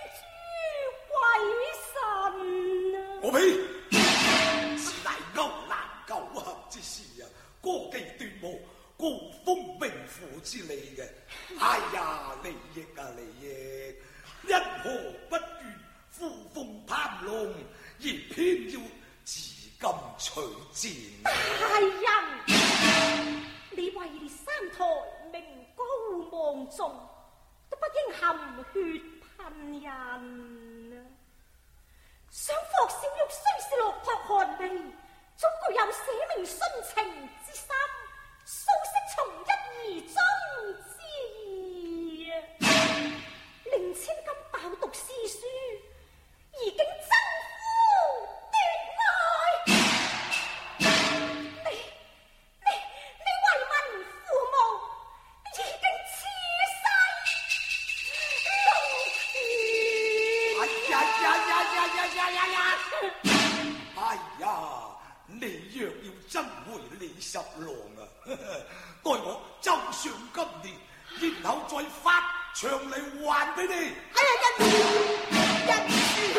正誅鬼神啊！ 我呸！是乃勾難苟合之事啊，歌妓斷無高風命負之理嘅。哎呀，利益啊利益！因何不願呼風攀龍，而偏要自甘取賤？ 大人，你位列三台，名高望重，都不應含血噴人啊！想霍小玉雖是落魄寒微，總具有捨命殉情之心，素識從一而終之意啊！令千金飽讀詩書，而竟爭夫奪愛。你你你為民父母，已經痴世龍哎呀呀呀呀呀呀呀呀！哎呀，你若要爭回李十郎啊，待我奏上今年，然後再發長嚟還俾你。 哎呀，恩師，恩師，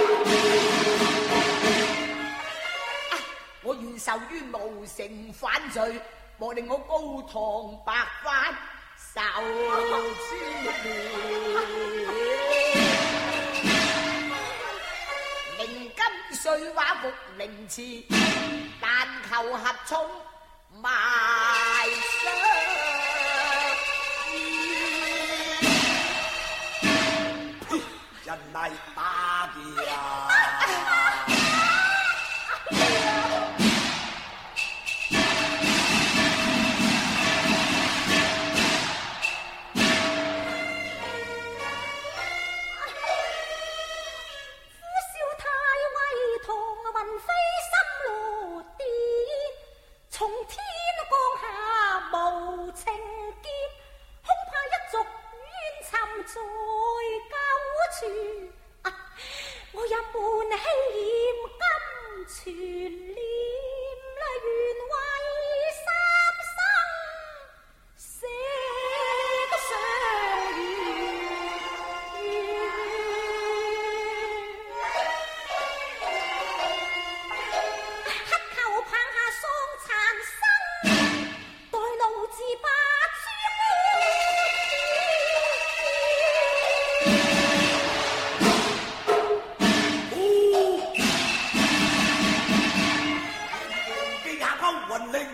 啊！我願受於無成反罪，莫令我高堂白髮受之明金碎畫服凌遲，但求合衷埋相依。 人係打嘅啊！ 天降下無情劍，恐怕一族冤沉在舊處。啊，我也滿希險今存念，願為三生寫個相願。乞求棒下喪殘生，待老子把珠記下勾魂令，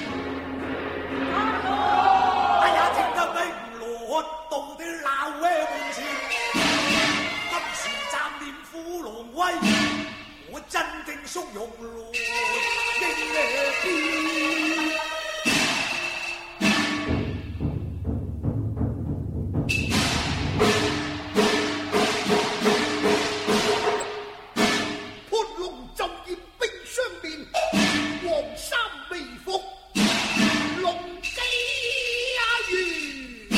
哎呀，正得你羅道的鬧威門前，今時暫念虎狼威，我真正縮容來應邊。 潘龍就業冰霜面，黃衫微服，龍基阿如，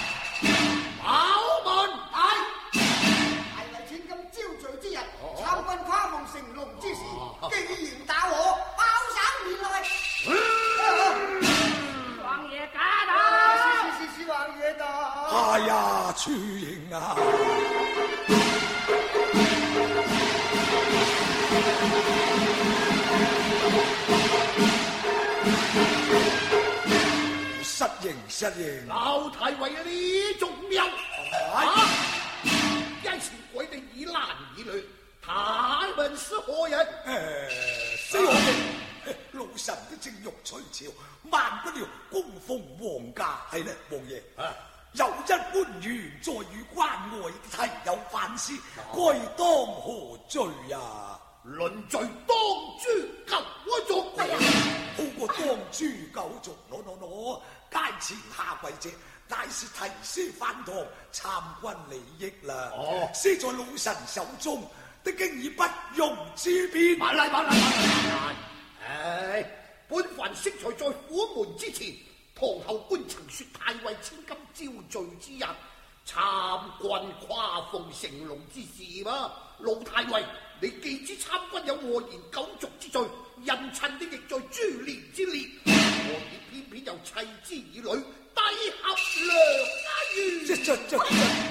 跑門大為千金招聚之日，參軍跨夢成龍之時，既然打我，包省而來。 王爺駕到！ 是是是是，王爺到。 哎呀，朱英啊！失迎失迎， 老太尉啊，呢種人啊，一前鬼地以男以女，他們是何人？ 誒，死我哋！老臣都正欲取朝，萬不料供奉皇家，係咧，王爺。啊，有一官員在與關外提有犯事，該當何罪啊？ 論罪當誅九族， 哎呀，好過當誅九族，攞攞攞！街前下跪者，乃是提師返堂參軍利益啦。哦，施在老臣手中，的經已不容置辯。 慢嚟慢嚟慢嚟慢嚟！唉，本凡適才在虎門之前，堂後官曾說太尉千金招聚之日，參軍跨鳳成龍之事嘛。老太尉，你既知參軍有禍延九族之罪，因親的亦在株連之列，何以偏偏又妻之以女，低合良家園？ 這這這，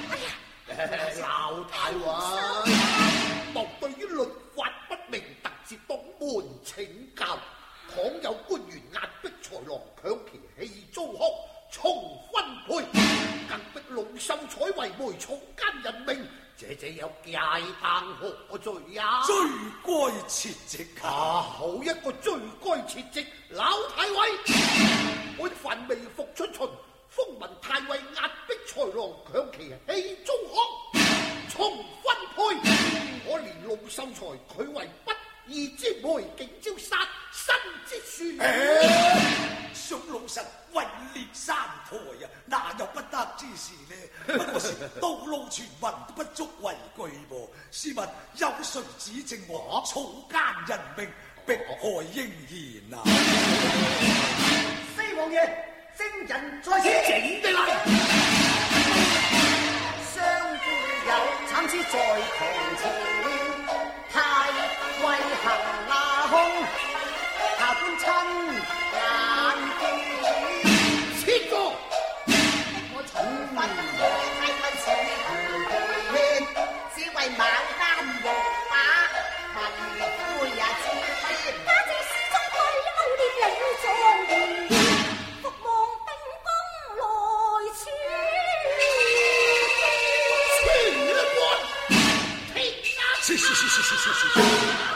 老太尉，莫對於律法不明，特自當門請教。倘有官員壓迫豺狼，強其氣糟糠，重分配，更逼老秀才為媒，草菅人命，這這有戒當何罪呀？ 罪該切職啊！好一個罪該切職，老太尉，本凡未復出巡，風聞太尉壓迫豺狼，強其氣糟糠，重分配，可憐老秀才，佢為不義之媒，竟招殺身之樹。 想老臣位列三台啊，哪有不得之事呢？不過是道路傳聞都不足為懼噃。試問有誰指證我草菅人命，迫害嬰兒啊？ 四王爺，征人在此， 整的嚟。 相夫有慘之在狂情，太尉行那空，下官親眼見。 切咗！ 我重分我太尉是陪只為牡丹獲把文灰也知非。 家姐詩中對歐烈領狀元，伏望定公來處。 全官聽啊！ 是是是是是是是。